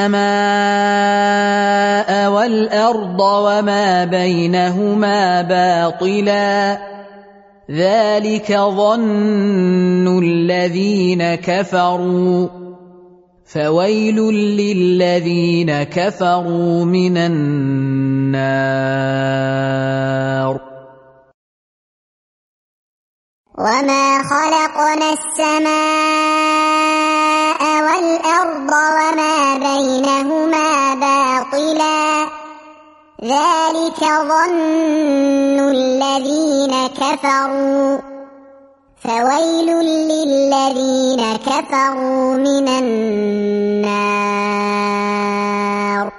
Speaker 1: السماء والأرض وما بينهما باطلا ذلك ظن الذين كفروا فويل للذين كفروا من النار
Speaker 2: وما خلقنا السماء والأرض وما بينهما باطلا ذلك ظن الذين كفروا فويل للذين كفروا من النار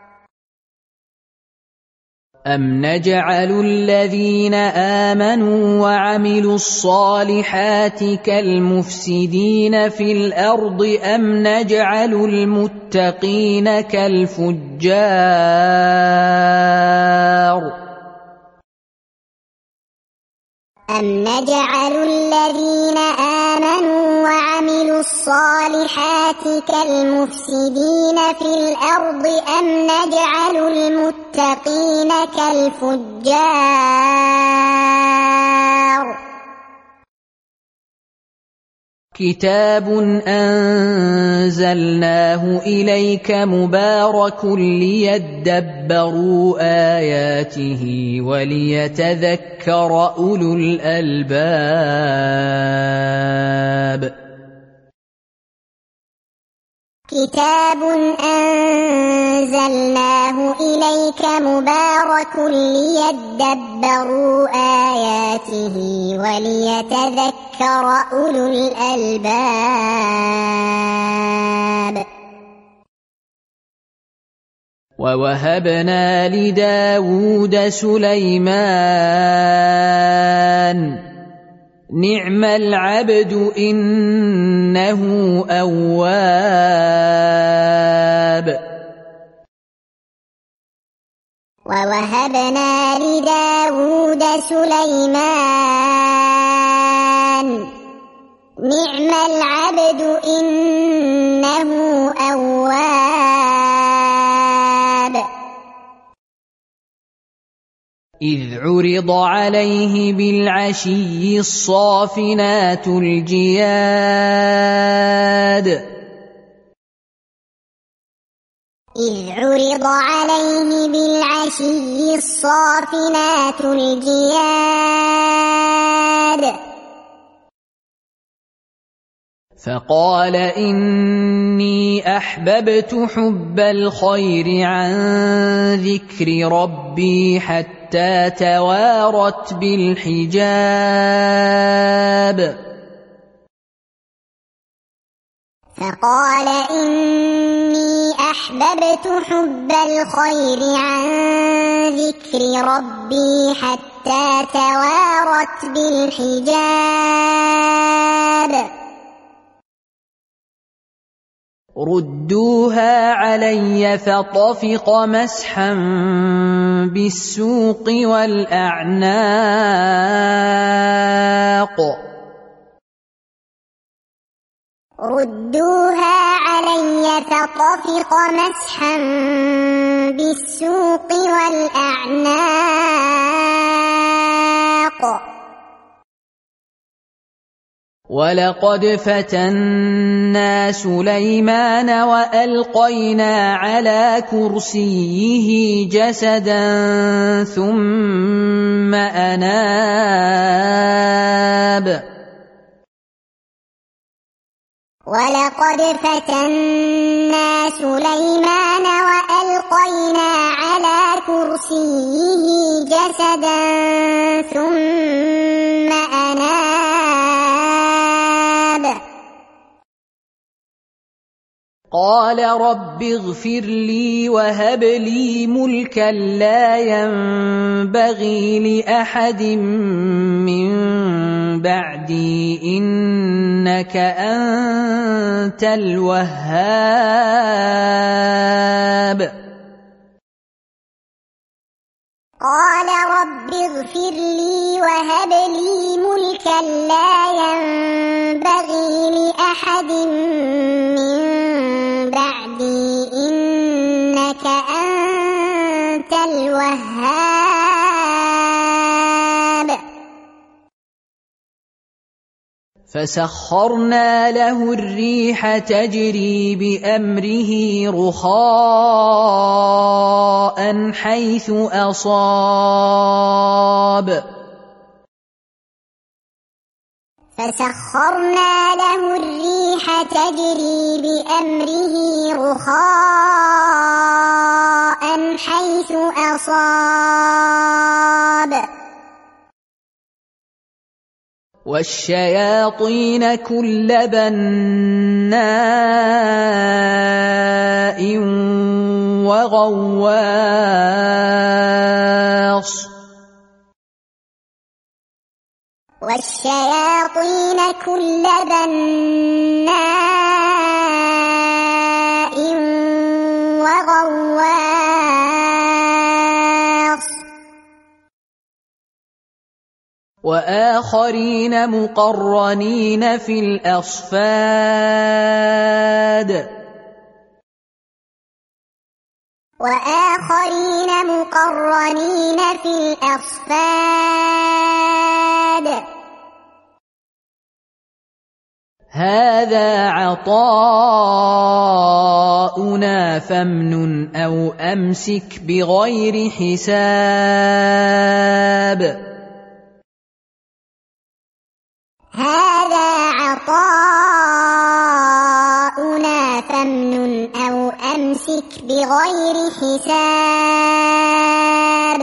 Speaker 1: أم نجعل الذين آمنوا وعملوا الصالحات كالمفسدين في الأرض أم نجعل المتقين كالفجار
Speaker 2: أم نجعل الذين آمنوا وعملوا الصالحات كالمفسدين في الأرض أم نجعل المتقين كالفجار
Speaker 1: كتاب أنزلناه إليك مبارك ليدبروا آياته وليتذكر أولو الألباب
Speaker 2: كتاب أنزلناه إليك مبارك ليدبروا آياته وليتذكر أولو الألباب.
Speaker 1: ووهبنا لداود سليمان نعم العبد إنه أواب.
Speaker 2: ووهبنا لداود سليمان نعم العبد إنه أواب.
Speaker 1: إذ عرض عليه بالعشي الصافنات الجياد
Speaker 2: إذ عرض عليه بالعشي الصافنات الجياد
Speaker 1: فقال إني أحببت حب الخير عن ذكر ربي حتى توارت بالحجاب.
Speaker 2: فقال إني أحببت حب الخير عن ذكر ربي حتى توارت بالحجاب.
Speaker 1: ردوها علي فطفق مسحا بالسوق والأعناق.
Speaker 2: ردوها علي فطفق مسحا بالسوق والأعناق.
Speaker 1: ولقد فتنا سليمان وألقينا على كرسيه جسدا ثم أناب.
Speaker 2: ولقد فتنا سليمان وألقينا على كرسيه جسدا ثم أناب.
Speaker 1: قال رب اغفر لي وهب لي ملكا لا ينبغي لأحد من بعدي إنك أنت الوهاب.
Speaker 2: قال رب اغفر لي وهب لي ملكا لا ينبغي لأحد من بعدي إنك أنت الوهاب.
Speaker 1: فسخرنا له الريح تجري بأمره رخاء حيث أصاب.
Speaker 2: فسخرنا له الريح تجري بأمره رخاء حيث أصاب.
Speaker 1: والشياطين كل بناء وغواص.
Speaker 2: والشياطين كل بناء وغواص.
Speaker 1: وآخرين مقرنين في الأصفاد.
Speaker 2: وآخرين مقرنين في الأصفاد.
Speaker 1: هذا عطاؤنا فامنن أو أمسك بغير حساب.
Speaker 2: هذا عطاؤنا فامنن أو أمسك بغير حساب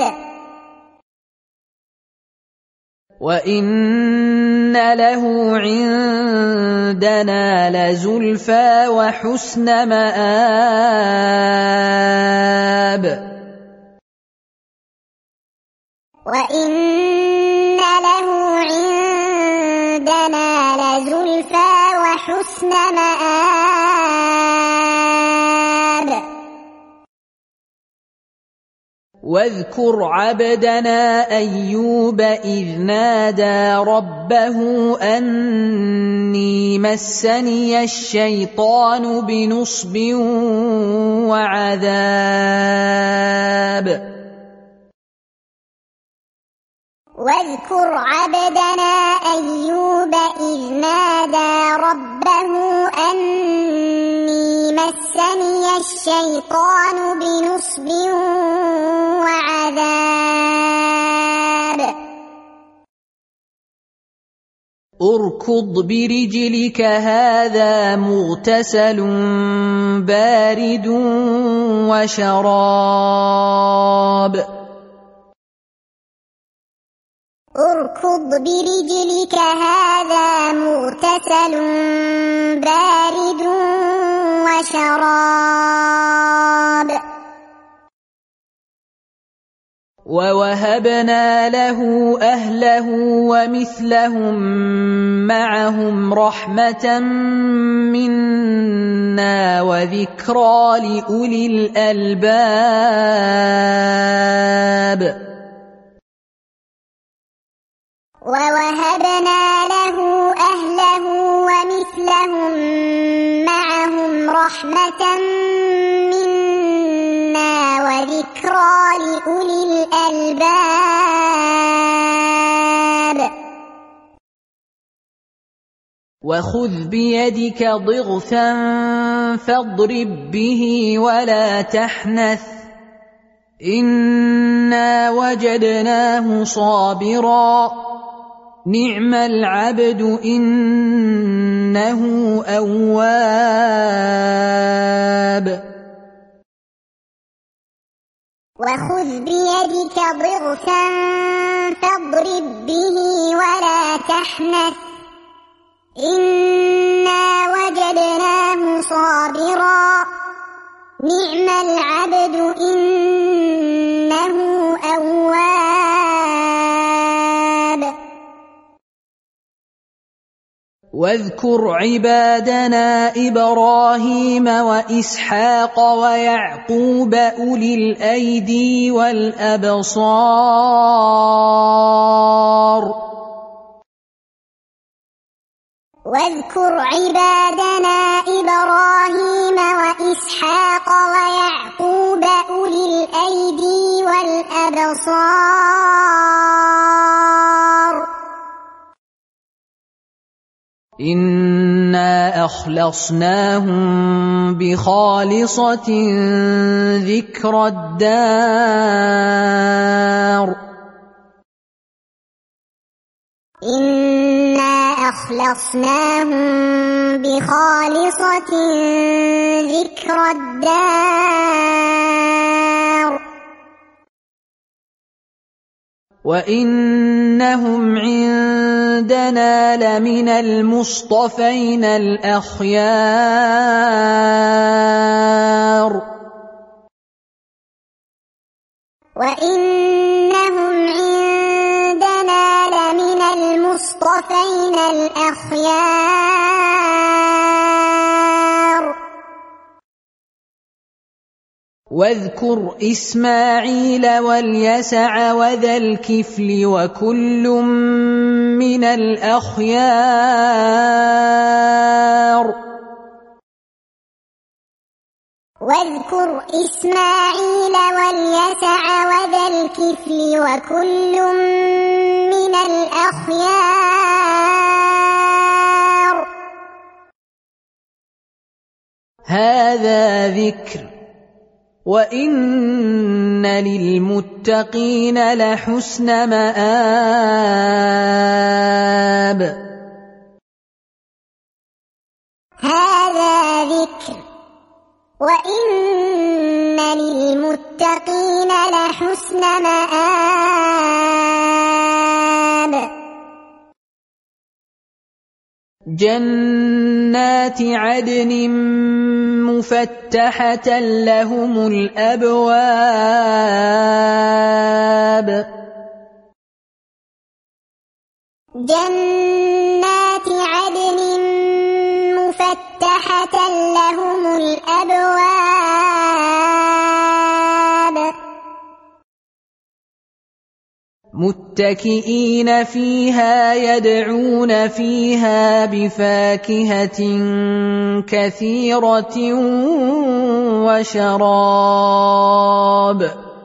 Speaker 1: وإن له عندنا لزلفى وحسن مآب
Speaker 2: وإن له عندنا لزلفى وحسن مآب
Speaker 1: واذكر عبدنا أيوب إذ نادى ربه أني مسني الشيطان بنصب وعذاب
Speaker 2: واذكر عبدنا أيوب إذ نادى ربه أني مسني الشيطان بنصب وعذاب
Speaker 1: اركض برجلك هذا مغتسل بارد وشراب
Speaker 2: اركض برجلك هذا مغتسل بارد وشراب
Speaker 1: ووهبنا له أهله ومثلهم معهم رحمة منا وذكرى لأولي الألباب
Speaker 2: ووهبنا له أهله ومثلهم معهم رحمة منا وذكرى لأولي الألباب
Speaker 1: وخذ بيدك ضغثا فاضرب به ولا تحنث إنا وجدناه صابرا نعم العبد إنه أواب
Speaker 2: وخذ بيدك ضغثا فاضرب به ولا تحنث إنا وجدناه صابرا نعم العبد إنه أواب
Speaker 1: واذكر عبادنا إبراهيم وإسحاق ويعقوب أولي الأيدي والأبصار
Speaker 2: واذكر عبادنا إبراهيم وإسحاق ويعقوب أولي الأيدي والأبصار
Speaker 1: إنا أخلصناهم بخالصة ذكر الدار
Speaker 2: إنا أخلصناهم بخالصة ذكر الدار
Speaker 1: وإنهم عندنا لمن المصطفين الأخيار
Speaker 2: وإنهم عندنا لمن المصطفين الأخيار
Speaker 1: واذكر إسماعيل واليسع وذا الكفل وكل من الأخيار
Speaker 2: واذكر إسماعيل واليسع وذا الكفل وكل من الأخيار
Speaker 1: هذا ذكر وإن للمتقين لحسن مآب
Speaker 2: هذا ذكر وإن للمتقين لحسن مآب
Speaker 1: جنات عدن مفتحة لهم الأبواب
Speaker 2: جنات عدن مفتحة لهم الأبواب
Speaker 1: متكئين فيها يدعون فيها بفاكهة كثيرة وشراب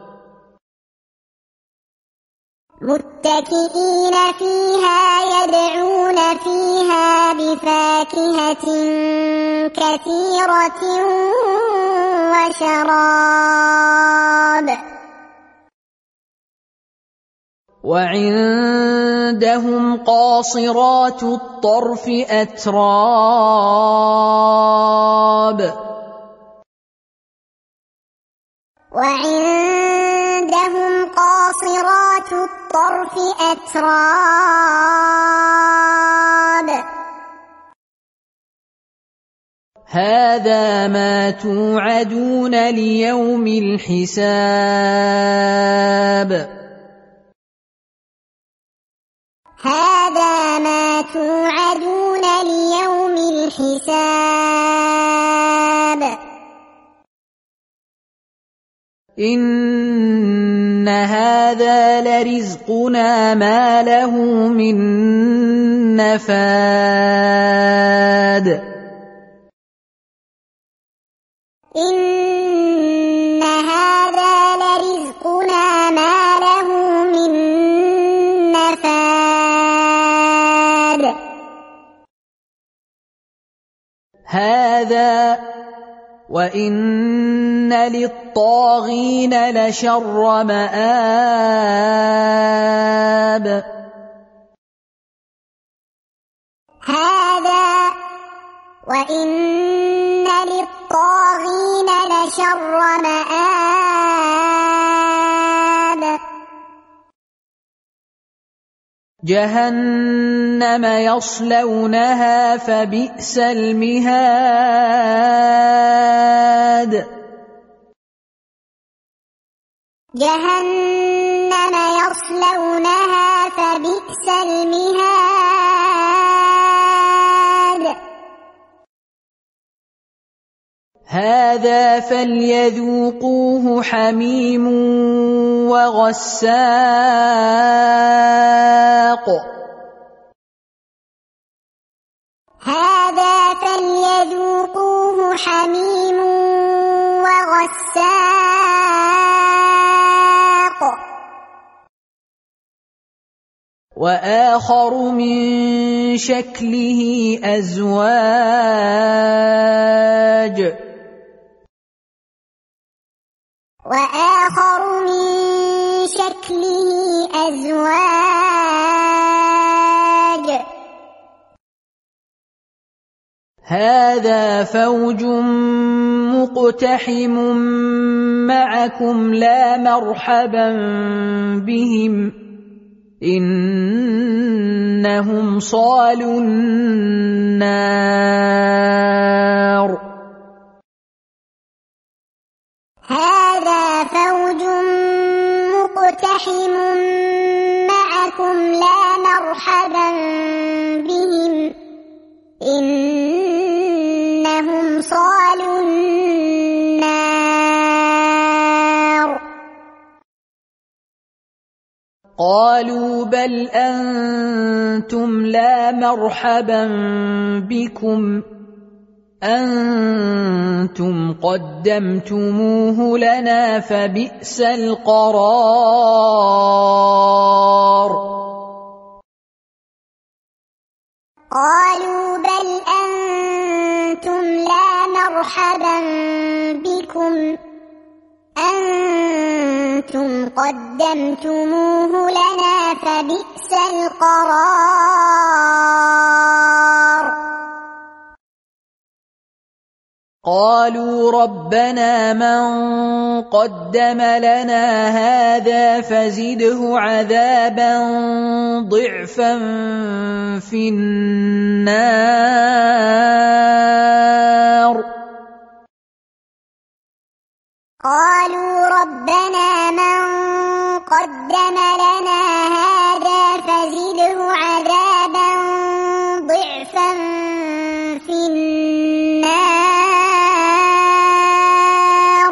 Speaker 2: متكئين فيها يدعون فيها بفاكهة كثيرة وشراب
Speaker 1: وعندهم قاصرات الطرف أتراب
Speaker 2: وعندهم قاصرات الطرف أتراب
Speaker 1: هذا ما توعدون ليوم الحساب
Speaker 2: هذا ما توعدون ليوم الحساب
Speaker 1: إن هذا لرزقنا ما له من نفاد
Speaker 2: إن هذا لرزقنا ما له من نفاد
Speaker 1: هذا وإن للطاغين لشر مآب
Speaker 2: هذا وإن للطاغين لشر مآب
Speaker 1: جهنم يصلونها فبئس المهاد
Speaker 2: جهنم يصلونها فبئس المهاد
Speaker 1: هذا فليذوقوه حميم وغساق
Speaker 2: هذا فليذوقوه حميم وغساق
Speaker 1: وآخر من شكله أزواج
Speaker 2: وآخر من شكله أزواج
Speaker 1: هذا فوج مقتحم معكم لا مرحبا بهم إنهم صالوا النار
Speaker 2: هذا فوج مقتحم معكم لا مرحبا بهم إنهم صالوا النار
Speaker 1: قالوا بل أنتم لا مرحبا بكم أنتم قدمتموه لنا فبئس القرار
Speaker 2: قالوا بل أنتم لا مرحبا بكم أنتم قدمتموه لنا فبئس القرار
Speaker 1: قالوا ربنا من قدم لنا هذا فزده عذابا ضعفا في النار
Speaker 2: قالوا ربنا من قدم لنا هذا فزده عذابا ضعفا في النار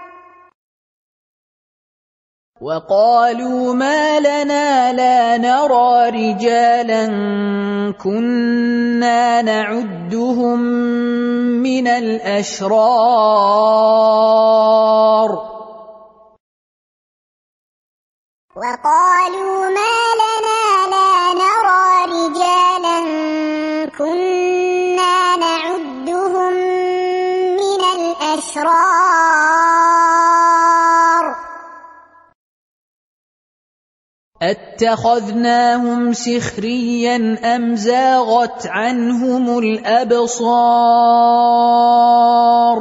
Speaker 1: وقالوا ما لنا لا نرى رجالا كنا نعدهم من الأشرار
Speaker 2: وقالوا ما لنا لا نرى رجالا كنا نعدهم من الأشرار
Speaker 1: أتخذناهم سخريا أم زاغت عنهم الأبصار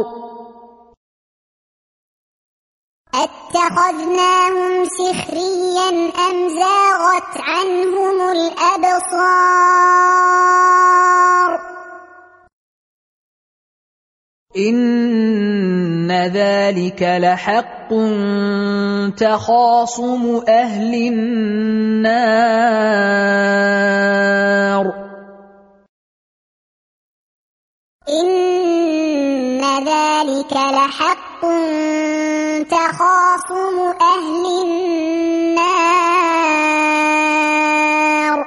Speaker 2: أتخذناهم سخريا أم زاغت عنهم الأبصار
Speaker 1: إن ذلك لحق تخاصم أهل النار
Speaker 2: إن ذلك لحق تخاصم أهل النار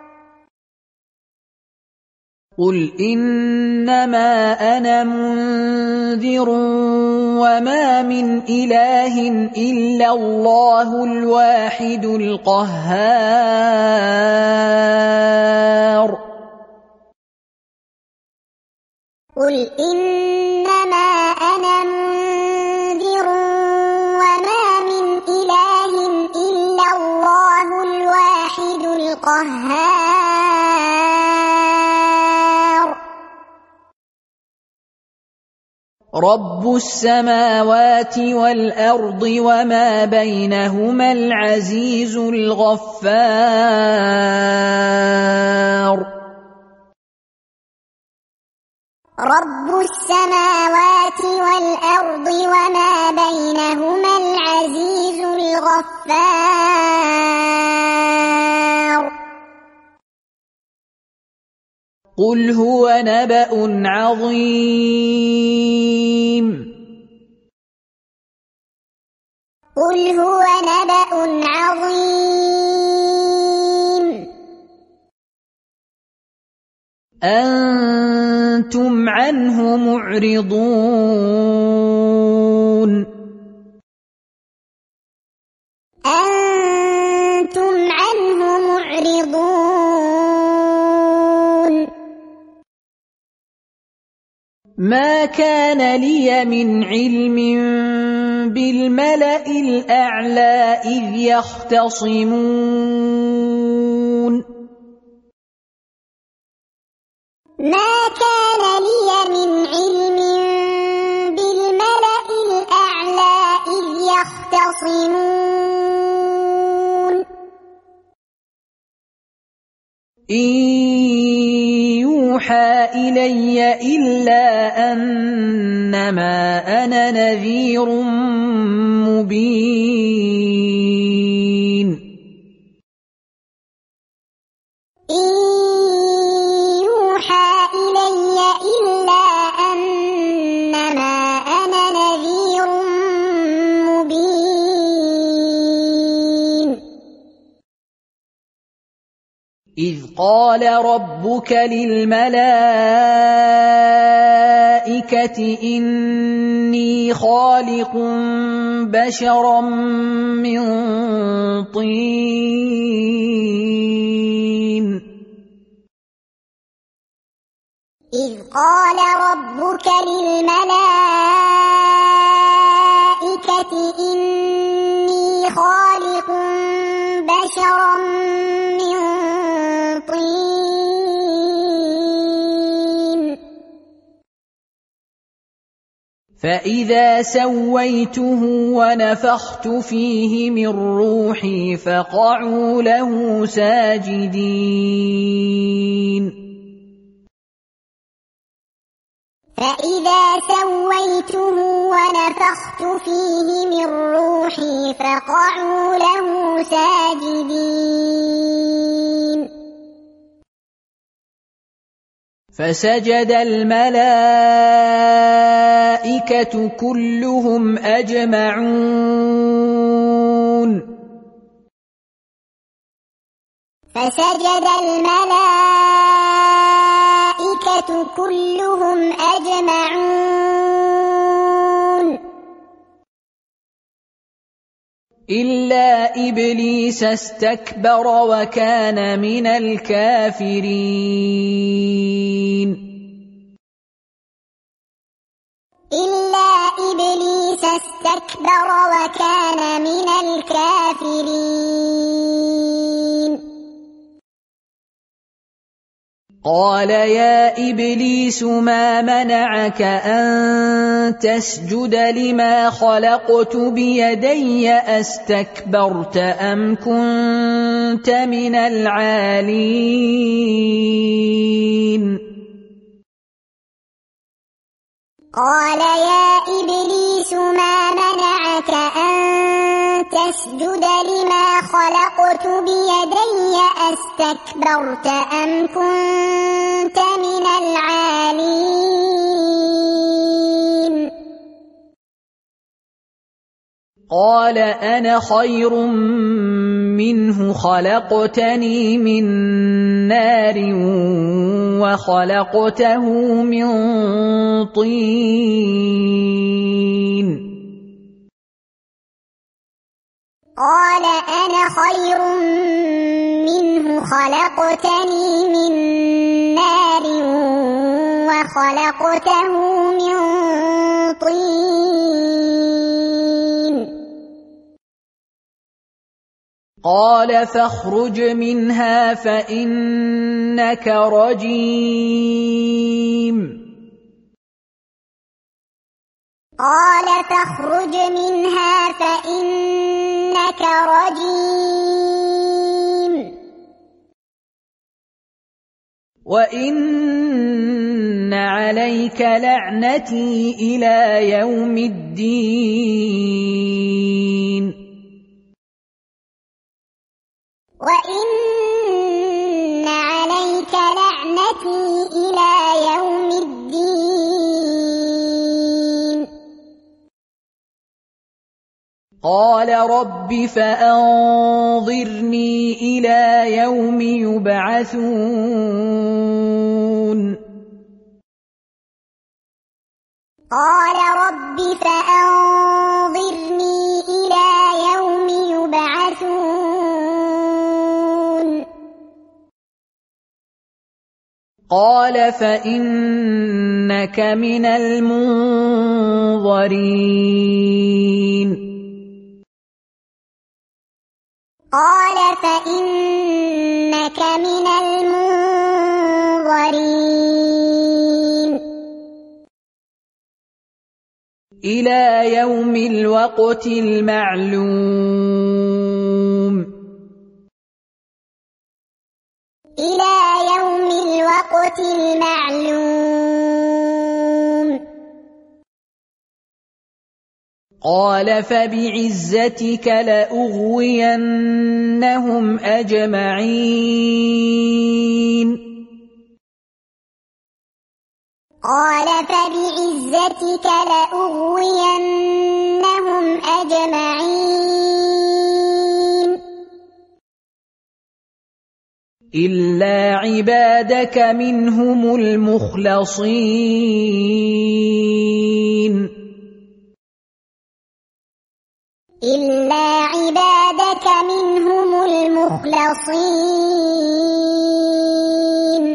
Speaker 1: قل إنما أنا منذر وما من إله إلا الله الواحد القهار
Speaker 2: قل إنما أنا منذر وما من إله إلا الله الواحد القهار
Speaker 1: رب السماوات والأرض وما بينهما العزيز الغفار
Speaker 2: رب السماوات والأرض وما بينهما العزيز الغفار
Speaker 1: قل هو نبأ عظيم
Speaker 2: قل هو نبأ عظيم
Speaker 1: أنتم عنه معرضون
Speaker 2: أنتم عنه معرضون
Speaker 1: ما كان لي من علم بالملأ الأعلى إذ يختصمون
Speaker 2: ما كان لي من علم بالملأ الأعلى إذ يختصمون
Speaker 1: إن يوحى إلي إلا أنما أنا نذير مبين
Speaker 2: إن يوحى إلي إلا أنما أنا نذير مبين
Speaker 1: إذ قال ربك للملائكة إني خالق بشرا من طين
Speaker 2: إذ قال ربك للملائكة إني خالق بشرا من طين
Speaker 1: فإذا سويته ونفخت فيه من روحي فقعوا له ساجدين
Speaker 2: فإذا سويته ونفخت فيه من روحي فقعوا له ساجدين
Speaker 1: فسجد الملائكة كلهم أجمعون
Speaker 2: فسجد الملائكة كلهم أجمعون
Speaker 1: إلا إبليس استكبر وكان من الكافرين
Speaker 2: إلا إبليس استكبر وكان من الكافرين
Speaker 1: قال يا إبليس ما منعك أن تسجد لما خلقت بيدي أستكبرت أم كنت من العالين
Speaker 2: قال يا إبليس ما منعك أن تسجد لما خلقت بيدي أستكبرت أم كنت من العالين
Speaker 1: قال أنا خير منه خلقتني من نار وخلقته من طين
Speaker 2: قال أنا خير منه خلقتني من نار وخلقته من طين
Speaker 1: قال فاخرج منها فإنك رجيم
Speaker 2: قال فاخرج منها فإنك رجيم
Speaker 1: وإن عليك لعنتي إلى يوم الدين
Speaker 2: وإن عليك لعنتي إلى يوم الدين
Speaker 1: قال رب فأنظرني إلى يوم يبعثون
Speaker 2: قال رب فأنظرني إلى يوم يبعثون
Speaker 1: قال فإنك من المنظرين
Speaker 2: قال فإنك من المنظرين
Speaker 1: إلى يوم الوقت المعلوم
Speaker 2: إلى يوم الوقت المعلوم
Speaker 1: قال فبعزتك لأغوينهم أجمعين
Speaker 2: قال فبعزتك لأغوينهم أجمعين
Speaker 1: إلا عبادك منهم المخلصين
Speaker 2: إلا عبادك منهم المخلصين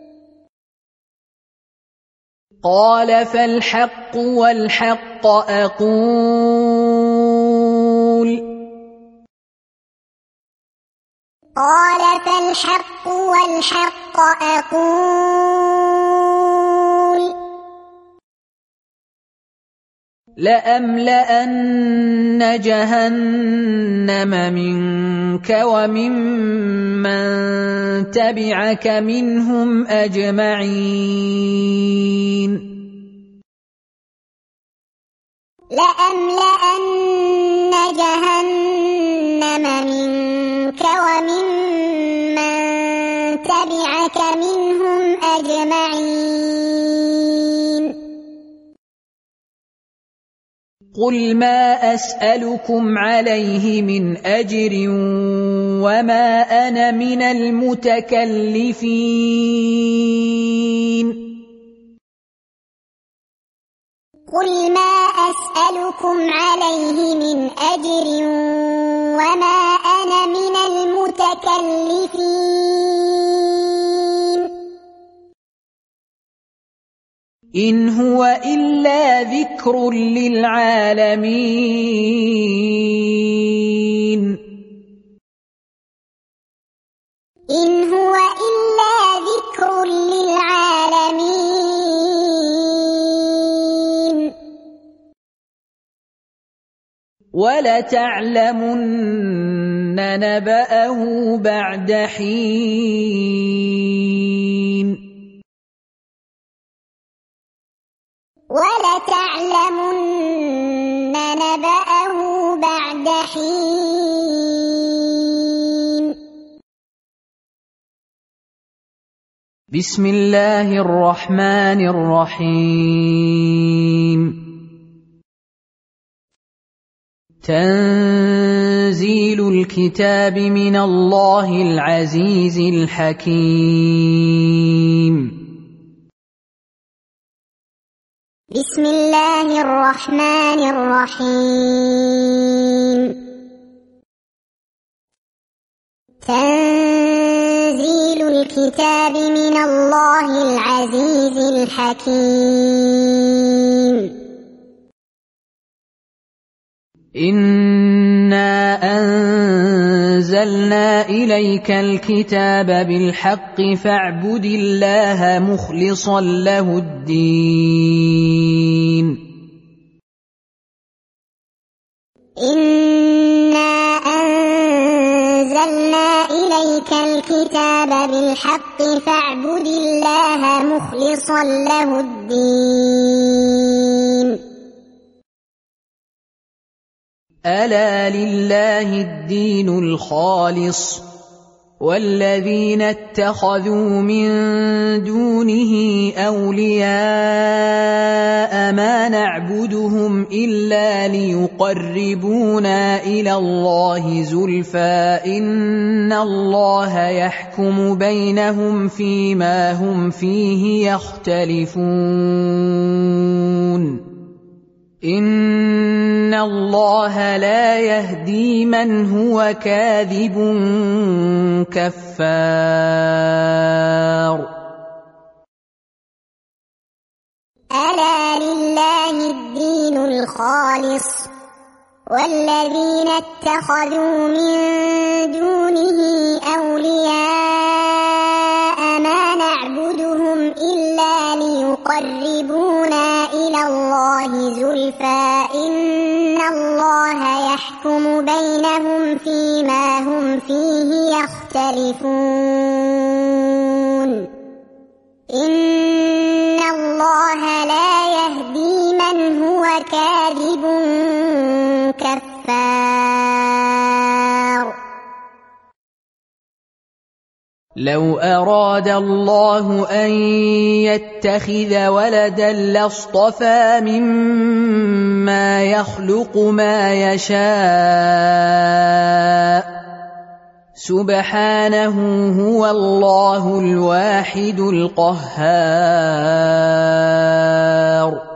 Speaker 1: قال فالحق والحق أقول
Speaker 2: قال فالحق والحق أقول
Speaker 1: لأملأن جهنم منك وممن تبعك منهم أجمعين
Speaker 2: لأملأن جهنم منك وممن تبعك منهم أجمعين
Speaker 1: قل ما أسألكم عليه من أجر وما أنا من المتكلفين
Speaker 2: قل ما أسألكم عليه من أجر وما أنا من المتكلفين
Speaker 1: إن هو إلا ذكر للعالمين
Speaker 2: إن هو إلا ذكر للعالمين
Speaker 1: ولتعلمن نبأه بعد حين
Speaker 2: ولتعلمن نبأه بعد حين
Speaker 1: بسم الله الرحمن الرحيم تنزيل الكتاب من الله العزيز الحكيم
Speaker 2: بسم الله الرحمن الرحيم تنزيل الكتاب من الله العزيز الحكيم
Speaker 1: إنا أنزلنا إليك الكتاب بالحق فاعبد الله مخلصا له الدين
Speaker 2: إنا أنزلنا إليك الكتاب بالحق فاعبد الله مخلصا له الدين
Speaker 1: ألا لله الدين الخالص والذين اتخذوا من دونه أولياء ما نعبدهم إلا ليقربونا إلى الله زلفى إن الله يحكم بينهم فيما هم فيه يختلفون إن الله لا يهدي من هو كاذب كفار
Speaker 2: ألا لله الدين الخالص والذين اتخذوا من دونه أولياء ما نعبدهم إلا ليقربونا إلى الله زلفى إن الله يحكم بينهم فيما هم فيه يختلفون إن الله لا يهدي من هو كاذب كفار
Speaker 1: لو أراد الله أن يتخذ ولدا لاصطفى مما يخلق ما يشاء سبحانه هو الله الواحد القهار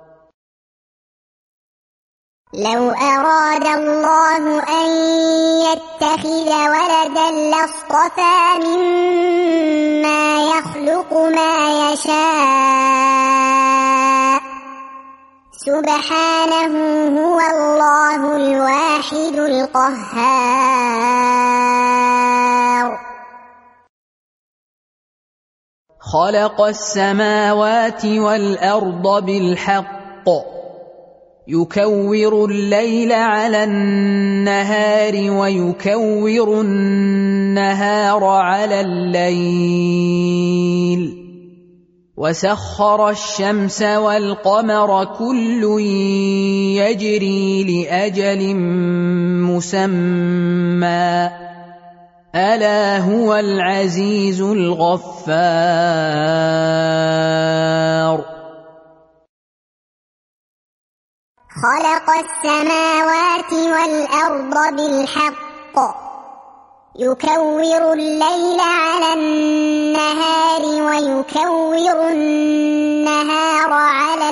Speaker 2: لو أراد الله أن يتخذ ولدا لاصطفى مما يخلق ما يشاء سبحانه هو الله الواحد القهار
Speaker 1: خلق السماوات والأرض بالحق يكور الليل على النهار ويكور النهار على الليل وسخر الشمس والقمر كل يجري لأجل مسمى ألا هو العزيز الغفار
Speaker 2: خلق السماوات والأرض بالحق يكور الليل على النهار ويكور النهار على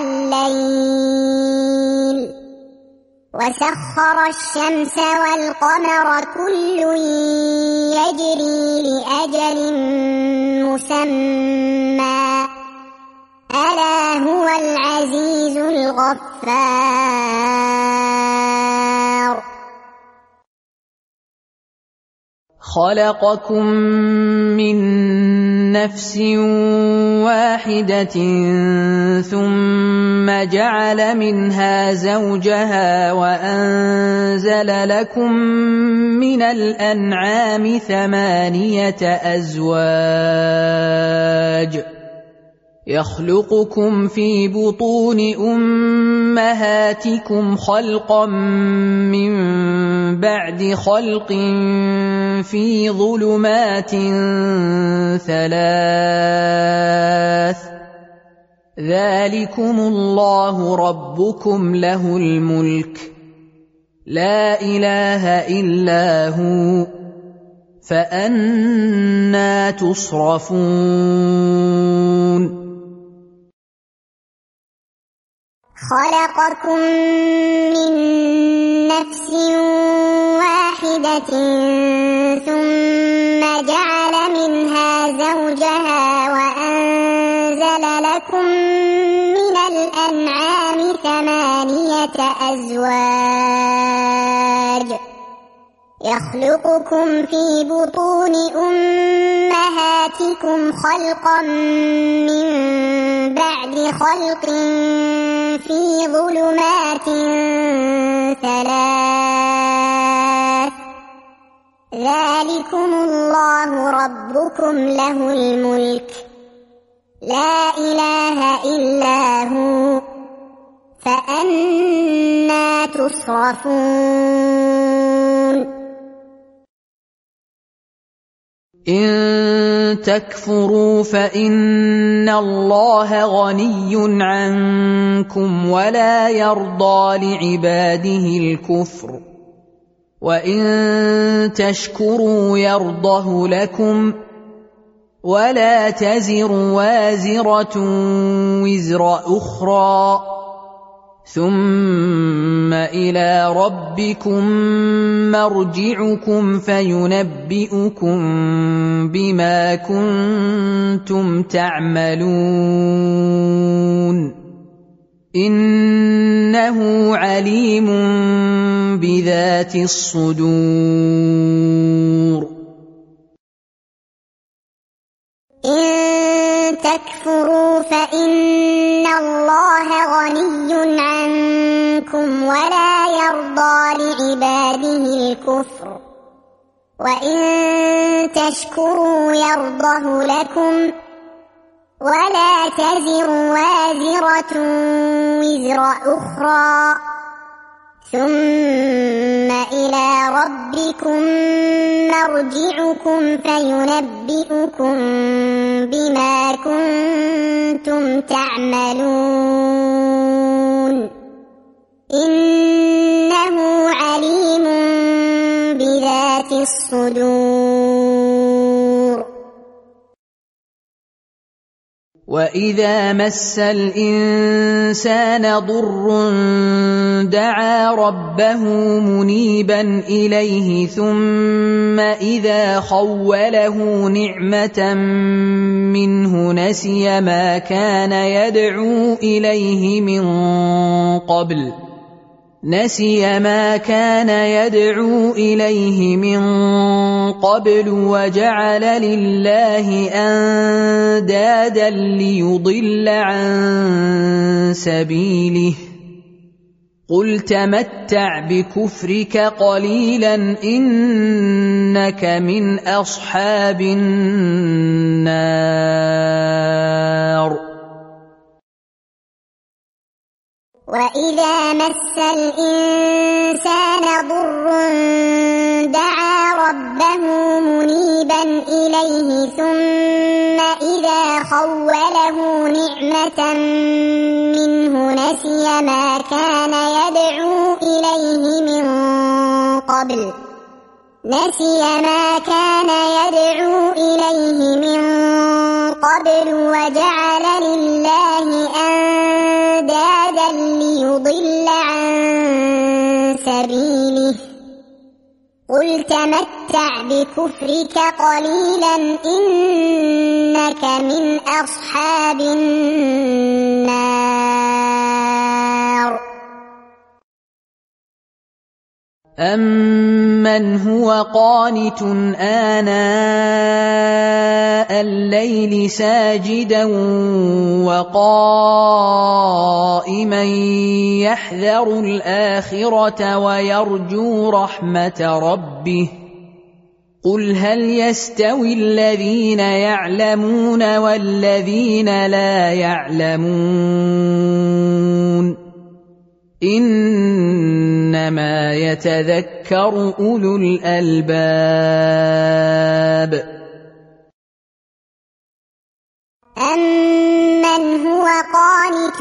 Speaker 2: الليل وسخر الشمس والقمر كل يجري لأجل مسمى ألا هو العزيز الغفار
Speaker 1: خلقكم من نفس واحدة ثم جعل منها زوجها وأنزل لكم من الأنعام ثمانية أزواج يخلقكم في بطون أمهاتكم خلقا من بعد خلق في ظلمات ثلاث ذلكم الله ربكم له الملك لا إله إلا هو فأنى تصرفون
Speaker 2: خلقكم من نفس واحدة ثم جعل منها زوجها وأنزل لكم من الأنعام ثمانية أزواج يخلقكم في بطون أمهاتكم خلقا من بعد خلق في ظلمات ثلاث ذلكم الله ربكم له الملك لا إله إلا هو فأنى تصرفون
Speaker 1: إن تكفروا فإن الله غني عنكم ولا يرضى لعباده الكفر وإن تشكروا يرضه لكم ولا تزر وازرة وزر أخرى ثم إلى ربكم مرجعكم فينبئكم بما كنتم تعملون إنه عليم بذات الصدور
Speaker 2: إن تكفروا فإن الله غني عنكم ولا يرضى لعباده الكفر وإن تشكروا يرضه لكم ولا تزر وازرة وزر أخرى ثم إلى ربكم مرجعكم فينبئكم بما كنتم تعملون إنه عليم بذات الصدور
Speaker 1: وإذا مس الإنسان ضر دعا ربه منيبا إليه ثم إذا خوله نعمة منه نسي ما كان يدعو إليه من قبل نسي ما كان يدعو إليه من قبل وجعل لله أندادا ليضل عن سبيله قل تمتع بكفرك قليلا إنك من أصحاب النار
Speaker 2: وإذا مس الإنسان ضر دعا ربه منيبا إليه ثم إذا خوله نعمة منه نسي ما كان يدعو إليه من قبل نسي ما كان يدعو إليه من قبل وجعل لله أندادا ليضل عن سبيله قل تمتع بكفرك قليلا إنك من أصحاب النار
Speaker 1: أَمَّنْ هُوَ قَانِتٌ آنَاءَ اللَّيْلِ سَاجِدًا وَقَائِمًا يَحْذَرُ الْآخِرَةَ وَيَرْجُو رَحْمَةَ رَبِّهِ قُلْ هَلْ يَسْتَوِي الَّذِينَ يَعْلَمُونَ وَالَّذِينَ لَا يَعْلَمُونَ إنما يتذكر أولو الألباب
Speaker 2: أمن هو قانت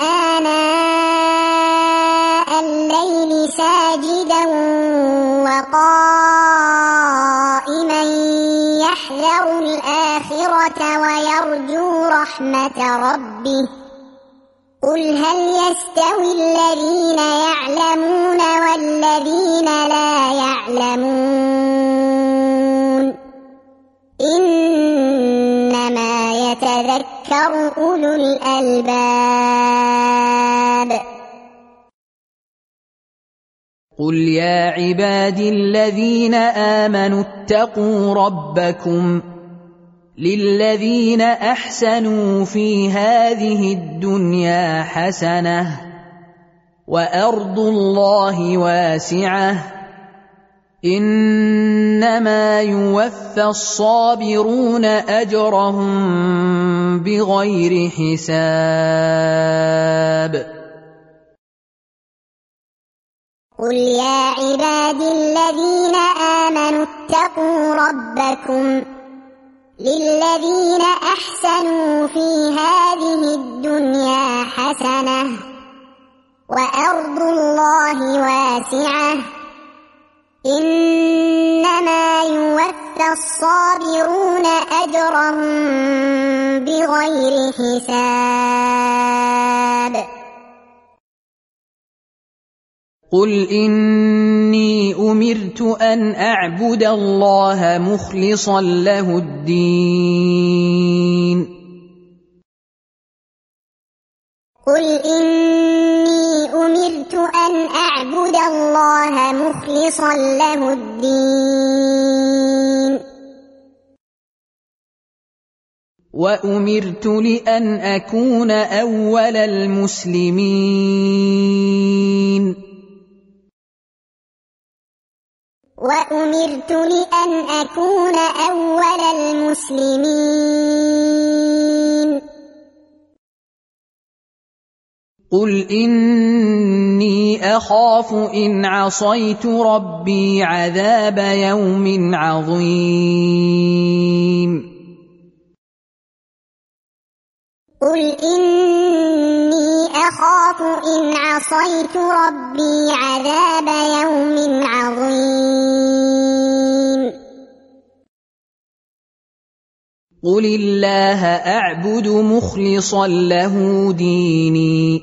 Speaker 2: آناء الليل ساجدا وقائما يحذر الآخرة ويرجو رحمة ربه قل هل يستوي الذين يعلمون والذين لا يعلمون إنما يتذكر أولو الألباب
Speaker 1: قل يا عبادي الذين آمنوا اتقوا ربكم للذين أحسنوا في هذه الدنيا حسنة وأرض الله واسعة إنما يوفى الصابرون أجرهم بغير حساب
Speaker 2: قل يا عبادي الذين آمنوا اتقوا ربكم للذين أحسنوا في هذه الدنيا حسنة وأرض الله واسعة إنما يوفى الصابرون أجرهم بغير حساب
Speaker 1: قل إني أمرت أن أعبد الله مخلصا له الدين
Speaker 2: قل إني أمرت أن أعبد الله مخلصا له الدين
Speaker 1: وأمرت لأن أكون أول المسلمين
Speaker 2: وأمرت لأن أكون أول المسلمين
Speaker 1: قل إني أخاف إن عصيت ربي عذاب يوم عظيم
Speaker 2: قل إني أخاف إن عصيت ربي عذاب يوم عظيم
Speaker 1: قل الله أعبد مخلصا له ديني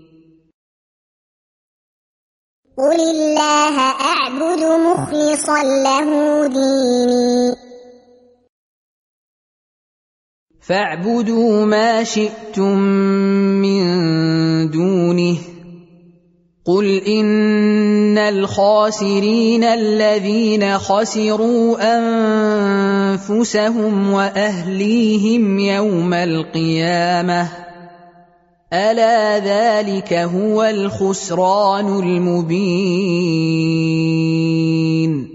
Speaker 2: قل الله أعبد مخلصا له ديني
Speaker 1: فاعبدوا ما شئتم من دونه قل إن الخاسرين الذين خسروا أنفسهم وأهليهم يوم القيامة ألا ذلك هو الخسران المبين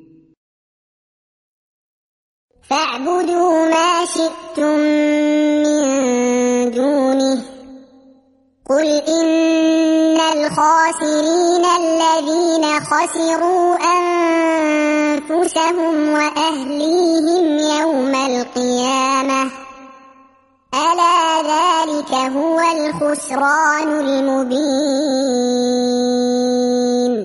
Speaker 2: فاعبدوا ما شئتم من دونه قل إن الخاسرين الذين خسروا أنفسهم وأهليهم يوم القيامة ألا ذلك هو الخسران المبين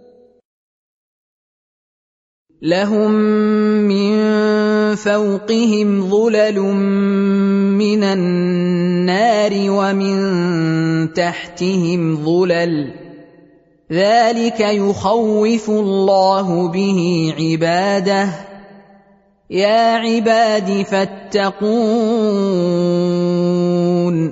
Speaker 1: لهم من فوقهم ظلل من النار ومن تحتهم ظلل ذلك يخوف الله به عباده يا عباد فاتقون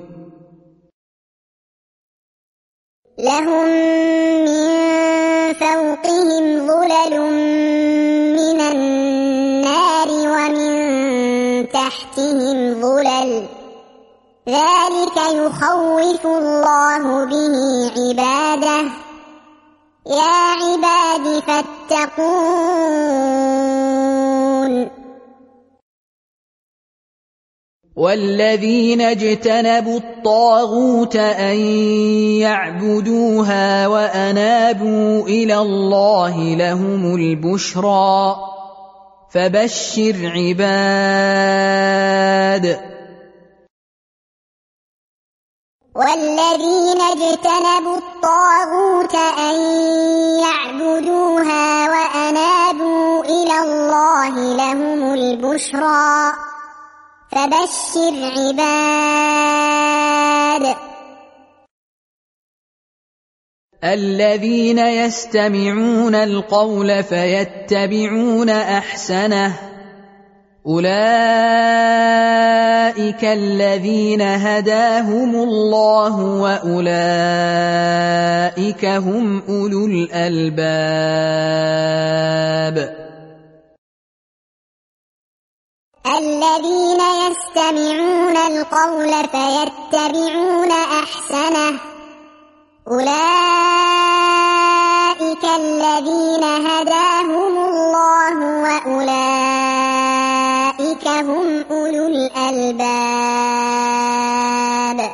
Speaker 2: لهم من فوقهم ظلل من النار ومن تحتهم ظلل ذلك يخوف الله به عباده يا عباد فاتقون
Speaker 1: والذين اجتنبوا الطاغوت أن يعبدوها وأنابوا إلى الله لهم البشرى فبشر عباد
Speaker 2: والذين اجتنبوا الطاغوت أن يعبدوها وأنابوا إلى الله لهم البشرى فبشر عباد
Speaker 1: الذين يستمعون القول فيتبعون أحسنه أولئك الذين هداهم الله وأولئك هم أولو الألباب
Speaker 2: الذين يستمعون القول فيتبعون أحسنه أولئك الذين هداهم الله وأولئك هم أولو الألباب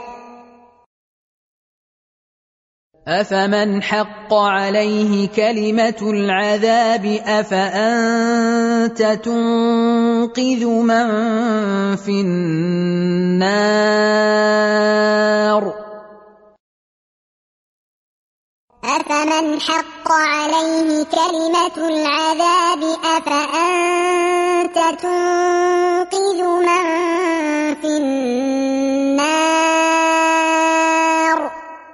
Speaker 1: أفمن حق عليه كلمة العذاب أفأنت تنقذ من في النار
Speaker 2: أفمن حق عليه كلمة العذاب أفأنت تنقذ من في النار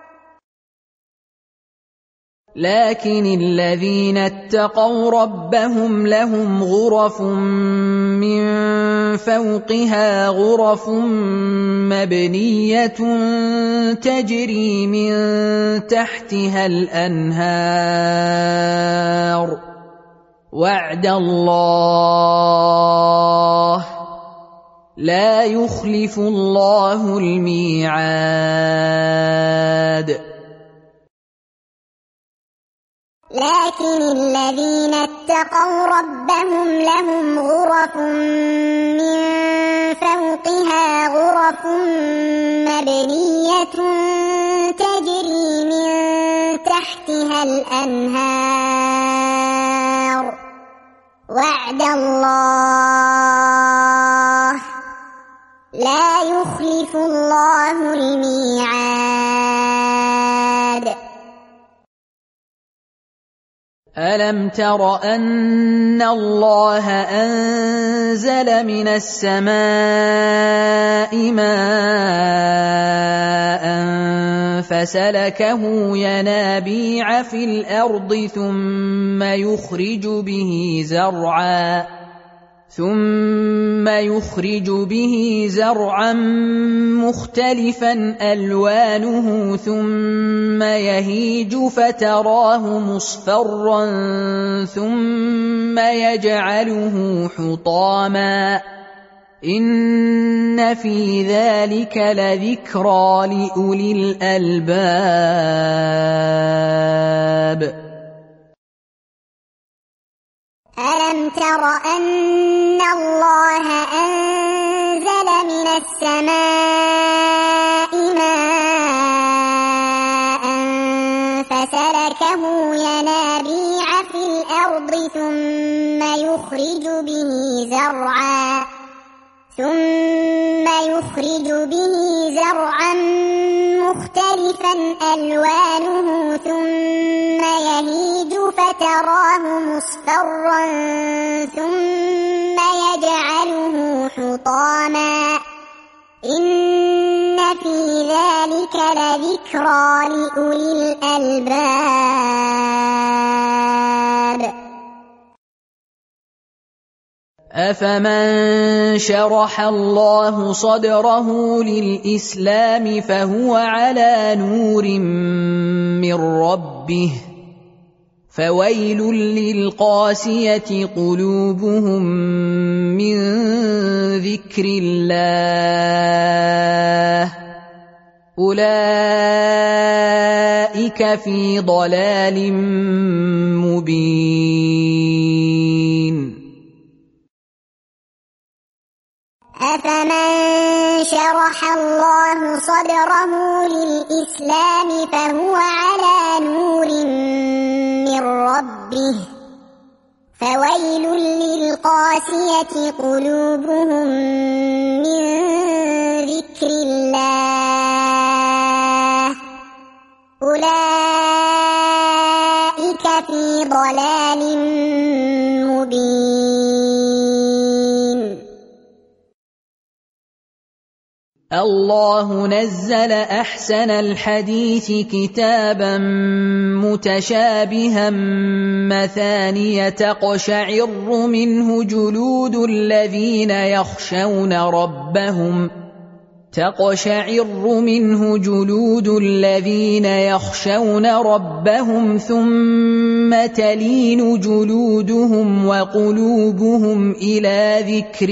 Speaker 1: لكن الذين اتقوا ربهم لهم غرف من فوقها غرف مبنية تجري من تحتها الأنهار وعد الله لا يخلف الله الميعاد
Speaker 2: لكن الذين اتقوا ربهم لهم غرف من فوقها غرف مبنية تجري من تحتها الأنهار وعد الله لا يخلف الله الميعاد
Speaker 1: ألم تر أن الله أنزل من السماء ماء فسلكه ينابيع في الأرض ثم يخرج به زرعا ثم يخرج به زرعا مختلفا ألوانه ثم يهيج فتراه مصفرا ثم يجعله حطاما إن في ذلك لذكرى لأولي الألباب
Speaker 2: ألم تر أن الله أنزل من السماء ماء فسلكه ينابيع في الأرض ثم يخرج به زرعا ثم يخرج به زرعا مختلفا ألوانه ثم يهيج فتراه مصفرا ثم يجعله حطاما إن في ذلك لذكرى لأولي الألباب
Speaker 1: أفمن شرح الله صدره للإسلام فهو على نور من ربه فويل للقاسية قلوبهم من ذكر الله أولئك في ضلال مبين
Speaker 2: أفمن شرح الله صدره للإسلام فهو على نور من ربه فويل للقاسية قلوبهم من ذكر الله أولئك في ضلال مبين
Speaker 1: الله نزل أحسن الحديث كتابا متشابها مثانية تقشعر منه جلود الذين يخشون ربهم تقشعر منه جلود الذين يخشون ربهم ثم تلين جلودهم وقلوبهم إلى ذكر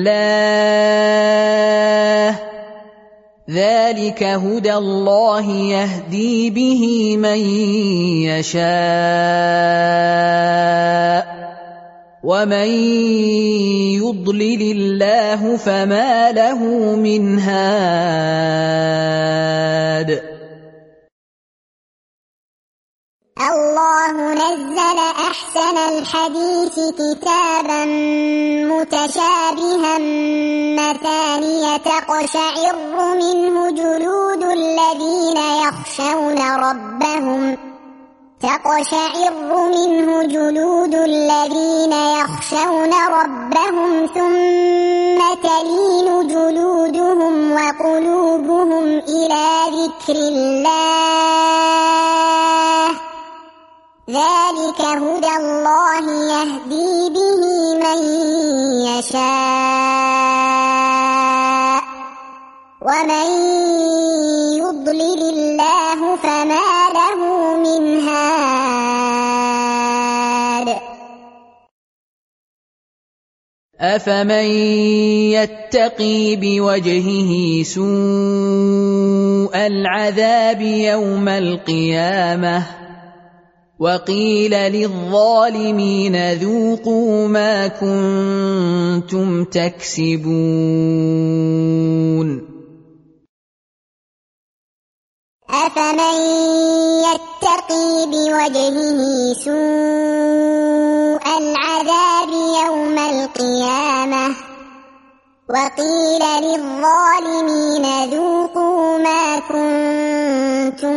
Speaker 1: الله ذلك هدى الله يهدي به من يشاء ومن يضلل الله فما له من هاد
Speaker 2: الله نزل أحسن الحديث كتابا متشابها مثانية تقشعر منه جلود الذين يخشون ربهم تقشعر منه جلود الذين يخشون ربهم ثم تلين جلودهم وقلوبهم إلى ذكر الله ذلك هدى الله يهدي به من يشاء ومن يضلل الله فما له من هاد
Speaker 1: أفمن يتقي بوجهه سوء العذاب يوم القيامة وقيل للظالمين ذوقوا ما كنتم تكسبون
Speaker 2: أفمن يتقي بوجهه سوء العذاب يوم القيامة وقيل للظالمين ذوقوا ما كنتم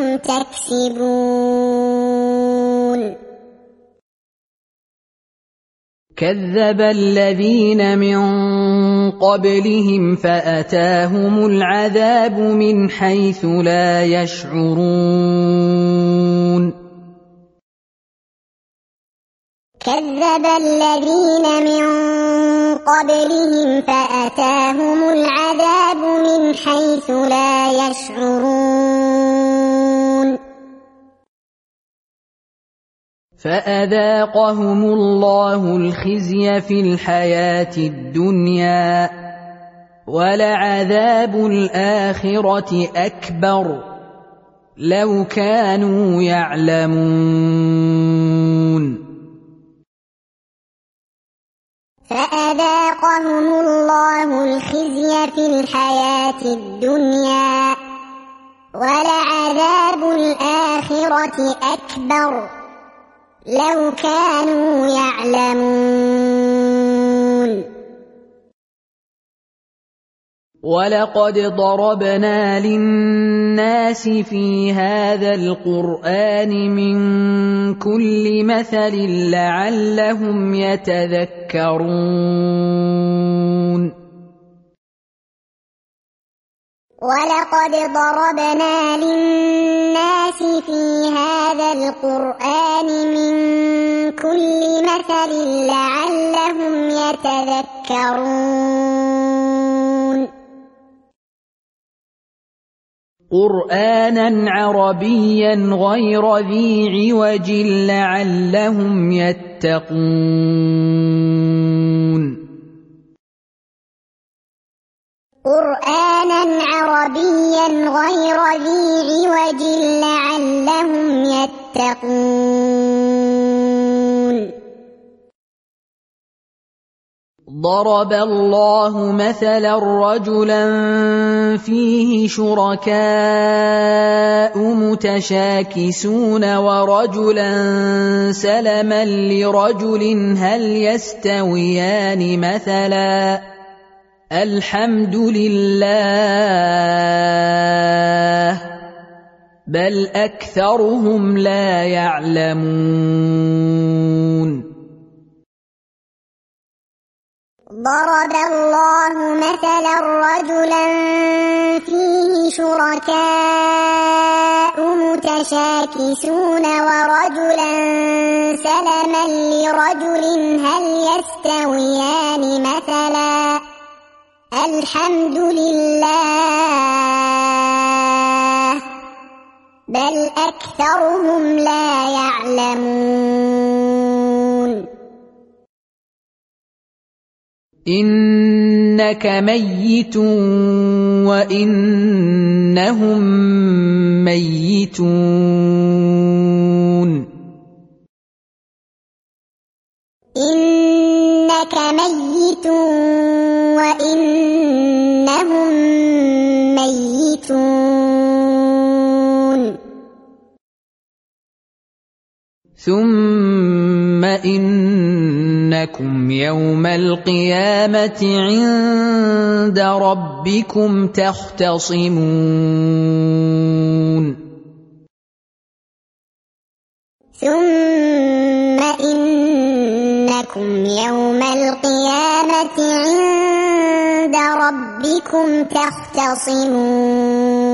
Speaker 2: تكسبون
Speaker 1: كذب الذين من قبلهم فأتاهم العذاب من حيث لا يشعرون
Speaker 2: كذب الذين من قبلهم فأتاهم العذاب من حيث لا يشعرون
Speaker 1: فأذاقهم الله الخزي في الحياة الدنيا وَلَعَذَابُ الْآخِرَةِ أَكْبَرُ لَوْ كَانُوا يَعْلَمُونَ
Speaker 2: فَأَذَاقَهُمُ اللَّهُ الْخِزْيَ فِي الْحَيَاةِ الدُّنْيَا وَلَعَذَابُ الْآخِرَةِ أَكْبَرُ لَوْ كَانُوا يَعْلَمُونَ
Speaker 1: وَلَقَدْ ضَرَبْنَا لِلنَّاسِ فِي هَذَا الْقُرْآنِ مِنْ كُلِّ مَثَلٍ لَعَلَّهُمْ يَتَذَكَّرُونَ
Speaker 2: وَلَقَدْ ضَرَبْنَا لِلنَّاسِ فِي هَذَا الْقُرْآنِ مِنْ كُلِّ مَثَلٍ لَعَلَّهُمْ يَتَذَكَّرُونَ
Speaker 1: قُرْآنًا عَرَبِيًّا غَيْرَ ذِي عِوَجٍ لَعَلَّهُمْ يَتَّقُونَ
Speaker 2: قُرْآنًا عَرَبِيًّا غَيْرَ ذِي عِوَجٍ لَعَلَّهُمْ يَتَّقُونَ
Speaker 1: ضَرَبَ اللَّهُ مَثَلًا رَجُلًا فِيهِ شُرَكَاءُ مُتَشَاكِسُونَ وَرَجُلًا سَلَمًا لِرَجُلٍ هَلْ يَسْتَوِيَانِ مَثَلًا الْحَمْدُ لِلَّهِ بَلْ أَكْثَرُهُمْ لَا يَعْلَمُونَ
Speaker 2: ضَرَبَ اللَّهُ مَثَلًا رَجُلًا فِيهِ شُرَكَاءُ مُتَشَاكِسُونَ وَرَجُلًا سَلَمًا لِرَجُلٍ هَلْ يَسْتَوِيَانِ مَثَلًا الْحَمْدُ لِلَّهِ بَلْ أَكْثَرُهُمْ لَا يَعْلَمُونَ
Speaker 1: إِنَّكَ مَيِّتٌ وَإِنَّهُم مَّيِّتُونَ
Speaker 2: إِنَّكَ مَيِّتٌ وَإِنَّهُم مَّيِّتُونَ
Speaker 1: ثُمَّ إِنَّكُمْ يَوْمَ الْقِيَامَةِ عِندَ رَبِّكُمْ تَخْتَصِمُونَ
Speaker 2: ثُمَّ إِنَّكُمْ يَوْمَ الْقِيَامَةِ عِندَ رَبِّكُمْ تَخْتَصِمُونَ